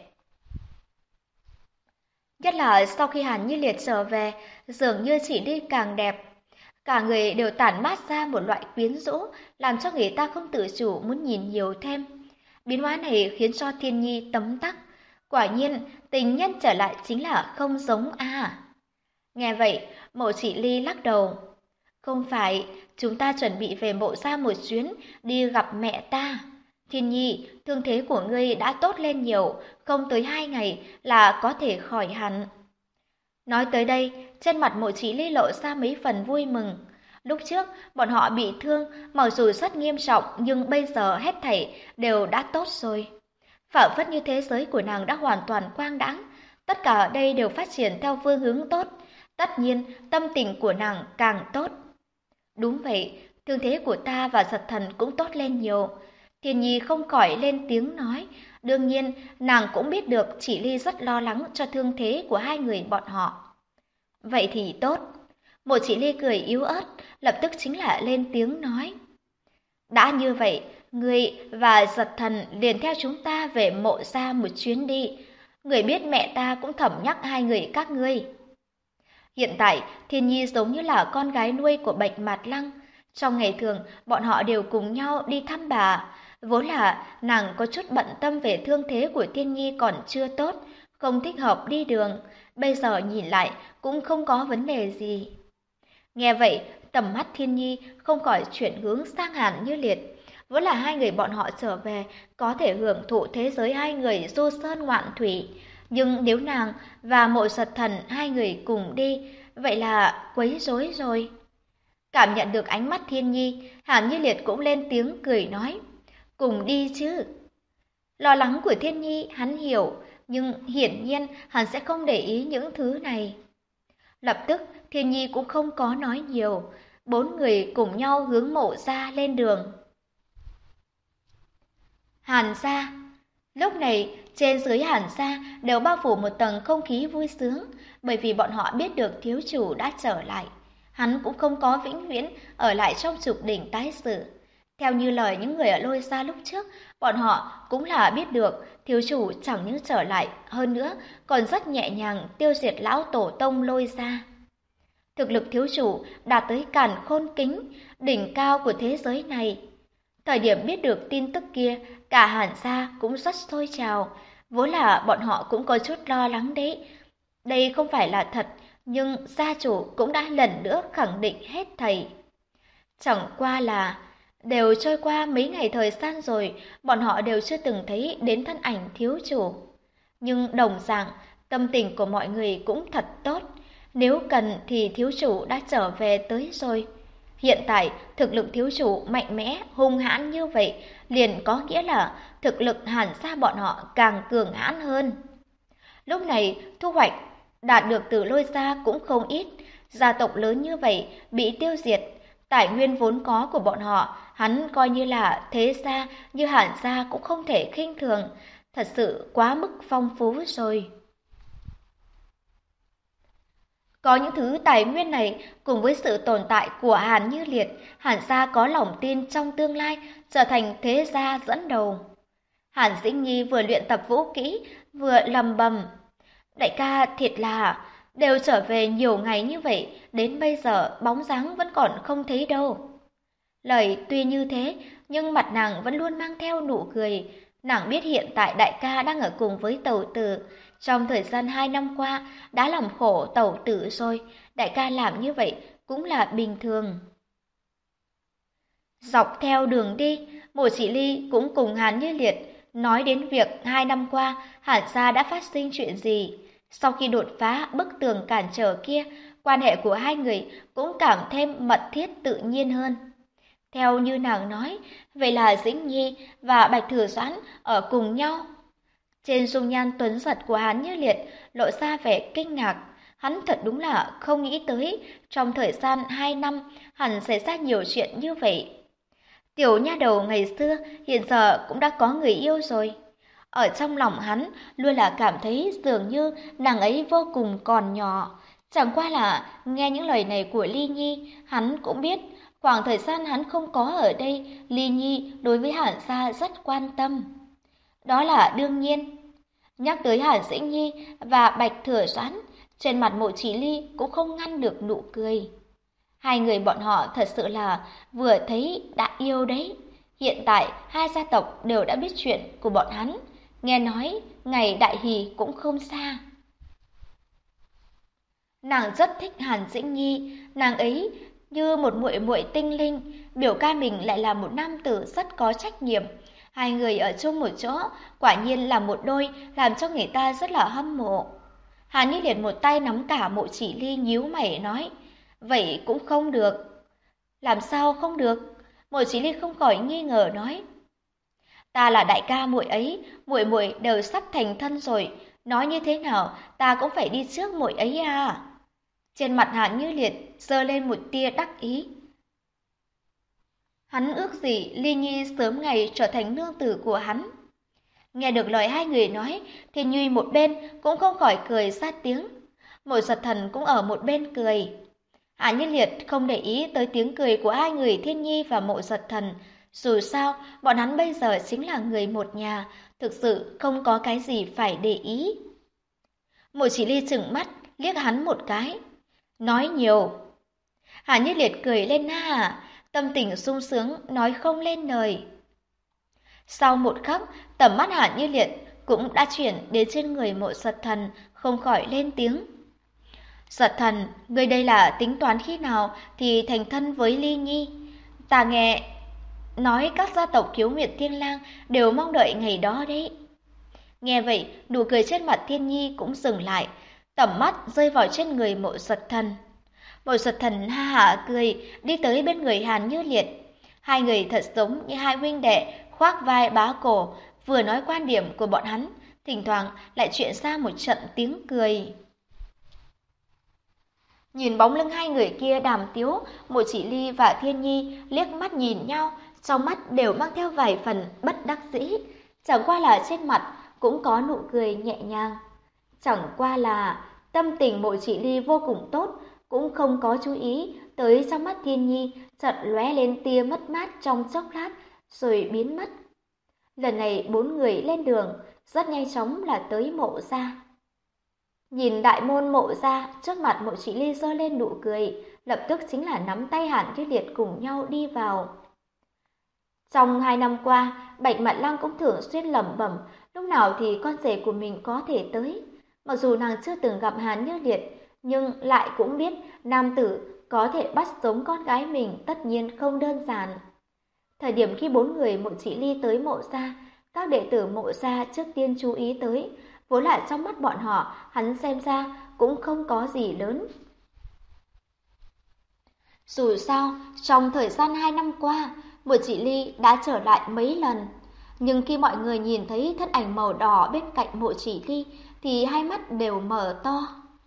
Nhất là sau khi Hàn Như Liệt trở về, dường như Chỉ Ly càng đẹp. Cả người đều tản mát ra một loại quyến rũ, làm cho người ta không tự chủ muốn nhìn nhiều thêm. Biến hóa này khiến cho Thiên Nhi tấm tắc. Quả nhiên, tình nhân trở lại chính là không giống à. Nghe vậy, Mộ Chỉ Ly lắc đầu. Không phải, chúng ta chuẩn bị về Mộ gia một chuyến, đi gặp mẹ ta. Thiên Nhi, thương thế của ngươi đã tốt lên nhiều, không tới 2 ngày là có thể khỏi hẳn. Nói tới đây, trên mặt Mộ Chỉ Ly lộ ra mấy phần vui mừng. Lúc trước, bọn họ bị thương, mặc dù rất nghiêm trọng, nhưng bây giờ hết thảy đều đã tốt rồi. Phảng phất như thế giới của nàng đã hoàn toàn quang đãng, tất cả ở đây đều phát triển theo phương hướng tốt, tất nhiên tâm tình của nàng càng tốt. Đúng vậy, thương thế của ta và Giật Thần cũng tốt lên nhiều. Thiên Nhi không khỏi lên tiếng nói, đương nhiên nàng cũng biết được Chỉ Ly rất lo lắng cho thương thế của hai người bọn họ. Vậy thì tốt. Một Chỉ Ly cười yếu ớt, lập tức chính là lên tiếng nói. Đã như vậy, ngươi và Giật Thần liền theo chúng ta về Mộ gia một chuyến đi. Người biết mẹ ta cũng thầm nhắc hai người các ngươi. Hiện tại, Thiên Nhi giống như là con gái nuôi của Bạch Mạt Lăng. Trong ngày thường, bọn họ đều cùng nhau đi thăm bà. Vốn là nàng có chút bận tâm về thương thế của Thiên Nhi còn chưa tốt, không thích hợp đi đường. Bây giờ nhìn lại cũng không có vấn đề gì. Nghe vậy, tầm mắt Thiên Nhi không khỏi chuyển hướng sang Hàn Như Liệt. Vốn là hai người bọn họ trở về, có thể hưởng thụ thế giới hai người du sơn ngoạn thủy. Nhưng nếu nàng và Mộ Giật Thần hai người cùng đi, vậy là quấy rối rồi. Cảm nhận được ánh mắt Thiên Nhi, Hàn Như Liệt cũng lên tiếng cười nói. Cùng đi chứ. Lo lắng của Thiên Nhi hắn hiểu, nhưng hiển nhiên hắn sẽ không để ý những thứ này. Lập tức, Thiên Nhi cũng không có nói nhiều, 4 người cùng nhau hướng Mộ gia lên đường. Hàn gia. Lúc này, trên dưới Hàn gia đều bao phủ một tầng không khí vui sướng, bởi vì bọn họ biết được thiếu chủ đã trở lại. Hắn cũng không có vĩnh viễn ở lại trong trục đỉnh tái sự. Theo như lời những người ở Lôi Gia lúc trước, bọn họ cũng là biết được thiếu chủ chẳng những trở lại, hơn nữa còn rất nhẹ nhàng tiêu diệt lão tổ tông Lôi Gia. Thực lực thiếu chủ đạt tới càn khôn kính, đỉnh cao của thế giới này. Thời điểm biết được tin tức kia, cả Hàn gia cũng rất sôi trào, vốn là bọn họ cũng có chút lo lắng đấy. Đây không phải là thật, nhưng gia chủ cũng đã lần nữa khẳng định hết thảy. Chẳng qua là đều trôi qua mấy ngày thời gian rồi, bọn họ đều chưa từng thấy đến thân ảnh thiếu chủ. Nhưng đồng dạng, tâm tình của mọi người cũng thật tốt. Nếu cần thì thiếu chủ đã trở về tới rồi. Hiện tại, thực lực thiếu chủ mạnh mẽ, hung hãn như vậy, liền có nghĩa là thực lực Hàn gia bọn họ càng cường hãn hơn. Lúc này, thu hoạch đạt được từ Lôi gia cũng không ít. Gia tộc lớn như vậy bị tiêu diệt, tài nguyên vốn có của bọn họ, hắn coi như là thế gia như Hàn gia cũng không thể khinh thường, thật sự quá mức phong phú rồi. Có những thứ tài nguyên này cùng với sự tồn tại của Hàn Như Liệt, Hàn gia có lòng tin trong tương lai trở thành thế gia dẫn đầu. Hàn Dĩnh Nhi vừa luyện tập vũ kỹ, vừa lầm bầm. Đại ca thiệt là, đều trở về nhiều ngày như vậy, đến bây giờ bóng dáng vẫn còn không thấy đâu. Lời tuy như thế, nhưng mặt nàng vẫn luôn mang theo nụ cười. Nàng biết hiện tại đại ca đang ở cùng với tẩu tử. Trong thời gian 2 năm qua, đã làm khổ tẩu tử rồi. Đại ca làm như vậy cũng là bình thường. Dọc theo đường đi, Mộ Chỉ Ly cũng cùng Hàn Như Liệt nói đến việc 2 năm qua Hàn gia đã phát sinh chuyện gì. Sau khi đột phá bức tường cản trở kia, quan hệ của hai người cũng càng thêm mật thiết tự nhiên hơn. Theo như nàng nói, vậy là Dĩnh Nhi và Bạch Thừa Doãn ở cùng nhau. Trên dung nhan tuấn giật của Hàn Như Liệt lộ ra vẻ kinh ngạc. Hắn thật đúng là không nghĩ tới trong thời gian 2 năm hẳn xảy ra nhiều chuyện như vậy. Tiểu nha đầu ngày xưa hiện giờ cũng đã có người yêu rồi. Ở trong lòng hắn luôn là cảm thấy dường như nàng ấy vô cùng còn nhỏ. Chẳng qua là nghe những lời này của Ly Nhi, hắn cũng biết khoảng thời gian hắn không có ở đây, Ly Nhi đối với Hàn gia rất quan tâm. Đó là đương nhiên. Nhắc tới Hàn Dĩnh Nhi và Bạch Thừa Doãn, trên mặt Mộ Chỉ Ly cũng không ngăn được nụ cười. Hai người bọn họ thật sự là vừa thấy đã yêu đấy. Hiện tại hai gia tộc đều đã biết chuyện của bọn hắn, nghe nói ngày đại hỷ cũng không xa. Nàng rất thích Hàn Dĩnh Nhi, nàng ấy như một muội muội tinh linh, biểu ca mình lại là một nam tử rất có trách nhiệm. Hai người ở chung một chỗ, quả nhiên là một đôi, làm cho người ta rất là hâm mộ. Hàn Ni Liệt một tay nắm cả Mộ Chỉ Ly nhíu mày nói, vậy cũng không được. Làm sao không được? Mộ Chỉ Ly không khỏi nghi ngờ nói, ta là đại ca muội ấy, muội muội đều sắp thành thân rồi, nói như thế nào ta cũng phải đi trước muội ấy à. Trên mặt Hàn Như Liệt giơ lên một tia đắc ý. Hắn ước gì Ly Nhi sớm ngày trở thành nương tử của hắn. Nghe được lời hai người nói, thì Nhuy một bên cũng không khỏi cười ra tiếng. Mộ Giật Thần cũng ở một bên cười. Hàn Như Liệt không để ý tới tiếng cười của hai người Thiên Nhi và Mộ Giật Thần. Dù sao, bọn hắn bây giờ chính là người một nhà, thực sự không có cái gì phải để ý. Mộ Chỉ Ly trừng mắt, liếc hắn một cái. Nói nhiều. Hàn Như Liệt cười lên ha, tâm tình sung sướng nói không lên lời. Sau một khắc, tầm mắt Hàn Như Liệt cũng đã chuyển đến trên người Mộ Giật Thần, không khỏi lên tiếng. Giật Thần, người đây là tính toán khi nào thì thành thân với Ly Nhi? Ta nghe nói các gia tộc Kiếu Nguyệt Thiên Lang đều mong đợi ngày đó đấy. Nghe vậy, nụ cười trên mặt Thiên Nhi cũng dừng lại, tầm mắt rơi vào trên người Mộ Giật Thần. Mộ Giật Thần ha hả cười, đi tới bên người Hàn Như Liệt. Hai người thật giống như hai huynh đệ, khoác vai bá cổ, vừa nói quan điểm của bọn hắn, thỉnh thoảng lại chuyện ra một trận tiếng cười. Nhìn bóng lưng hai người kia đàm tiếu, Mộ Chỉ Ly và Thiên Nhi liếc mắt nhìn nhau, trong mắt đều mang theo vài phần bất đắc dĩ. Chẳng qua là trên mặt cũng có nụ cười nhẹ nhàng. Chẳng qua là tâm tình Mộ Chỉ Ly vô cùng tốt, cũng không có chú ý tới trong mắt Thiên Nhi chợt lóe lên tia mất mát trong chốc lát rồi biến mất. Lần này 4 người lên đường, rất nhanh chóng là tới Mộ gia. Nhìn đại môn Mộ gia, trước mặt Mộ Chỉ Ly giơ lên nụ cười, lập tức chính là nắm tay Hàn Như Liệt cùng nhau đi vào. Trong 2 năm qua, Bạch Mạn Lăng cũng thường xuyên lẩm bẩm, lúc nào thì con rể của mình có thể tới. Mặc dù nàng chưa từng gặp Hàn Như Liệt, nhưng lại cũng biết nam tử có thể bắt sống con gái mình tất nhiên không đơn giản. Thời điểm khi 4 người Mộ Chỉ Ly tới Mộ gia, các đệ tử Mộ gia trước tiên chú ý tới, vốn là trong mắt bọn họ, hắn xem ra cũng không có gì lớn. Dù sao, trong thời gian 2 năm qua, Mộ Chỉ Ly đã trở lại mấy lần. Nhưng khi mọi người nhìn thấy thân ảnh màu đỏ bên cạnh Mộ Chỉ Ly, thì hai mắt đều mở to.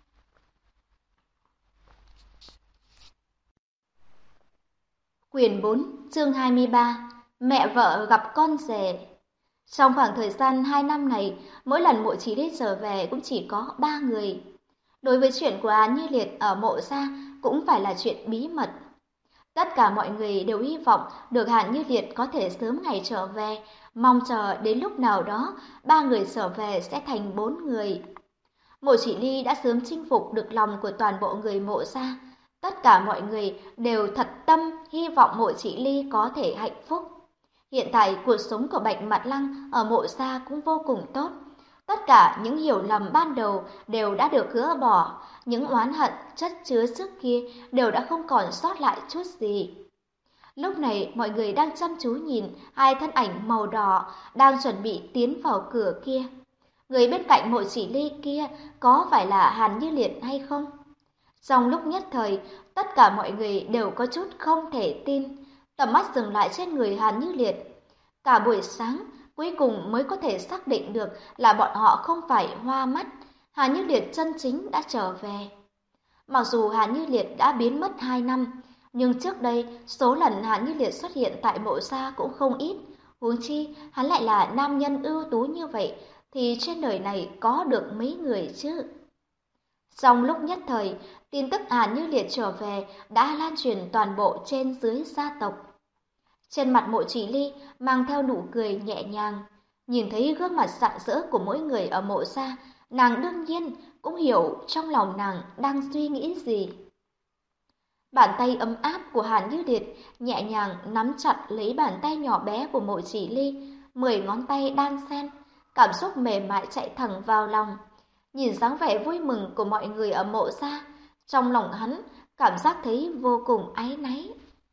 Quyển 4, chương 23, mẹ vợ gặp con rể. Trong khoảng thời gian 2 năm này, mỗi lần Mộ Chỉ Ly trở về cũng chỉ có 3 người. Đối với chuyện của Hàn Như Liệt ở Mộ gia cũng phải là chuyện bí mật. Tất cả mọi người đều hy vọng được Hàn Như Liệt có thể sớm ngày trở về, mong chờ đến lúc nào đó 3 người trở về sẽ thành 4 người. Mộ Chỉ Ly đã sớm chinh phục được lòng của toàn bộ người Mộ gia. Tất cả mọi người đều thật tâm hy vọng Mộ Chỉ Ly có thể hạnh phúc. Hiện tại cuộc sống của Bạch Mạn Lăng ở Mộ gia cũng vô cùng tốt. Tất cả những hiểu lầm ban đầu đều đã được gỡ bỏ, những oán hận chất chứa trước kia đều đã không còn sót lại chút gì. Lúc này mọi người đang chăm chú nhìn hai thân ảnh màu đỏ đang chuẩn bị tiến vào cửa kia. Người bên cạnh Mộ Chỉ Ly kia có phải là Hàn Như Liệt hay không? Trong lúc nhất thời, tất cả mọi người đều có chút không thể tin, tầm mắt dừng lại trên người Hàn Như Liệt. Cả buổi sáng, cuối cùng mới có thể xác định được là bọn họ không phải hoa mắt, Hàn Như Liệt chân chính đã trở về. Mặc dù Hàn Như Liệt đã biến mất 2 năm, nhưng trước đây số lần Hàn Như Liệt xuất hiện tại Mộ gia cũng không ít. Huống chi, hắn lại là nam nhân ưu tú như vậy, thì trên đời này có được mấy người chứ? Trong lúc nhất thời, tin tức Hàn Như Liệt trở về đã lan truyền toàn bộ trên dưới gia tộc. Trên mặt Mộ Chỉ Ly mang theo nụ cười nhẹ nhàng, nhìn thấy gương mặt rạng rỡ của mỗi người ở Mộ gia, nàng đương nhiên cũng hiểu trong lòng nàng đang suy nghĩ gì. Bàn tay ấm áp của Hàn Như Liệt nhẹ nhàng nắm chặt lấy bàn tay nhỏ bé của Mộ Chỉ Ly, 10 ngón tay đan xen, cảm xúc mềm mại chạy thẳng vào lòng. Nhìn dáng vẻ vui mừng của mọi người ở Mộ gia, trong lòng hắn cảm giác thấy vô cùng áy náy.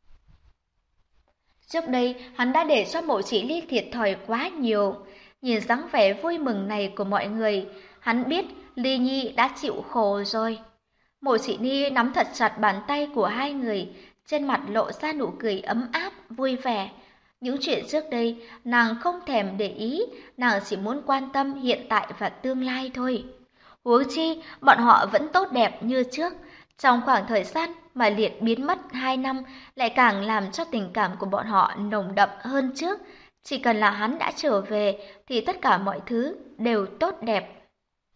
Trước đây, hắn đã để cho Mộ Chỉ Ly thiệt thòi quá nhiều. Nhìn dáng vẻ vui mừng này của mọi người, hắn biết Ly Nhi đã chịu khổ rồi. Mộ Chỉ Ly nắm thật chặt bàn tay của hai người, trên mặt lộ ra nụ cười ấm áp, vui vẻ. Những chuyện trước đây, nàng không thèm để ý, nàng chỉ muốn quan tâm hiện tại và tương lai thôi. Huống chi, bọn họ vẫn tốt đẹp như trước. Trong khoảng thời gian mà Liệt biến mất 2 năm lại càng làm cho tình cảm của bọn họ nồng đậm hơn trước. Chỉ cần là hắn đã trở về thì tất cả mọi thứ đều tốt đẹp.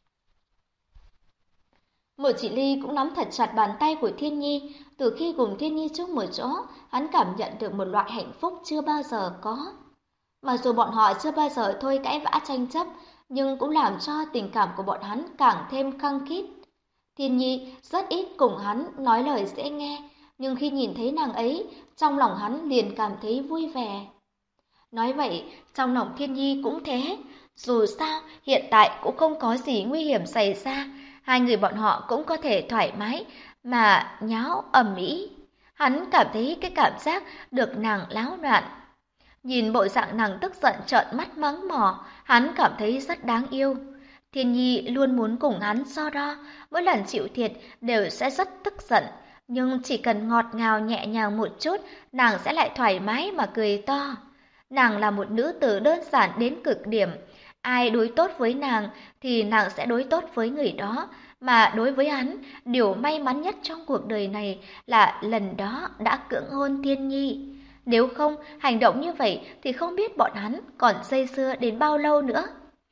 Mộ Chỉ Ly cũng nắm thật chặt bàn tay của Thiên Nhi. Từ khi cùng Thiên Nhi chung một chỗ, hắn cảm nhận được một loại hạnh phúc chưa bao giờ có. Mặc dù bọn họ chưa bao giờ thôi cãi vã tranh chấp, nhưng cũng làm cho tình cảm của bọn hắn càng thêm khăng khít. Thiên Nhi rất ít cùng hắn nói lời dễ nghe, nhưng khi nhìn thấy nàng ấy, trong lòng hắn liền cảm thấy vui vẻ. Nói vậy, trong lòng Thiên Nhi cũng thế. Dù sao, hiện tại cũng không có gì nguy hiểm xảy ra, hai người bọn họ cũng có thể thoải mái mà nháo ầm ĩ. Hắn cảm thấy cái cảm giác được nàng láo loạn. Nhìn bộ dạng nàng tức giận trợn mắt mắng mỏ, hắn cảm thấy rất đáng yêu. Thiên Nhi luôn muốn cùng hắn so đo, mỗi lần chịu thiệt đều sẽ rất tức giận, nhưng chỉ cần ngọt ngào nhẹ nhàng một chút, nàng sẽ lại thoải mái mà cười to. Nàng là một nữ tử đơn giản đến cực điểm, ai đối tốt với nàng thì nàng sẽ đối tốt với người đó, mà đối với hắn, điều may mắn nhất trong cuộc đời này là lần đó đã cưỡng hôn Thiên Nhi. Nếu không, hành động như vậy thì không biết bọn hắn còn dây dưa đến bao lâu nữa.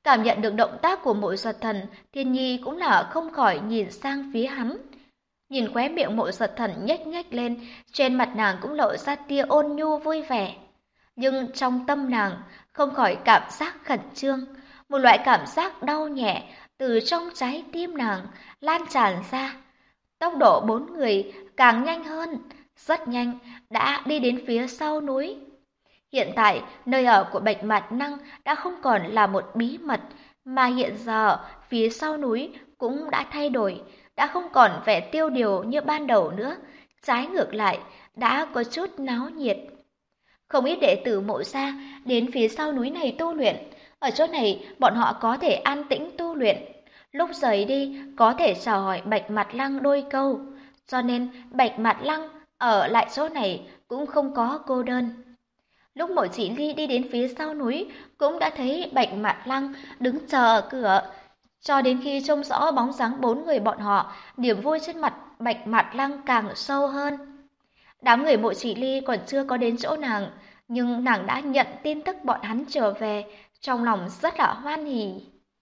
Cảm nhận được động tác của Mộ Giật Thần, Thiên Nhi cũng là không khỏi nhìn sang phía hắn. Nhìn khóe miệng Mộ Giật Thần nhếch nhếch lên, trên mặt nàng cũng lộ ra tia ôn nhu vui vẻ. Nhưng trong tâm nàng không khỏi cảm giác khẩn trương, một loại cảm giác đau nhẹ từ trong trái tim nàng lan tràn ra. Tốc độ bốn người càng nhanh hơn, rất nhanh đã đi đến phía sau núi. Hiện tại, nơi ở của Bạch Mạt Năng đã không còn là một bí mật, mà hiện giờ phía sau núi cũng đã thay đổi, đã không còn vẻ tiêu điều như ban đầu nữa, trái ngược lại, đã có chút náo nhiệt. Không ít đệ tử Mộ gia đến phía sau núi này tu luyện, ở chỗ này bọn họ có thể an tĩnh tu luyện, lúc rời đi có thể chào hỏi Bạch Mạt Lăng đôi câu, cho nên Bạch Mạt Lăng ở lại chỗ này cũng không có cô đơn. Lúc Mộ Chỉ Ly đi đến phía sau núi cũng đã thấy Bạch Mạt Lăng đứng chờ ở cửa, cho đến khi trông rõ bóng dáng bốn người bọn họ, niềm vui trên mặt Bạch Mạt Lăng càng sâu hơn. Đám người Mộ Chỉ Ly còn chưa có đến chỗ nàng, nhưng nàng đã nhận tin tức bọn hắn trở về, trong lòng rất là hoan hỉ.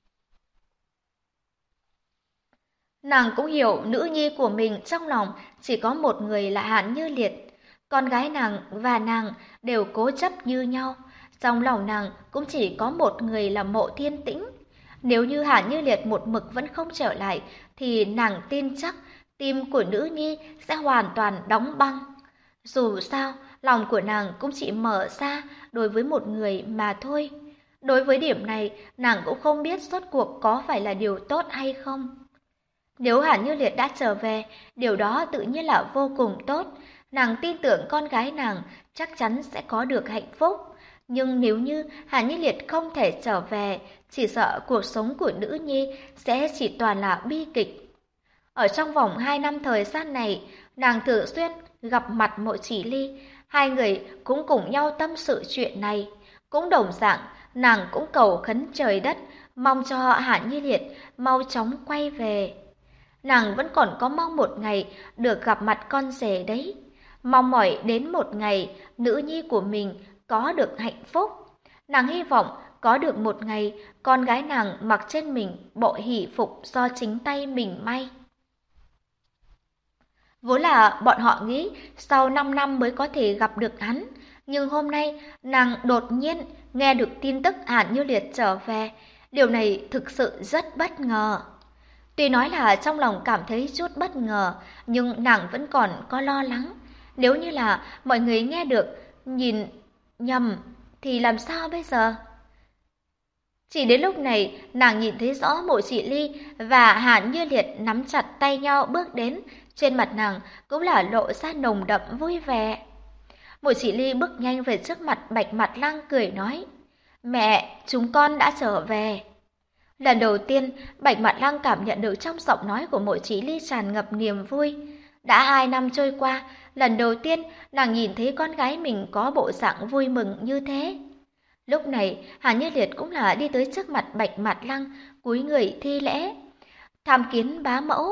Nàng cũng hiểu nữ nhi của mình trong lòng chỉ có một người là Hàn Như Liệt. Con gái nàng và nàng đều cố chấp như nhau. Trong lòng nàng cũng chỉ có một người là Mộ Thiên Tĩnh. Nếu như Hàn Như Liệt một mực vẫn không trở lại, thì nàng tin chắc tim của nữ nhi sẽ hoàn toàn đóng băng. Dù sao, lòng của nàng cũng chỉ mở ra đối với một người mà thôi. Đối với điểm này, nàng cũng không biết rốt cuộc có phải là điều tốt hay không. Nếu Hàn Như Liệt đã trở về, điều đó tự nhiên là vô cùng tốt. Nàng tin tưởng con gái nàng chắc chắn sẽ có được hạnh phúc. Nhưng nếu như Hàn Như Liệt không thể trở về, chỉ sợ cuộc sống của nữ nhi sẽ chỉ toàn là bi kịch. Ở trong vòng 2 năm thời gian này, nàng thường xuyên gặp mặt Mộ Chỉ Ly. Hai người cũng cùng nhau tâm sự chuyện này. Cũng đồng dạng, nàng cũng cầu khấn trời đất, mong cho Hàn Như Liệt mau chóng quay về. Nàng vẫn còn có mong một ngày được gặp mặt con rể đấy. Mong mỏi đến một ngày nữ nhi của mình có được hạnh phúc. Nàng hy vọng có được một ngày con gái nàng mặc trên mình bộ hỷ phục do chính tay mình may. Vốn là bọn họ nghĩ sau 5 năm mới có thể gặp được hắn. Nhưng hôm nay nàng đột nhiên nghe được tin tức Hàn Như Liệt trở về. Điều này thực sự rất bất ngờ. Tuy nói là trong lòng cảm thấy chút bất ngờ, nhưng nàng vẫn còn có lo lắng. Nếu như là mọi người nghe được, nhìn nhầm, thì làm sao bây giờ? Chỉ đến lúc này, nàng nhìn thấy rõ Mộ Chỉ Ly và Hàn Như Liệt nắm chặt tay nhau bước đến, trên mặt nàng cũng là lộ ra nồng đậm vui vẻ. Mộ Chỉ Ly bước nhanh về trước mặt Bạch Mạt Lăng cười nói, mẹ, chúng con đã trở về. Lần đầu tiên, Bạch Mạt Lăng cảm nhận được trong giọng nói của Mộ Chí Ly tràn ngập niềm vui. Đã 2 năm trôi qua, lần đầu tiên nàng nhìn thấy con gái mình có bộ dạng vui mừng như thế. Lúc này, Hàn Như Liệt cũng là đi tới trước mặt Bạch Mạt Lăng, cúi người thi lễ. Tham kiến bá mẫu.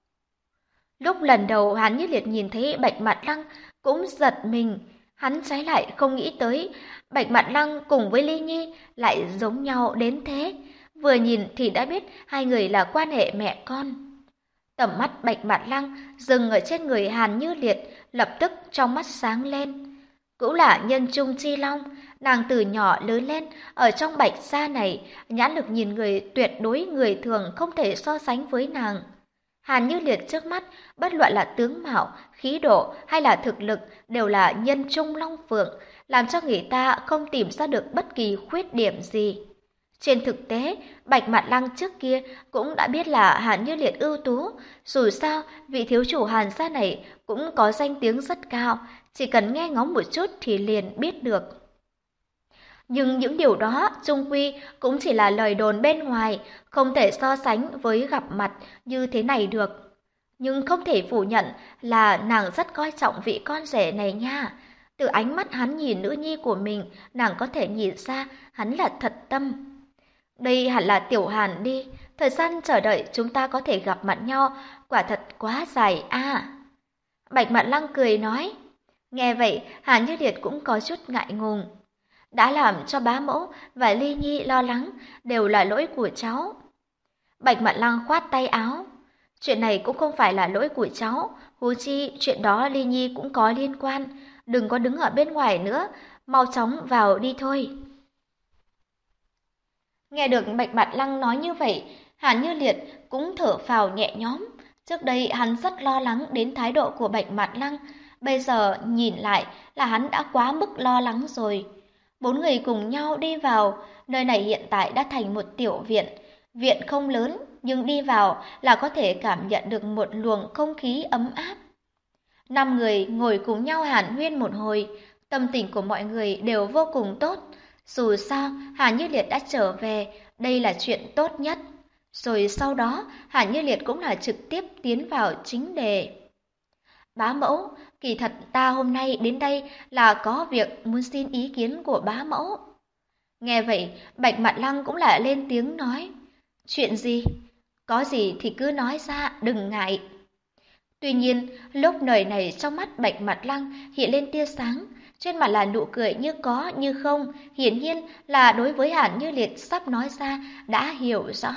Lúc lần đầu Hàn Như Liệt nhìn thấy Bạch Mạt Lăng cũng giật mình. Hắn trái lại không nghĩ tới Bạch Mạt Lăng cùng với Ly Nhi lại giống nhau đến thế. Vừa nhìn thì đã biết hai người là quan hệ mẹ con. Tầm mắt Bạch Mạt Lăng dừng ở trên người Hàn Như Liệt, lập tức trong mắt sáng lên. Cũng là nhân trung chi long, nàng từ nhỏ lớn lên ở trong Bạch gia này, nhãn lực nhìn người tuyệt đối người thường không thể so sánh với nàng. Hàn Như Liệt trước mắt, bất luận là tướng mạo, khí độ hay là thực lực đều là nhân trung long phượng, làm cho người ta không tìm ra được bất kỳ khuyết điểm gì. Trên thực tế, Bạch Mạt Lăng trước kia cũng đã biết là Hàn Như Liệt ưu tú, dù sao vị thiếu chủ Hàn gia này cũng có danh tiếng rất cao, chỉ cần nghe ngóng một chút thì liền biết được. Nhưng những điều đó chung quy cũng chỉ là lời đồn bên ngoài, không thể so sánh với gặp mặt như thế này được. Nhưng không thể phủ nhận là nàng rất coi trọng vị con rể này nha. Từ ánh mắt hắn nhìn nữ nhi của mình, nàng có thể nhìn ra hắn là thật tâm. Đây hẳn là Tiểu Hàn đi, thời gian chờ đợi chúng ta có thể gặp mặt nhau, quả thật quá dài a. Bạch Mạn Lăng cười nói. Nghe vậy, Hàn Như Liệt cũng có chút ngại ngùng. Đã làm cho bá mẫu và Ly Nhi lo lắng đều là lỗi của cháu. Bạch Mạn Lăng khoát tay áo. Chuyện này cũng không phải là lỗi của cháu, huống chi chuyện đó Ly Nhi cũng có liên quan. Đừng có đứng ở bên ngoài nữa, mau chóng vào đi thôi. Nghe được Bạch Mạn Lăng nói như vậy, Hàn Như Liệt cũng thở phào nhẹ nhõm. Trước đây hắn rất lo lắng đến thái độ của Bạch Mạn Lăng, bây giờ nhìn lại là hắn đã quá mức lo lắng rồi. Bốn người cùng nhau đi vào, nơi này hiện tại đã thành một tiểu viện. Viện không lớn, nhưng đi vào là có thể cảm nhận được một luồng không khí ấm áp. Năm người ngồi cùng nhau hàn huyên một hồi, tâm tình của mọi người đều vô cùng tốt. Dù sao, Hàn Như Liệt đã trở về, đây là chuyện tốt nhất. Rồi sau đó, Hàn Như Liệt cũng là trực tiếp tiến vào chính đề. Bá mẫu, kỳ thật ta hôm nay đến đây là có việc muốn xin ý kiến của bá mẫu. Nghe vậy, Bạch Mạn Lăng cũng lại lên tiếng nói. Chuyện gì? Có gì thì cứ nói ra, đừng ngại. Tuy nhiên, lúc lời này trong mắt Bạch Mạn Lăng hiện lên tia sáng, trên mặt là nụ cười như có như không, hiển nhiên là đối với Hàn Như Liệt sắp nói ra đã hiểu rõ.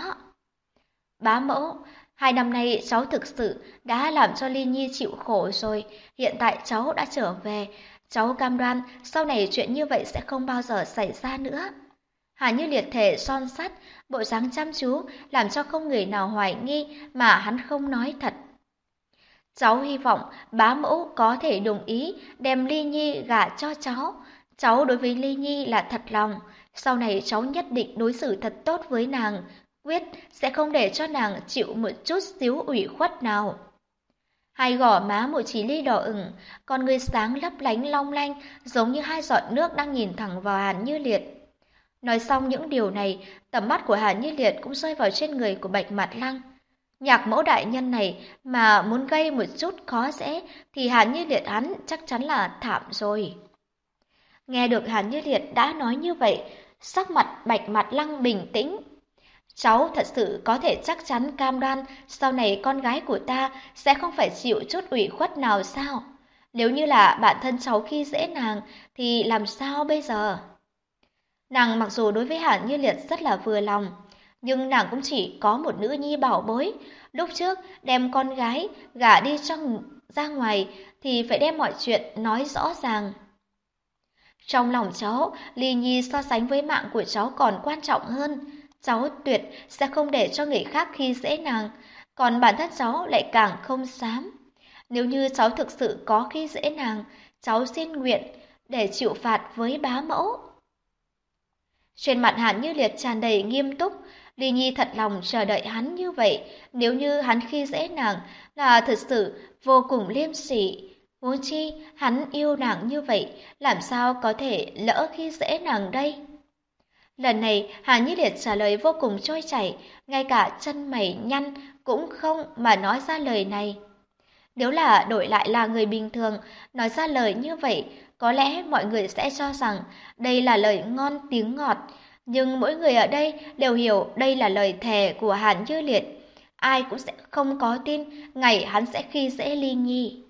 Bá mẫu, 2 năm nay cháu thực sự đã làm cho Ly Nhi chịu khổ rồi, hiện tại cháu đã trở về, cháu cam đoan sau này chuyện như vậy sẽ không bao giờ xảy ra nữa. Hàn Như Liệt thể son sắt, bộ dáng chăm chú làm cho không người nào hoài nghi mà hắn không nói thật. Cháu hy vọng bá mẫu có thể đồng ý đem Ly Nhi gả cho cháu. Cháu đối với Ly Nhi là thật lòng, sau này cháu nhất định đối xử thật tốt với nàng, quyết sẽ không để cho nàng chịu một chút xíu ủy khuất nào. Hai gò má Mộ Chỉ Ly đỏ ửng, con người sáng lấp lánh long lanh, giống như 2 giọt nước đang nhìn thẳng vào Hàn Như Liệt. Nói xong những điều này, tầm mắt của Hàn Như Liệt cũng rơi vào trên người của Bạch Mạn Lăng. Nhạc mẫu đại nhân này mà muốn gây một chút khó dễ thì Hàn Như Liệt hắn chắc chắn là thảm rồi. Nghe được Hàn Như Liệt đã nói như vậy, sắc mặt Bạch Mạn Lăng bình tĩnh. Cháu thật sự có thể chắc chắn cam đoan sau này con gái của ta sẽ không phải chịu chút ủy khuất nào sao? Nếu như là bản thân cháu khi dễ nàng thì làm sao bây giờ? Nàng mặc dù đối với Hàn Như Liệt rất là vừa lòng, nhưng nàng cũng chỉ có một nữ nhi bảo bối. Lúc trước đem con gái gả đi ra ngoài thì phải đem mọi chuyện nói rõ ràng. Trong lòng cháu, Ly Nhi so sánh với mạng của cháu còn quan trọng hơn. Cháu tuyệt sẽ không để cho người khác khi dễ nàng, còn bản thân cháu lại càng không dám. Nếu như cháu thực sự có khi dễ nàng, cháu xin nguyện để chịu phạt với bá mẫu. Trên mặt Hàn Như Liệt tràn đầy nghiêm túc, Ly Nhi thật lòng chờ đợi hắn như vậy, nếu như hắn khi dễ nàng là thật sự vô cùng liêm sỉ. Huống chi, hắn yêu nàng như vậy, làm sao có thể lỡ khi dễ nàng đây? Lần này, Hàn Như Liệt trả lời vô cùng trôi chảy, ngay cả chân mày nhăn cũng không mà nói ra lời này. Nếu là đổi lại là người bình thường, nói ra lời như vậy, có lẽ mọi người sẽ cho rằng đây là lời ngon tiếng ngọt, nhưng mỗi người ở đây đều hiểu đây là lời thề của Hàn Như Liệt. Ai cũng sẽ không có tin ngày hắn sẽ khi dễ Ly Nhi.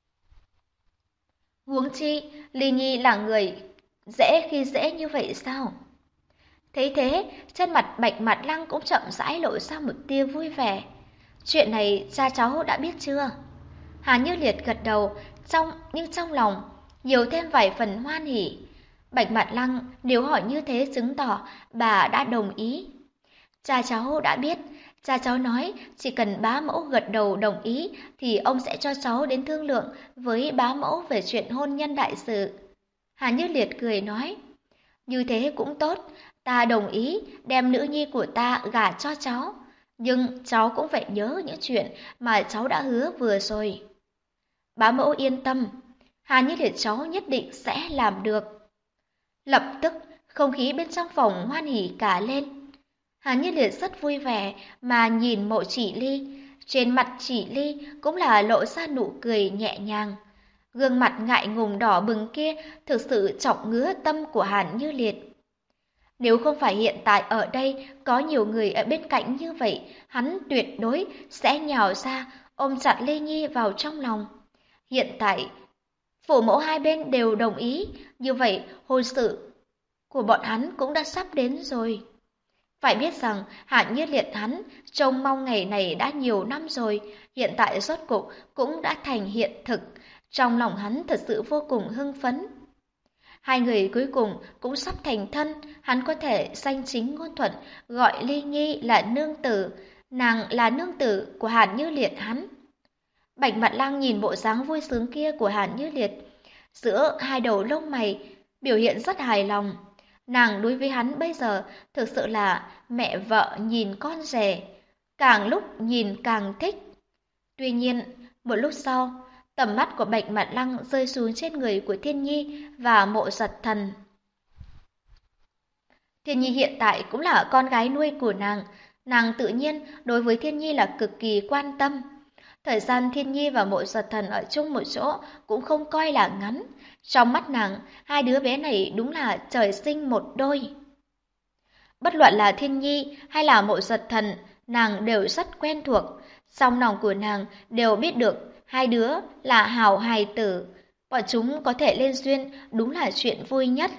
Huống chi, Ly Nhi là người dễ khi dễ như vậy sao? Thấy thế, trên mặt Bạch Mạn Lăng cũng chậm rãi lộ ra một tia vui vẻ. Chuyện này cha cháu đã biết chưa? Hàn Như Liệt gật đầu, nhưng trong lòng nhiều thêm vài phần hoan hỉ. Bạch Mạn Lăng nếu hỏi như thế chứng tỏ bà đã đồng ý. Cha cháu đã biết, cha cháu nói chỉ cần bá mẫu gật đầu đồng ý thì ông sẽ cho cháu đến thương lượng với bá mẫu về chuyện hôn nhân đại sự. Hàn Như Liệt cười nói, như thế cũng tốt, ta đồng ý đem nữ nhi của ta gả cho cháu. Nhưng cháu cũng phải nhớ những chuyện mà cháu đã hứa vừa rồi. Bá mẫu yên tâm, Hàn Như Liệt cháu nhất định sẽ làm được. Lập tức, không khí bên trong phòng hoan hỉ cả lên. Hàn Như Liệt rất vui vẻ mà nhìn Mộ Chỉ Ly. Trên mặt Chỉ Ly cũng là lộ ra nụ cười nhẹ nhàng. Gương mặt ngại ngùng đỏ bừng kia thực sự chọc ngứa tâm của Hàn Như Liệt. Nếu không phải hiện tại ở đây có nhiều người ở bên cạnh như vậy, hắn tuyệt đối sẽ nhào ra ôm chặt Lê Nhi vào trong lòng. Hiện tại, phụ mẫu hai bên đều đồng ý, như vậy hôn sự của bọn hắn cũng đã sắp đến rồi. Phải biết rằng Hàn Như Liệt hắn trông mong ngày này đã nhiều năm rồi, hiện tại rốt cục cũng đã thành hiện thực. Trong lòng hắn thật sự vô cùng hưng phấn. Hai người cuối cùng cũng sắp thành thân, hắn có thể danh chính ngôn thuận gọi Ly Nhi là nương tử, nàng là nương tử của Hàn Như Liệt hắn. Bạch Mạn Lăng nhìn bộ dáng vui sướng kia của Hàn Như Liệt, giữa hai đầu lông mày, biểu hiện rất hài lòng. Nàng đối với hắn bây giờ thực sự là mẹ vợ nhìn con rể, càng lúc nhìn càng thích. Tuy nhiên, một lúc sau, tầm mắt của Bạch Mạn Lăng rơi xuống trên người của Thiên Nhi và Mộ Giật Thần. Thiên Nhi hiện tại cũng là con gái nuôi của nàng tự nhiên đối với Thiên Nhi là cực kỳ quan tâm. Thời gian Thiên Nhi và Mộ Giật Thần ở chung một chỗ cũng không coi là ngắn. Trong mắt nàng, hai đứa bé này đúng là trời sinh một đôi. Bất luận là Thiên Nhi hay là Mộ Giật Thần, nàng đều rất quen thuộc. Trong lòng của nàng đều biết được hai đứa là hảo hài tử. Bọn chúng có thể lên duyên đúng là chuyện vui nhất.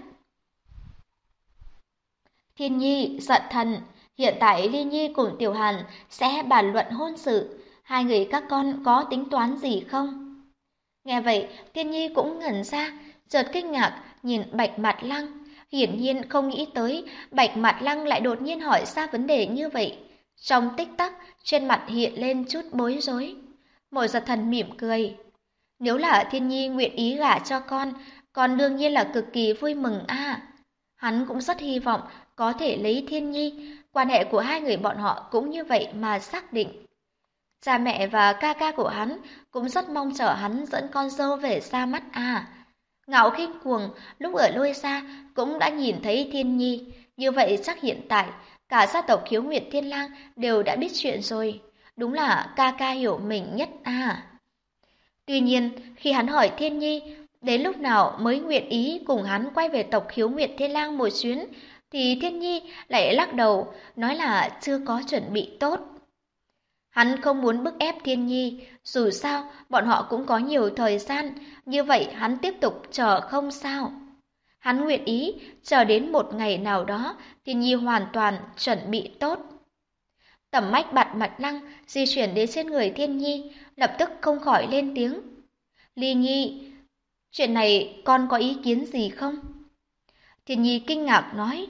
Thiên Nhi, Giật Thần, hiện tại Ly Nhi cùng Tiểu Hàn sẽ bàn luận hôn sự. Hai người các con có tính toán gì không? Nghe vậy, Thiên Nhi cũng ngẩn ra, chợt kinh ngạc nhìn Bạch Mạt Lăng. Hiển nhiên không nghĩ tới Bạch Mạt Lăng lại đột nhiên hỏi ra vấn đề như vậy. Trong tích tắc, trên mặt hiện lên chút bối rối. Mộ Giật Thần mỉm cười. Nếu là Thiên Nhi nguyện ý gả cho con đương nhiên là cực kỳ vui mừng a. Hắn cũng rất hy vọng có thể lấy Thiên Nhi, quan hệ của hai người bọn họ cũng như vậy mà xác định. Cha mẹ và ca ca của hắn cũng rất mong chờ hắn dẫn con dâu về ra mắt a. Ngạo Khinh Cuồng lúc ở Lôi Gia cũng đã nhìn thấy Thiên Nhi, như vậy chắc hiện tại cả gia tộc Khiếu Nguyệt Thiên Lang đều đã biết chuyện rồi. Đúng là ca ca hiểu mình nhất a. Tuy nhiên, khi hắn hỏi Thiên Nhi đến lúc nào mới nguyện ý cùng hắn quay về tộc Khiếu Nguyệt Thiên Lang một chuyến, thì Thiên Nhi lại lắc đầu, nói là chưa có chuẩn bị tốt. Hắn không muốn bức ép Thiên Nhi, dù sao bọn họ cũng có nhiều thời gian, như vậy hắn tiếp tục chờ không sao. Hắn nguyện ý chờ đến một ngày nào đó, Thiên Nhi hoàn toàn chuẩn bị tốt. Tầm mắt Bạch Mạt Lăng di chuyển đến trên người Thiên Nhi, lập tức không khỏi lên tiếng. Ly Nhi, chuyện này con có ý kiến gì không? Thiên Nhi kinh ngạc nói,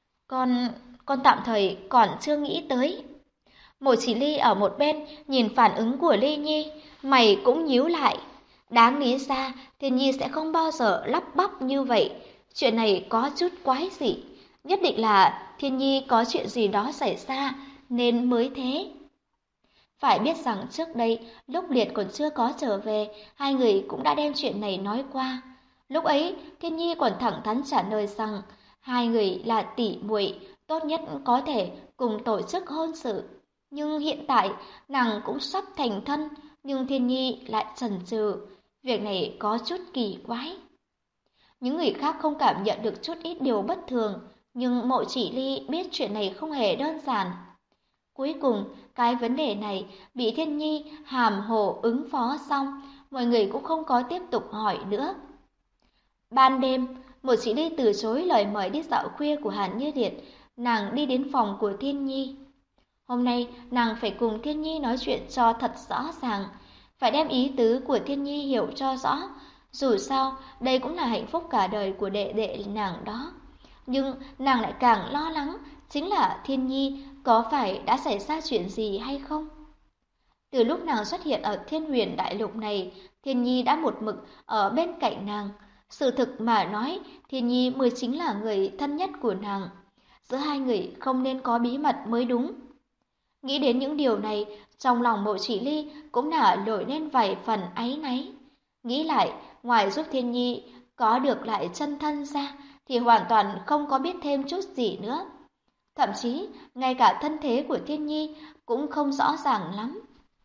con tạm thời còn chưa nghĩ tới. Mộ Chỉ Ly ở một bên nhìn phản ứng của Ly Nhi, mày cũng nhíu lại. Đáng lý ra, Thiên Nhi sẽ không bao giờ lắp bắp như vậy. Chuyện này có chút quái dị. Nhất định là Thiên Nhi có chuyện gì đó xảy ra, nên mới thế. Phải biết rằng trước đây, lúc Liệt còn chưa có trở về, hai người cũng đã đem chuyện này nói qua. Lúc ấy, Thiên Nhi còn thẳng thắn trả lời rằng, hai người là tỷ muội, tốt nhất có thể cùng tổ chức hôn sự. Nhưng hiện tại, nàng cũng sắp thành thân, nhưng Thiên Nhi lại chần chừ. Việc này có chút kỳ quái. Những người khác không cảm nhận được chút ít điều bất thường, nhưng Mộ Chỉ Ly biết chuyện này không hề đơn giản. Cuối cùng, cái vấn đề này bị Thiên Nhi hàm hồ ứng phó xong, mọi người cũng không có tiếp tục hỏi nữa. Ban đêm, Mộ Chỉ Ly từ chối lời mời đi dạo khuya của Hàn Như Liệt, nàng đi đến phòng của Thiên Nhi. Hôm nay, nàng phải cùng Thiên Nhi nói chuyện cho thật rõ ràng, phải đem ý tứ của Thiên Nhi hiểu cho rõ. Dù sao, đây cũng là hạnh phúc cả đời của đệ đệ nàng đó. Nhưng nàng lại càng lo lắng, chính là Thiên Nhi có phải đã xảy ra chuyện gì hay không? Từ lúc nàng xuất hiện ở Thiên Huyền Đại Lục này, Thiên Nhi đã một mực ở bên cạnh nàng. Sự thực mà nói, Thiên Nhi mới chính là người thân nhất của nàng. Giữa hai người không nên có bí mật mới đúng. Nghĩ đến những điều này, trong lòng Mộ Chỉ Ly cũng nở nổi lên vài phần áy náy. Nghĩ lại, ngoài giúp Thiên Nhi có được lại chân thân ra, thì hoàn toàn không có biết thêm chút gì nữa. Thậm chí, ngay cả thân thế của Thiên Nhi cũng không rõ ràng lắm.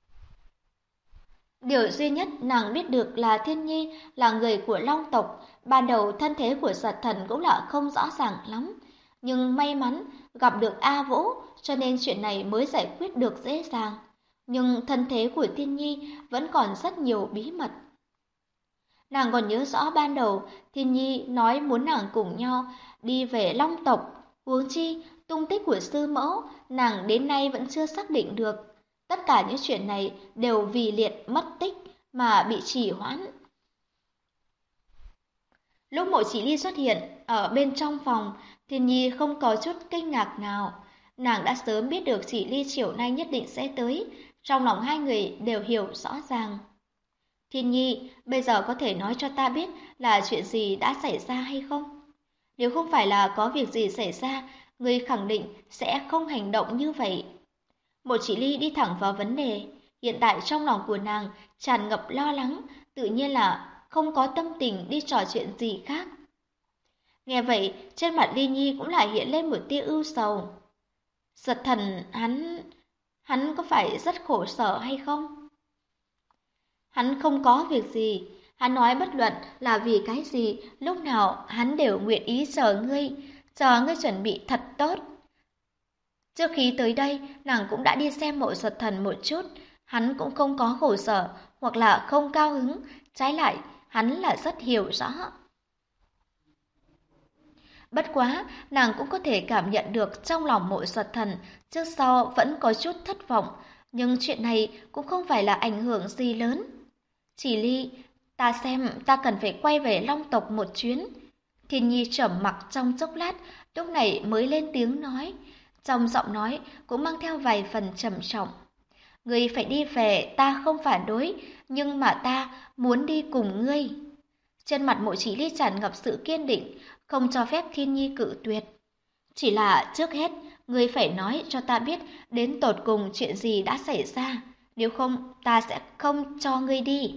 Điều duy nhất nàng biết được là Thiên Nhi là người của Long tộc, ban đầu thân thế của Giật Thần cũng là không rõ ràng lắm. Nhưng may mắn gặp được A Vũ, cho nên chuyện này mới giải quyết được dễ dàng. Nhưng thân thế của Thiên Nhi vẫn còn rất nhiều bí mật. Nàng còn nhớ rõ ban đầu Thiên Nhi nói muốn nàng cùng nhau đi về Long tộc, huống chi tung tích của sư mẫu nàng đến nay vẫn chưa xác định được. Tất cả những chuyện này đều vì liệt mất tích mà bị trì hoãn. Lúc Mộ Chỉ Ly xuất hiện ở bên trong phòng, Thiên Nhi không có chút kinh ngạc nào. Nàng đã sớm biết được Chỉ Ly chiều nay nhất định sẽ tới, trong lòng hai người đều hiểu rõ ràng. Thiên Nhi, bây giờ có thể nói cho ta biết là chuyện gì đã xảy ra hay không? Nếu không phải là có việc gì xảy ra, ngươi khẳng định sẽ không hành động như vậy. Mộ Chỉ Ly đi thẳng vào vấn đề. Hiện tại trong lòng của nàng tràn ngập lo lắng, tự nhiên là không có tâm tình đi trò chuyện gì khác. Nghe vậy, trên mặt Ly Nhi cũng lại hiện lên một tia ưu sầu. Giật Thần, hắn có phải rất khổ sở hay không? Hắn không có việc gì, hắn nói bất luận là vì cái gì, lúc nào hắn đều nguyện ý chờ ngươi chuẩn bị thật tốt. Trước khi tới đây, nàng cũng đã đi xem Mộ Giật Thần một chút, hắn cũng không có khổ sở hoặc là không cao hứng, trái lại, hắn là rất hiểu rõ. Bất quá, nàng cũng có thể cảm nhận được trong lòng Mộ Giật Thần trước sau vẫn có chút thất vọng, nhưng chuyện này cũng không phải là ảnh hưởng gì lớn. Chỉ Ly, ta xem ta cần phải quay về Long tộc một chuyến. Thiên Nhi trầm mặc trong chốc lát, lúc này mới lên tiếng nói. Trong giọng nói cũng mang theo vài phần trầm trọng. Ngươi phải đi về, ta không phản đối, nhưng mà ta muốn đi cùng ngươi. Trên mặt Mộ Chỉ Ly tràn ngập sự kiên định, không cho phép Thiên Nhi cự tuyệt. Chỉ là trước hết, ngươi phải nói cho ta biết đến tột cùng chuyện gì đã xảy ra, nếu không ta sẽ không cho ngươi đi.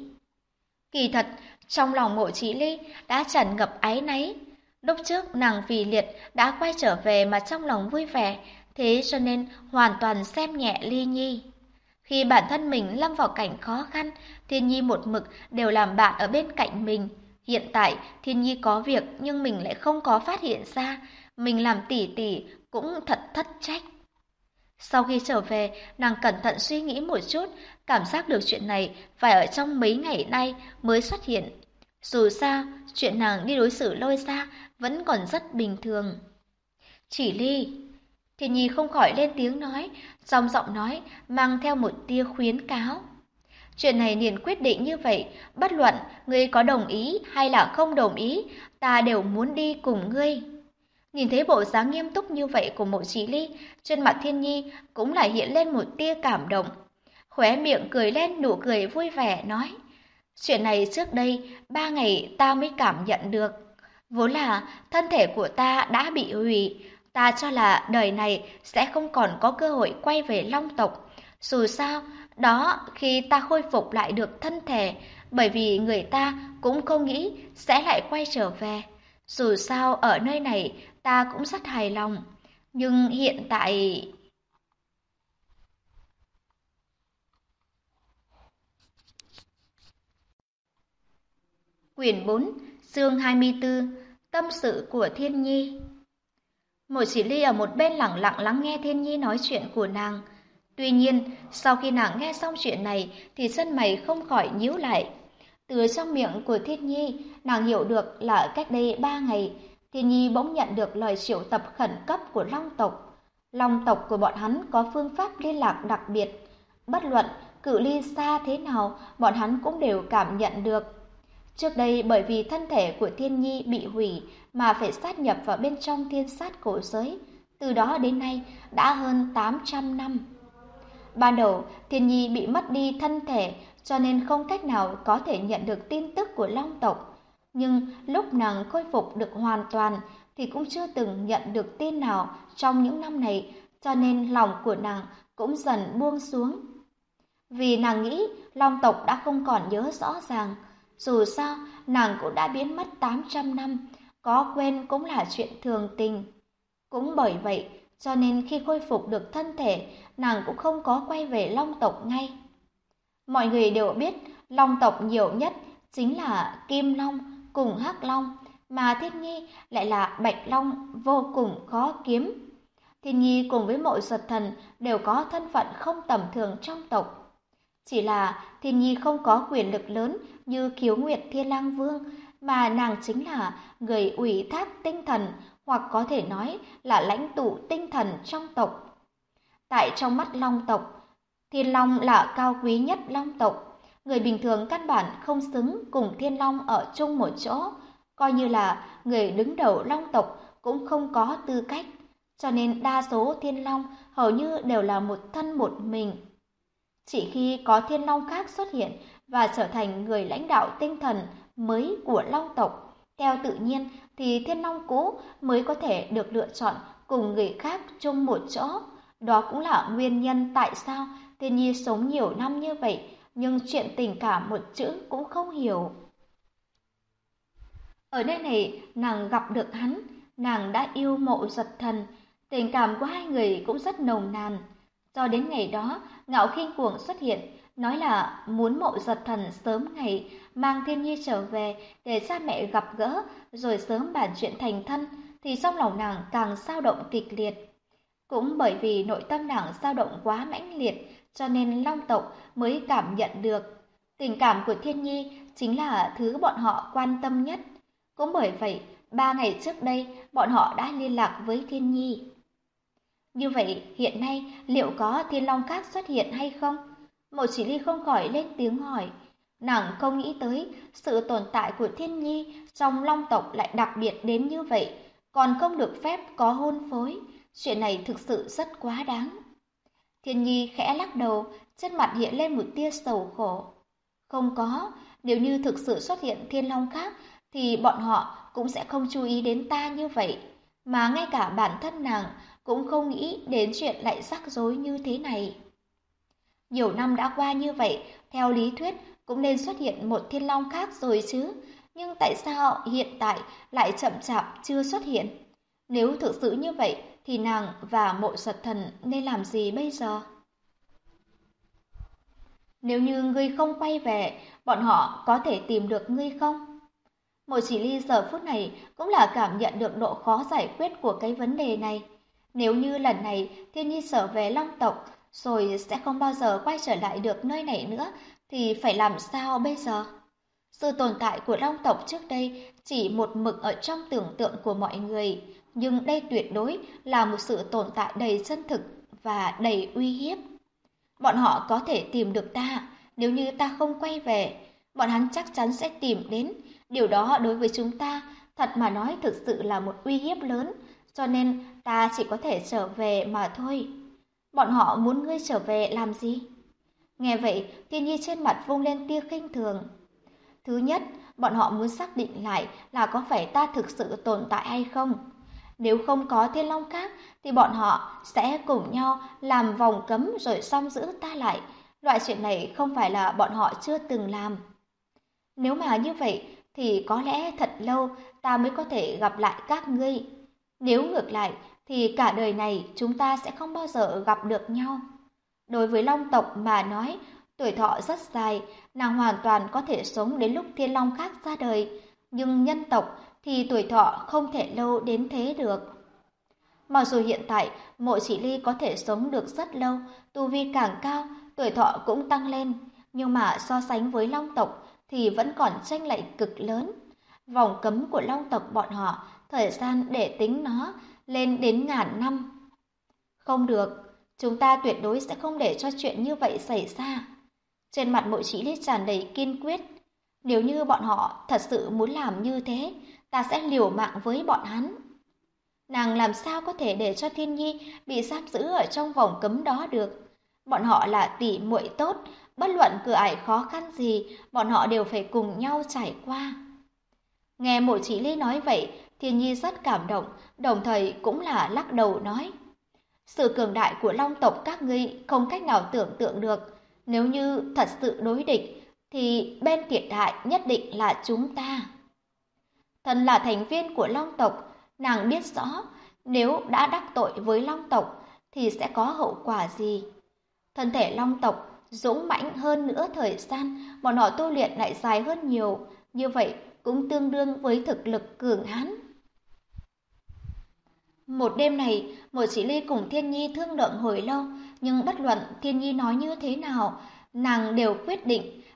Kỳ thật, trong lòng Mộ Chỉ Ly đã tràn ngập áy náy. Lúc trước nàng vì liệt đã quay trở về mà trong lòng vui vẻ, thế cho nên hoàn toàn xem nhẹ Ly Nhi. Khi bản thân mình lâm vào cảnh khó khăn, Thiên Nhi một mực đều làm bạn ở bên cạnh mình. Hiện tại, Thiên Nhi có việc nhưng mình lại không có phát hiện ra, mình làm tỉ tỉ cũng thật thất trách. Sau khi trở về, nàng cẩn thận suy nghĩ một chút, cảm giác được chuyện này phải ở trong mấy ngày nay mới xuất hiện. Dù sao, chuyện nàng đi đối xử Lôi Gia vẫn còn rất bình thường. Chỉ Ly, Thiên Nhi không khỏi lên tiếng nói, trong giọng nói mang theo một tia khuyến cáo. Chuyện này liền quyết định như vậy, bất luận ngươi có đồng ý hay là không đồng ý, ta đều muốn đi cùng ngươi. Nhìn thấy bộ dáng nghiêm túc như vậy của Mộ Chỉ Ly, trên mặt Thiên Nhi cũng lại hiện lên một tia cảm động. Khóe miệng cười lên nụ cười vui vẻ nói, chuyện này trước đây 3 ngày ta mới cảm nhận được. Vốn là thân thể của ta đã bị hủy, ta cho là đời này sẽ không còn có cơ hội quay về Long tộc. Dù sao, đó khi ta khôi phục lại được thân thể, bởi vì người ta cũng không nghĩ sẽ lại quay trở về. Dù sao ở nơi này ta cũng rất hài lòng. Nhưng hiện tại... Quyển 4, chương 24, Tâm sự của Thiên Nhi. Mộ Chỉ Ly ở một bên lặng lặng lắng nghe Thiên Nhi nói chuyện của nàng. Tuy nhiên, sau khi nàng nghe xong chuyện này thì chân mày không khỏi nhíu lại. Từ trong miệng của Thiên Nhi, nàng hiểu được là cách đây 3 ngày, Thiên Nhi bỗng nhận được lời triệu tập khẩn cấp của Long tộc. Long tộc của bọn hắn có phương pháp liên lạc đặc biệt. Bất luận cự ly xa thế nào, bọn hắn cũng đều cảm nhận được. Trước đây bởi vì thân thể của Thiên Nhi bị hủy mà phải sát nhập vào bên trong thiên sát cổ giới. Từ đó đến nay đã hơn 800 năm. Ban đầu, Thiên Nhi bị mất đi thân thể cho nên không cách nào có thể nhận được tin tức của Long tộc. Nhưng lúc nàng khôi phục được hoàn toàn thì cũng chưa từng nhận được tin nào trong những năm này, cho nên lòng của nàng cũng dần buông xuống. Vì nàng nghĩ Long tộc đã không còn nhớ rõ ràng. Dù sao, nàng cũng đã biến mất 800 năm, có quên cũng là chuyện thường tình. Cũng bởi vậy, cho nên khi khôi phục được thân thể, nàng cũng không có quay về Long tộc ngay. Mọi người đều biết, Long tộc nhiều nhất chính là Kim Long cùng Hắc Long, mà Thiên Nhi lại là Bạch Long vô cùng khó kiếm. Thiên Nhi cùng với Mộ Giật Thần đều có thân phận không tầm thường trong tộc. Chỉ là Thiên Nhi không có quyền lực lớn như Khiếu Nguyệt Thiên Lang Vương, mà nàng chính là người ủy thác tinh thần, hoặc có thể nói là lãnh tụ tinh thần trong tộc. Tại trong mắt Long tộc, Thiên Long là cao quý nhất Long tộc. Người bình thường căn bản không xứng cùng Thiên Long ở chung một chỗ, coi như là người đứng đầu Long tộc cũng không có tư cách. Cho nên đa số Thiên Long hầu như đều là một thân một mình. Chỉ khi có Thiên Long khác xuất hiện và trở thành người lãnh đạo tinh thần mới của Long tộc, theo tự nhiên thì Thiên Long cũ mới có thể được lựa chọn cùng người khác chung một chỗ. Đó cũng là nguyên nhân tại sao Thiên Nhi sống nhiều năm như vậy, nhưng chuyện tình cảm một chữ cũng không hiểu. Ở nơi này, nàng gặp được hắn, nàng đã yêu Mộ Giật Thần, tình cảm của hai người cũng rất nồng nàn. Cho đến ngày đó, Ngạo Khinh Cuồng xuất hiện, nói là muốn Mộ Giật Thần sớm ngày mang Thiên Nhi trở về để cha mẹ gặp gỡ, rồi sớm bàn chuyện thành thân, thì trong lòng nàng càng dao động kịch liệt. Cũng bởi vì nội tâm nàng dao động quá mãnh liệt, cho nên Long tộc mới cảm nhận được tình cảm của Thiên Nhi chính là thứ bọn họ quan tâm nhất. Cũng bởi vậy, 3 ngày trước đây, bọn họ đã liên lạc với Thiên Nhi. Như vậy, hiện nay liệu có Thiên Long khác xuất hiện hay không? Mộ Chỉ Ly không khỏi lên tiếng hỏi. Nàng không nghĩ tới sự tồn tại của Thiên Nhi trong Long tộc lại đặc biệt đến như vậy, còn không được phép có hôn phối. Chuyện này thực sự rất quá đáng. Thiên Nhi khẽ lắc đầu, trên mặt hiện lên một tia sầu khổ. Không có, nếu như thực sự xuất hiện Thiên Long khác, thì bọn họ cũng sẽ không chú ý đến ta như vậy. Mà ngay cả bản thân nàng cũng không nghĩ đến chuyện lại rắc rối như thế này. Nhiều năm đã qua như vậy, theo lý thuyết cũng nên xuất hiện một Thiên Long khác rồi chứ. Nhưng tại sao hiện tại lại chậm chạp chưa xuất hiện? Nếu thực sự như vậy, thì nàng và Mộ Giật Thần nên làm gì bây giờ? Nếu như ngươi không quay về, bọn họ có thể tìm được ngươi không? Mộ Chỉ Ly giờ phút này cũng là cảm nhận được độ khó giải quyết của cái vấn đề này. Nếu như lần này Thiên Nhi trở về Long tộc, rồi sẽ không bao giờ quay trở lại được nơi này nữa, thì phải làm sao bây giờ? Sự tồn tại của Long tộc trước đây chỉ một mực ở trong tưởng tượng của mọi người, nhưng đây tuyệt đối là một sự tồn tại đầy chân thực và đầy uy hiếp. Bọn họ có thể tìm được ta, nếu như ta không quay về, bọn hắn chắc chắn sẽ tìm đến. Điều đó đối với chúng ta, thật mà nói thực sự là một uy hiếp lớn, cho nên ta chỉ có thể trở về mà thôi. Bọn họ muốn ngươi trở về làm gì? Nghe vậy, Tiên Nhi trên mặt vung lên tia khinh thường. Thứ nhất, bọn họ muốn xác định lại là có phải ta thực sự tồn tại hay không. Nếu không có Thiên Long khác, thì bọn họ sẽ cùng nhau làm vòng cấm rồi giam giữ ta lại. Loại chuyện này không phải là bọn họ chưa từng làm. Nếu mà như vậy, thì có lẽ thật lâu ta mới có thể gặp lại các ngươi. Nếu ngược lại, thì cả đời này chúng ta sẽ không bao giờ gặp được nhau. Đối với Long tộc mà nói, tuổi thọ rất dài, nàng hoàn toàn có thể sống đến lúc Thiên Long khác ra đời. Nhưng nhân tộc thì tuổi thọ không thể lâu đến thế được. Mặc dù hiện tại Mộ Chỉ Ly có thể sống được rất lâu, tu vi càng cao, tuổi thọ cũng tăng lên, nhưng mà so sánh với Long tộc thì vẫn còn chênh lệch cực lớn. Vòng cấm của Long tộc bọn họ, thời gian để tính nó lên đến ngàn năm. Không được, chúng ta tuyệt đối sẽ không để cho chuyện như vậy xảy ra. Trên mặt Mộ Chỉ Ly tràn đầy kiên quyết. Nếu như bọn họ thật sự muốn làm như thế, ta sẽ liều mạng với bọn hắn. Nàng làm sao có thể để cho Thiên Nhi bị giam giữ ở trong vòng cấm đó được? Bọn họ là tỷ muội tốt, bất luận cửa ải khó khăn gì, bọn họ đều phải cùng nhau trải qua. Nghe Mộ Chỉ Ly nói vậy, Thiên Nhi rất cảm động, đồng thời cũng là lắc đầu nói. Sự cường đại của Long tộc các ngươi không cách nào tưởng tượng được. Nếu như thật sự đối địch, thì bên thiệt hại nhất định là chúng ta. Thân là thành viên của Long tộc, nàng biết rõ nếu đã đắc tội với Long tộc thì sẽ có hậu quả gì. Thân thể Long tộc dũng mãnh hơn nữa, thời gian bọn họ tu luyện lại dài hơn nhiều, như vậy cũng tương đương với thực lực cường hãn. Một đêm này, Mộ Chỉ Ly cùng Thiên Nhi thương lượng hồi lâu, nhưng bất luận Thiên Nhi nói như thế nào, nàng đều quyết định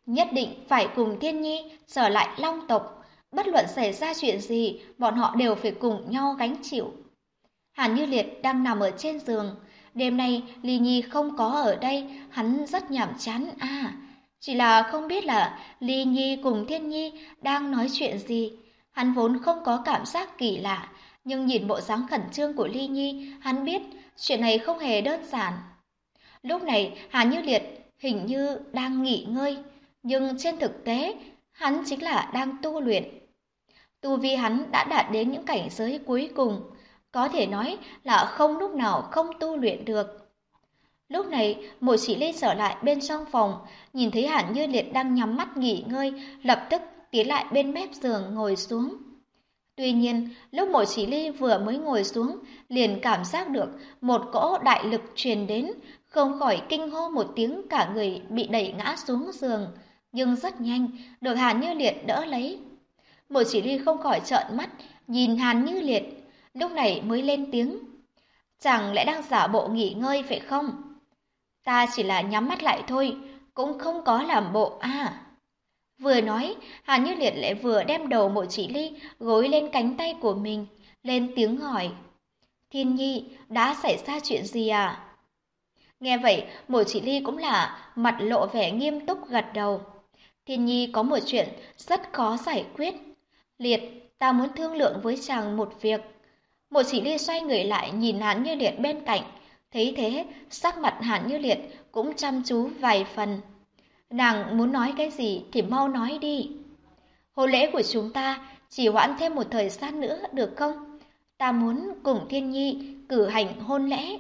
nhất định phải cùng Thiên Nhi trở lại Long tộc. Bất luận xảy ra chuyện gì, bọn họ đều phải cùng nhau gánh chịu. Hàn Như Liệt đang nằm ở trên giường. Đêm nay Ly Nhi không có ở đây, hắn rất nhàm chán à. Chỉ là không biết là Ly Nhi cùng Thiên Nhi đang nói chuyện gì. Hắn vốn không có cảm giác kỳ lạ, nhưng nhìn bộ dáng khẩn trương của Ly Nhi, hắn biết chuyện này không hề đơn giản. Lúc này Hàn Như Liệt hình như đang nghỉ ngơi, nhưng trên thực tế hắn chính là đang tu luyện. Tu vi hắn đã đạt đến những cảnh giới cuối cùng, có thể nói là không lúc nào không tu luyện được. Lúc này, Mộ Chỉ Ly trở lại bên trong phòng, nhìn thấy Hàn Như Liệt đang nhắm mắt nghỉ ngơi, lập tức tiến lại bên mép giường ngồi xuống. Tuy nhiên, lúc Mộ Chỉ Ly vừa mới ngồi xuống, liền cảm giác được một cỗ đại lực truyền đến, không khỏi kinh hô một tiếng, cả người bị đẩy ngã xuống giường, nhưng rất nhanh được Hàn Như Liệt đỡ lấy. Mộ Chỉ Ly không khỏi trợn mắt, nhìn Hàn Như Liệt, lúc này mới lên tiếng. Chẳng lẽ đang giả bộ nghỉ ngơi phải không? Ta chỉ là nhắm mắt lại thôi, cũng không có làm bộ à. Vừa nói, Hàn Như Liệt lại vừa đem đầu Mộ Chỉ Ly gối lên cánh tay của mình, lên tiếng hỏi. Thiên Nhi, đã xảy ra chuyện gì à? Nghe vậy, Mộ Chỉ Ly cũng là mặt lộ vẻ nghiêm túc gật đầu. Thiên Nhi có một chuyện rất khó giải quyết. Liệt, ta muốn thương lượng với chàng một việc. Mộ Chỉ Ly xoay người lại nhìn Hàn Như Liệt bên cạnh, thấy thế, sắc mặt Hàn Như Liệt cũng chăm chú vài phần. Nàng muốn nói cái gì thì mau nói đi. Hôn lễ của chúng ta chỉ hoãn thêm một thời gian nữa được không? Ta muốn cùng Thiên Nhi cử hành hôn lễ.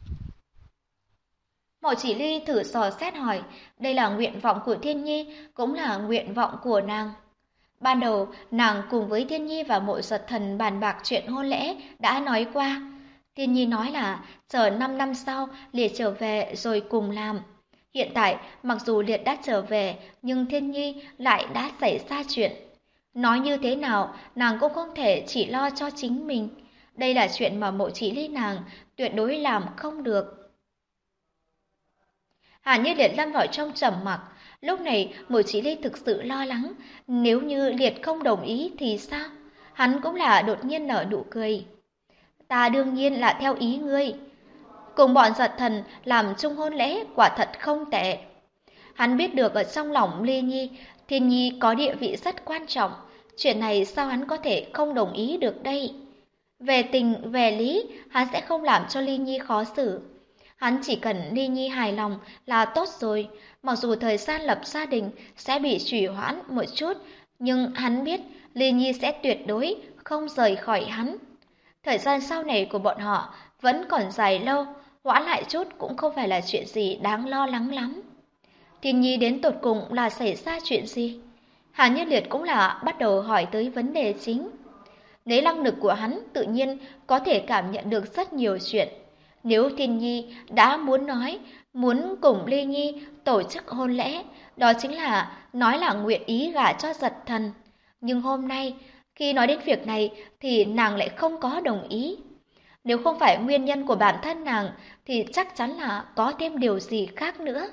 Mộ Chỉ Ly thử dò xét hỏi, đây là nguyện vọng của Thiên Nhi, cũng là nguyện vọng của nàng. Ban đầu, nàng cùng với Thiên Nhi và Mộ Giật Thần bàn bạc chuyện hôn lễ đã nói qua. Thiên Nhi nói là chờ 5 năm sau Liệt trở về rồi cùng làm. Hiện tại, mặc dù Liệt đã trở về, nhưng Thiên Nhi lại đã xảy ra chuyện. Nói như thế nào, nàng cũng không thể chỉ lo cho chính mình. Đây là chuyện mà Mộ Chỉ Ly nàng tuyệt đối làm không được. Hàn Như Liệt lâm vào trong trầm mặc. Lúc này, Mộ Chỉ Ly thực sự lo lắng, nếu như Liệt không đồng ý thì sao? Hắn cũng là đột nhiên nở nụ cười. Ta đương nhiên là theo ý ngươi. Cùng bọn Giật Thần làm chung hôn lễ quả thật không tệ. Hắn biết được ở trong lòng Ly Nhi, Thiên Nhi có địa vị rất quan trọng. Chuyện này sao hắn có thể không đồng ý được đây? Về tình, về lý, hắn sẽ không làm cho Ly Nhi khó xử. Hắn chỉ cần Ly Nhi hài lòng là tốt rồi. Mặc dù thời gian lập gia đình sẽ bị trì hoãn một chút, nhưng hắn biết Ly Nhi sẽ tuyệt đối không rời khỏi hắn. Thời gian sau này của bọn họ vẫn còn dài lâu, hoãn lại chút cũng không phải là chuyện gì đáng lo lắng lắm. Thiên Nhi đến tột cùng là xảy ra chuyện gì? Hàn Như Liệt cũng là bắt đầu hỏi tới vấn đề chính. Lấy năng lực của hắn tự nhiên có thể cảm nhận được rất nhiều chuyện. Nếu Thiên Nhi đã muốn nói, muốn cùng Ly Nhi tổ chức hôn lễ, đó chính là nói là nguyện ý gả cho Giật Thần. Nhưng hôm nay, khi nói đến việc này thì nàng lại không có đồng ý. Nếu không phải nguyên nhân của bản thân nàng thì chắc chắn là có thêm điều gì khác nữa.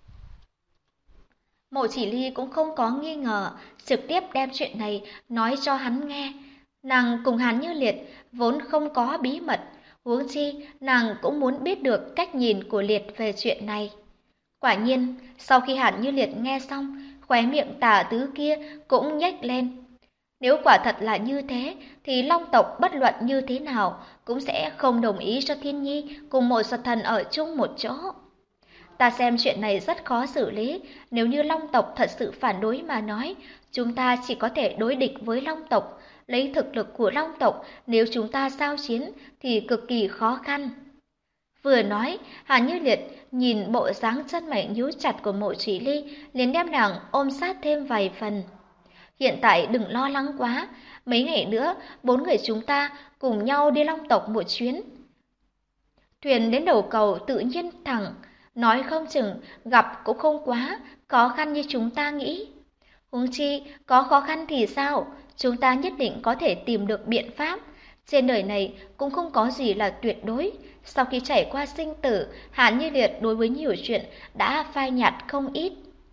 Mộ Chỉ Ly cũng không có nghi ngờ, trực tiếp đem chuyện này nói cho hắn nghe. Nàng cùng Hàn Như Liệt vốn không có bí mật, huống chi nàng cũng muốn biết được cách nhìn của Liệt về chuyện này. Quả nhiên, sau khi Hàn Như Liệt nghe xong, khóe miệng tà tứ kia cũng nhếch lên. Nếu quả thật là như thế, thì Long tộc bất luận như thế nào cũng sẽ không đồng ý cho Thiên Nhi cùng Mộ Giật Thần ở chung một chỗ. Ta xem chuyện này rất khó xử lý, nếu như Long tộc thật sự phản đối mà nói, chúng ta chỉ có thể đối địch với Long tộc. Lấy thực lực của Long tộc, nếu chúng ta giao chiến thì cực kỳ khó khăn. Vừa nói, Hàn Như Liệt nhìn bộ dáng chân mày nhíu chặt của Mộ Chỉ Ly, liền đem nàng ôm sát thêm vài phần. Hiện tại đừng lo lắng quá, mấy ngày nữa 4 người chúng ta cùng nhau đi Long tộc một chuyến. Thuyền đến đầu cầu tự nhiên thẳng, nói không chừng gặp cũng không quá khó khăn như chúng ta nghĩ. Huống chi, có khó khăn thì sao? Chúng ta nhất định có thể tìm được biện pháp. Trên đời này cũng không có gì là tuyệt đối. Sau khi trải qua sinh tử, Hàn Như Liệt đối với nhiều chuyện đã phai nhạt không ít.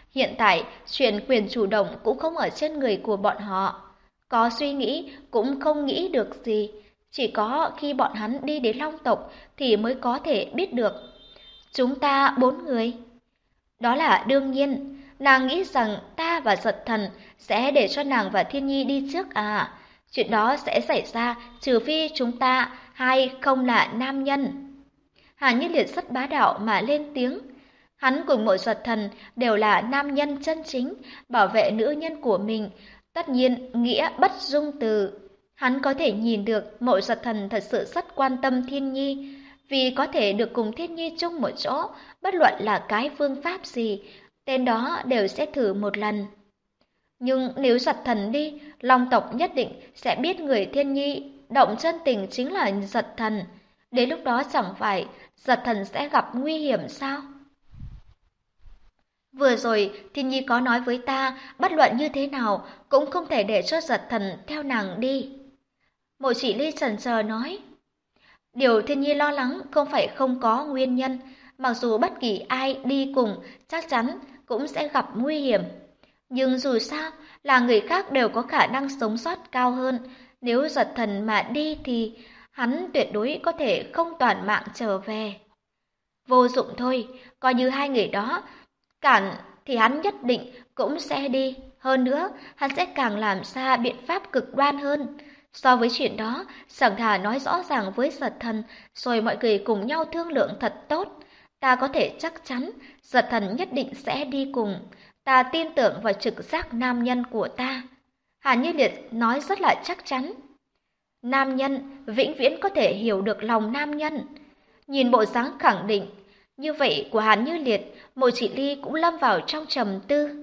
Hiện tại, chuyện quyền chủ động cũng không ở trên người của bọn họ. Có suy nghĩ cũng không nghĩ được gì. Chỉ có khi bọn hắn đi đến Long tộc thì mới có thể biết được. Chúng ta 4 người. Đó là đương nhiên. Nàng nghĩ rằng ta và Giật Thần sẽ để cho nàng và Thiên Nhi đi trước à? Chuyện đó sẽ xảy ra trừ phi chúng ta hay không là nam nhân. Hàn Như Liệt rất bá đạo mà lên tiếng. Hắn cùng Mộ Giật Thần đều là nam nhân chân chính, bảo vệ nữ nhân của mình, tất nhiên nghĩa bất dung từ. Hắn có thể nhìn được Mộ Giật Thần thật sự rất quan tâm Thiên Nhi, vì có thể được cùng Thiên Nhi chung một chỗ, bất luận là cái phương pháp gì, tên đó đều sẽ thử một lần. Nhưng nếu Giật Thần đi, Long tộc nhất định sẽ biết người Thiên Nhi động chân tình chính là Giật Thần. Đến lúc đó chẳng phải Giật Thần sẽ gặp nguy hiểm sao? Vừa rồi Thiên Nhi có nói với ta, bất luận như thế nào cũng không thể để cho Giật Thần theo nàng đi. Mộ Chỉ Ly chần chờ nói. Điều Thiên Nhi lo lắng không phải không có nguyên nhân, mặc dù bất kỳ ai đi cùng chắc chắn cũng sẽ gặp nguy hiểm. Nhưng dù sao là người khác đều có khả năng sống sót cao hơn, nếu Giật Thần mà đi thì hắn tuyệt đối có thể không toàn mạng trở về. Vô dụng thôi, coi như hai người đó cản thì hắn nhất định cũng sẽ đi. Hơn nữa, hắn sẽ càng làm ra biện pháp cực đoan hơn. So với chuyện đó, chẳng thà nói rõ ràng với Giật Thần, rồi mọi người cùng nhau thương lượng thật tốt. Ta có thể chắc chắn, Giật Thần nhất định sẽ đi cùng. Ta tin tưởng vào trực giác nam nhân của ta. Hàn Như Liệt nói rất là chắc chắn. Nam nhân vĩnh viễn có thể hiểu được lòng nam nhân. Nhìn bộ dáng khẳng định như vậy của Hàn Như Liệt, Mộ Chỉ Ly cũng lâm vào trong trầm tư.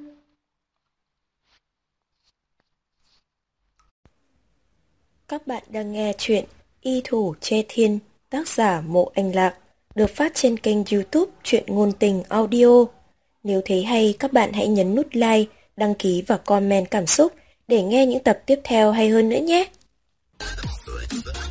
Các bạn đang nghe chuyện Y Thủ Che Thiên, tác giả Mộ Anh Lạc, được phát trên kênh YouTube Truyện Ngôn Tình Audio. Nếu thấy hay, các bạn hãy nhấn nút like, đăng ký và comment cảm xúc để nghe những tập tiếp theo hay hơn nữa nhé.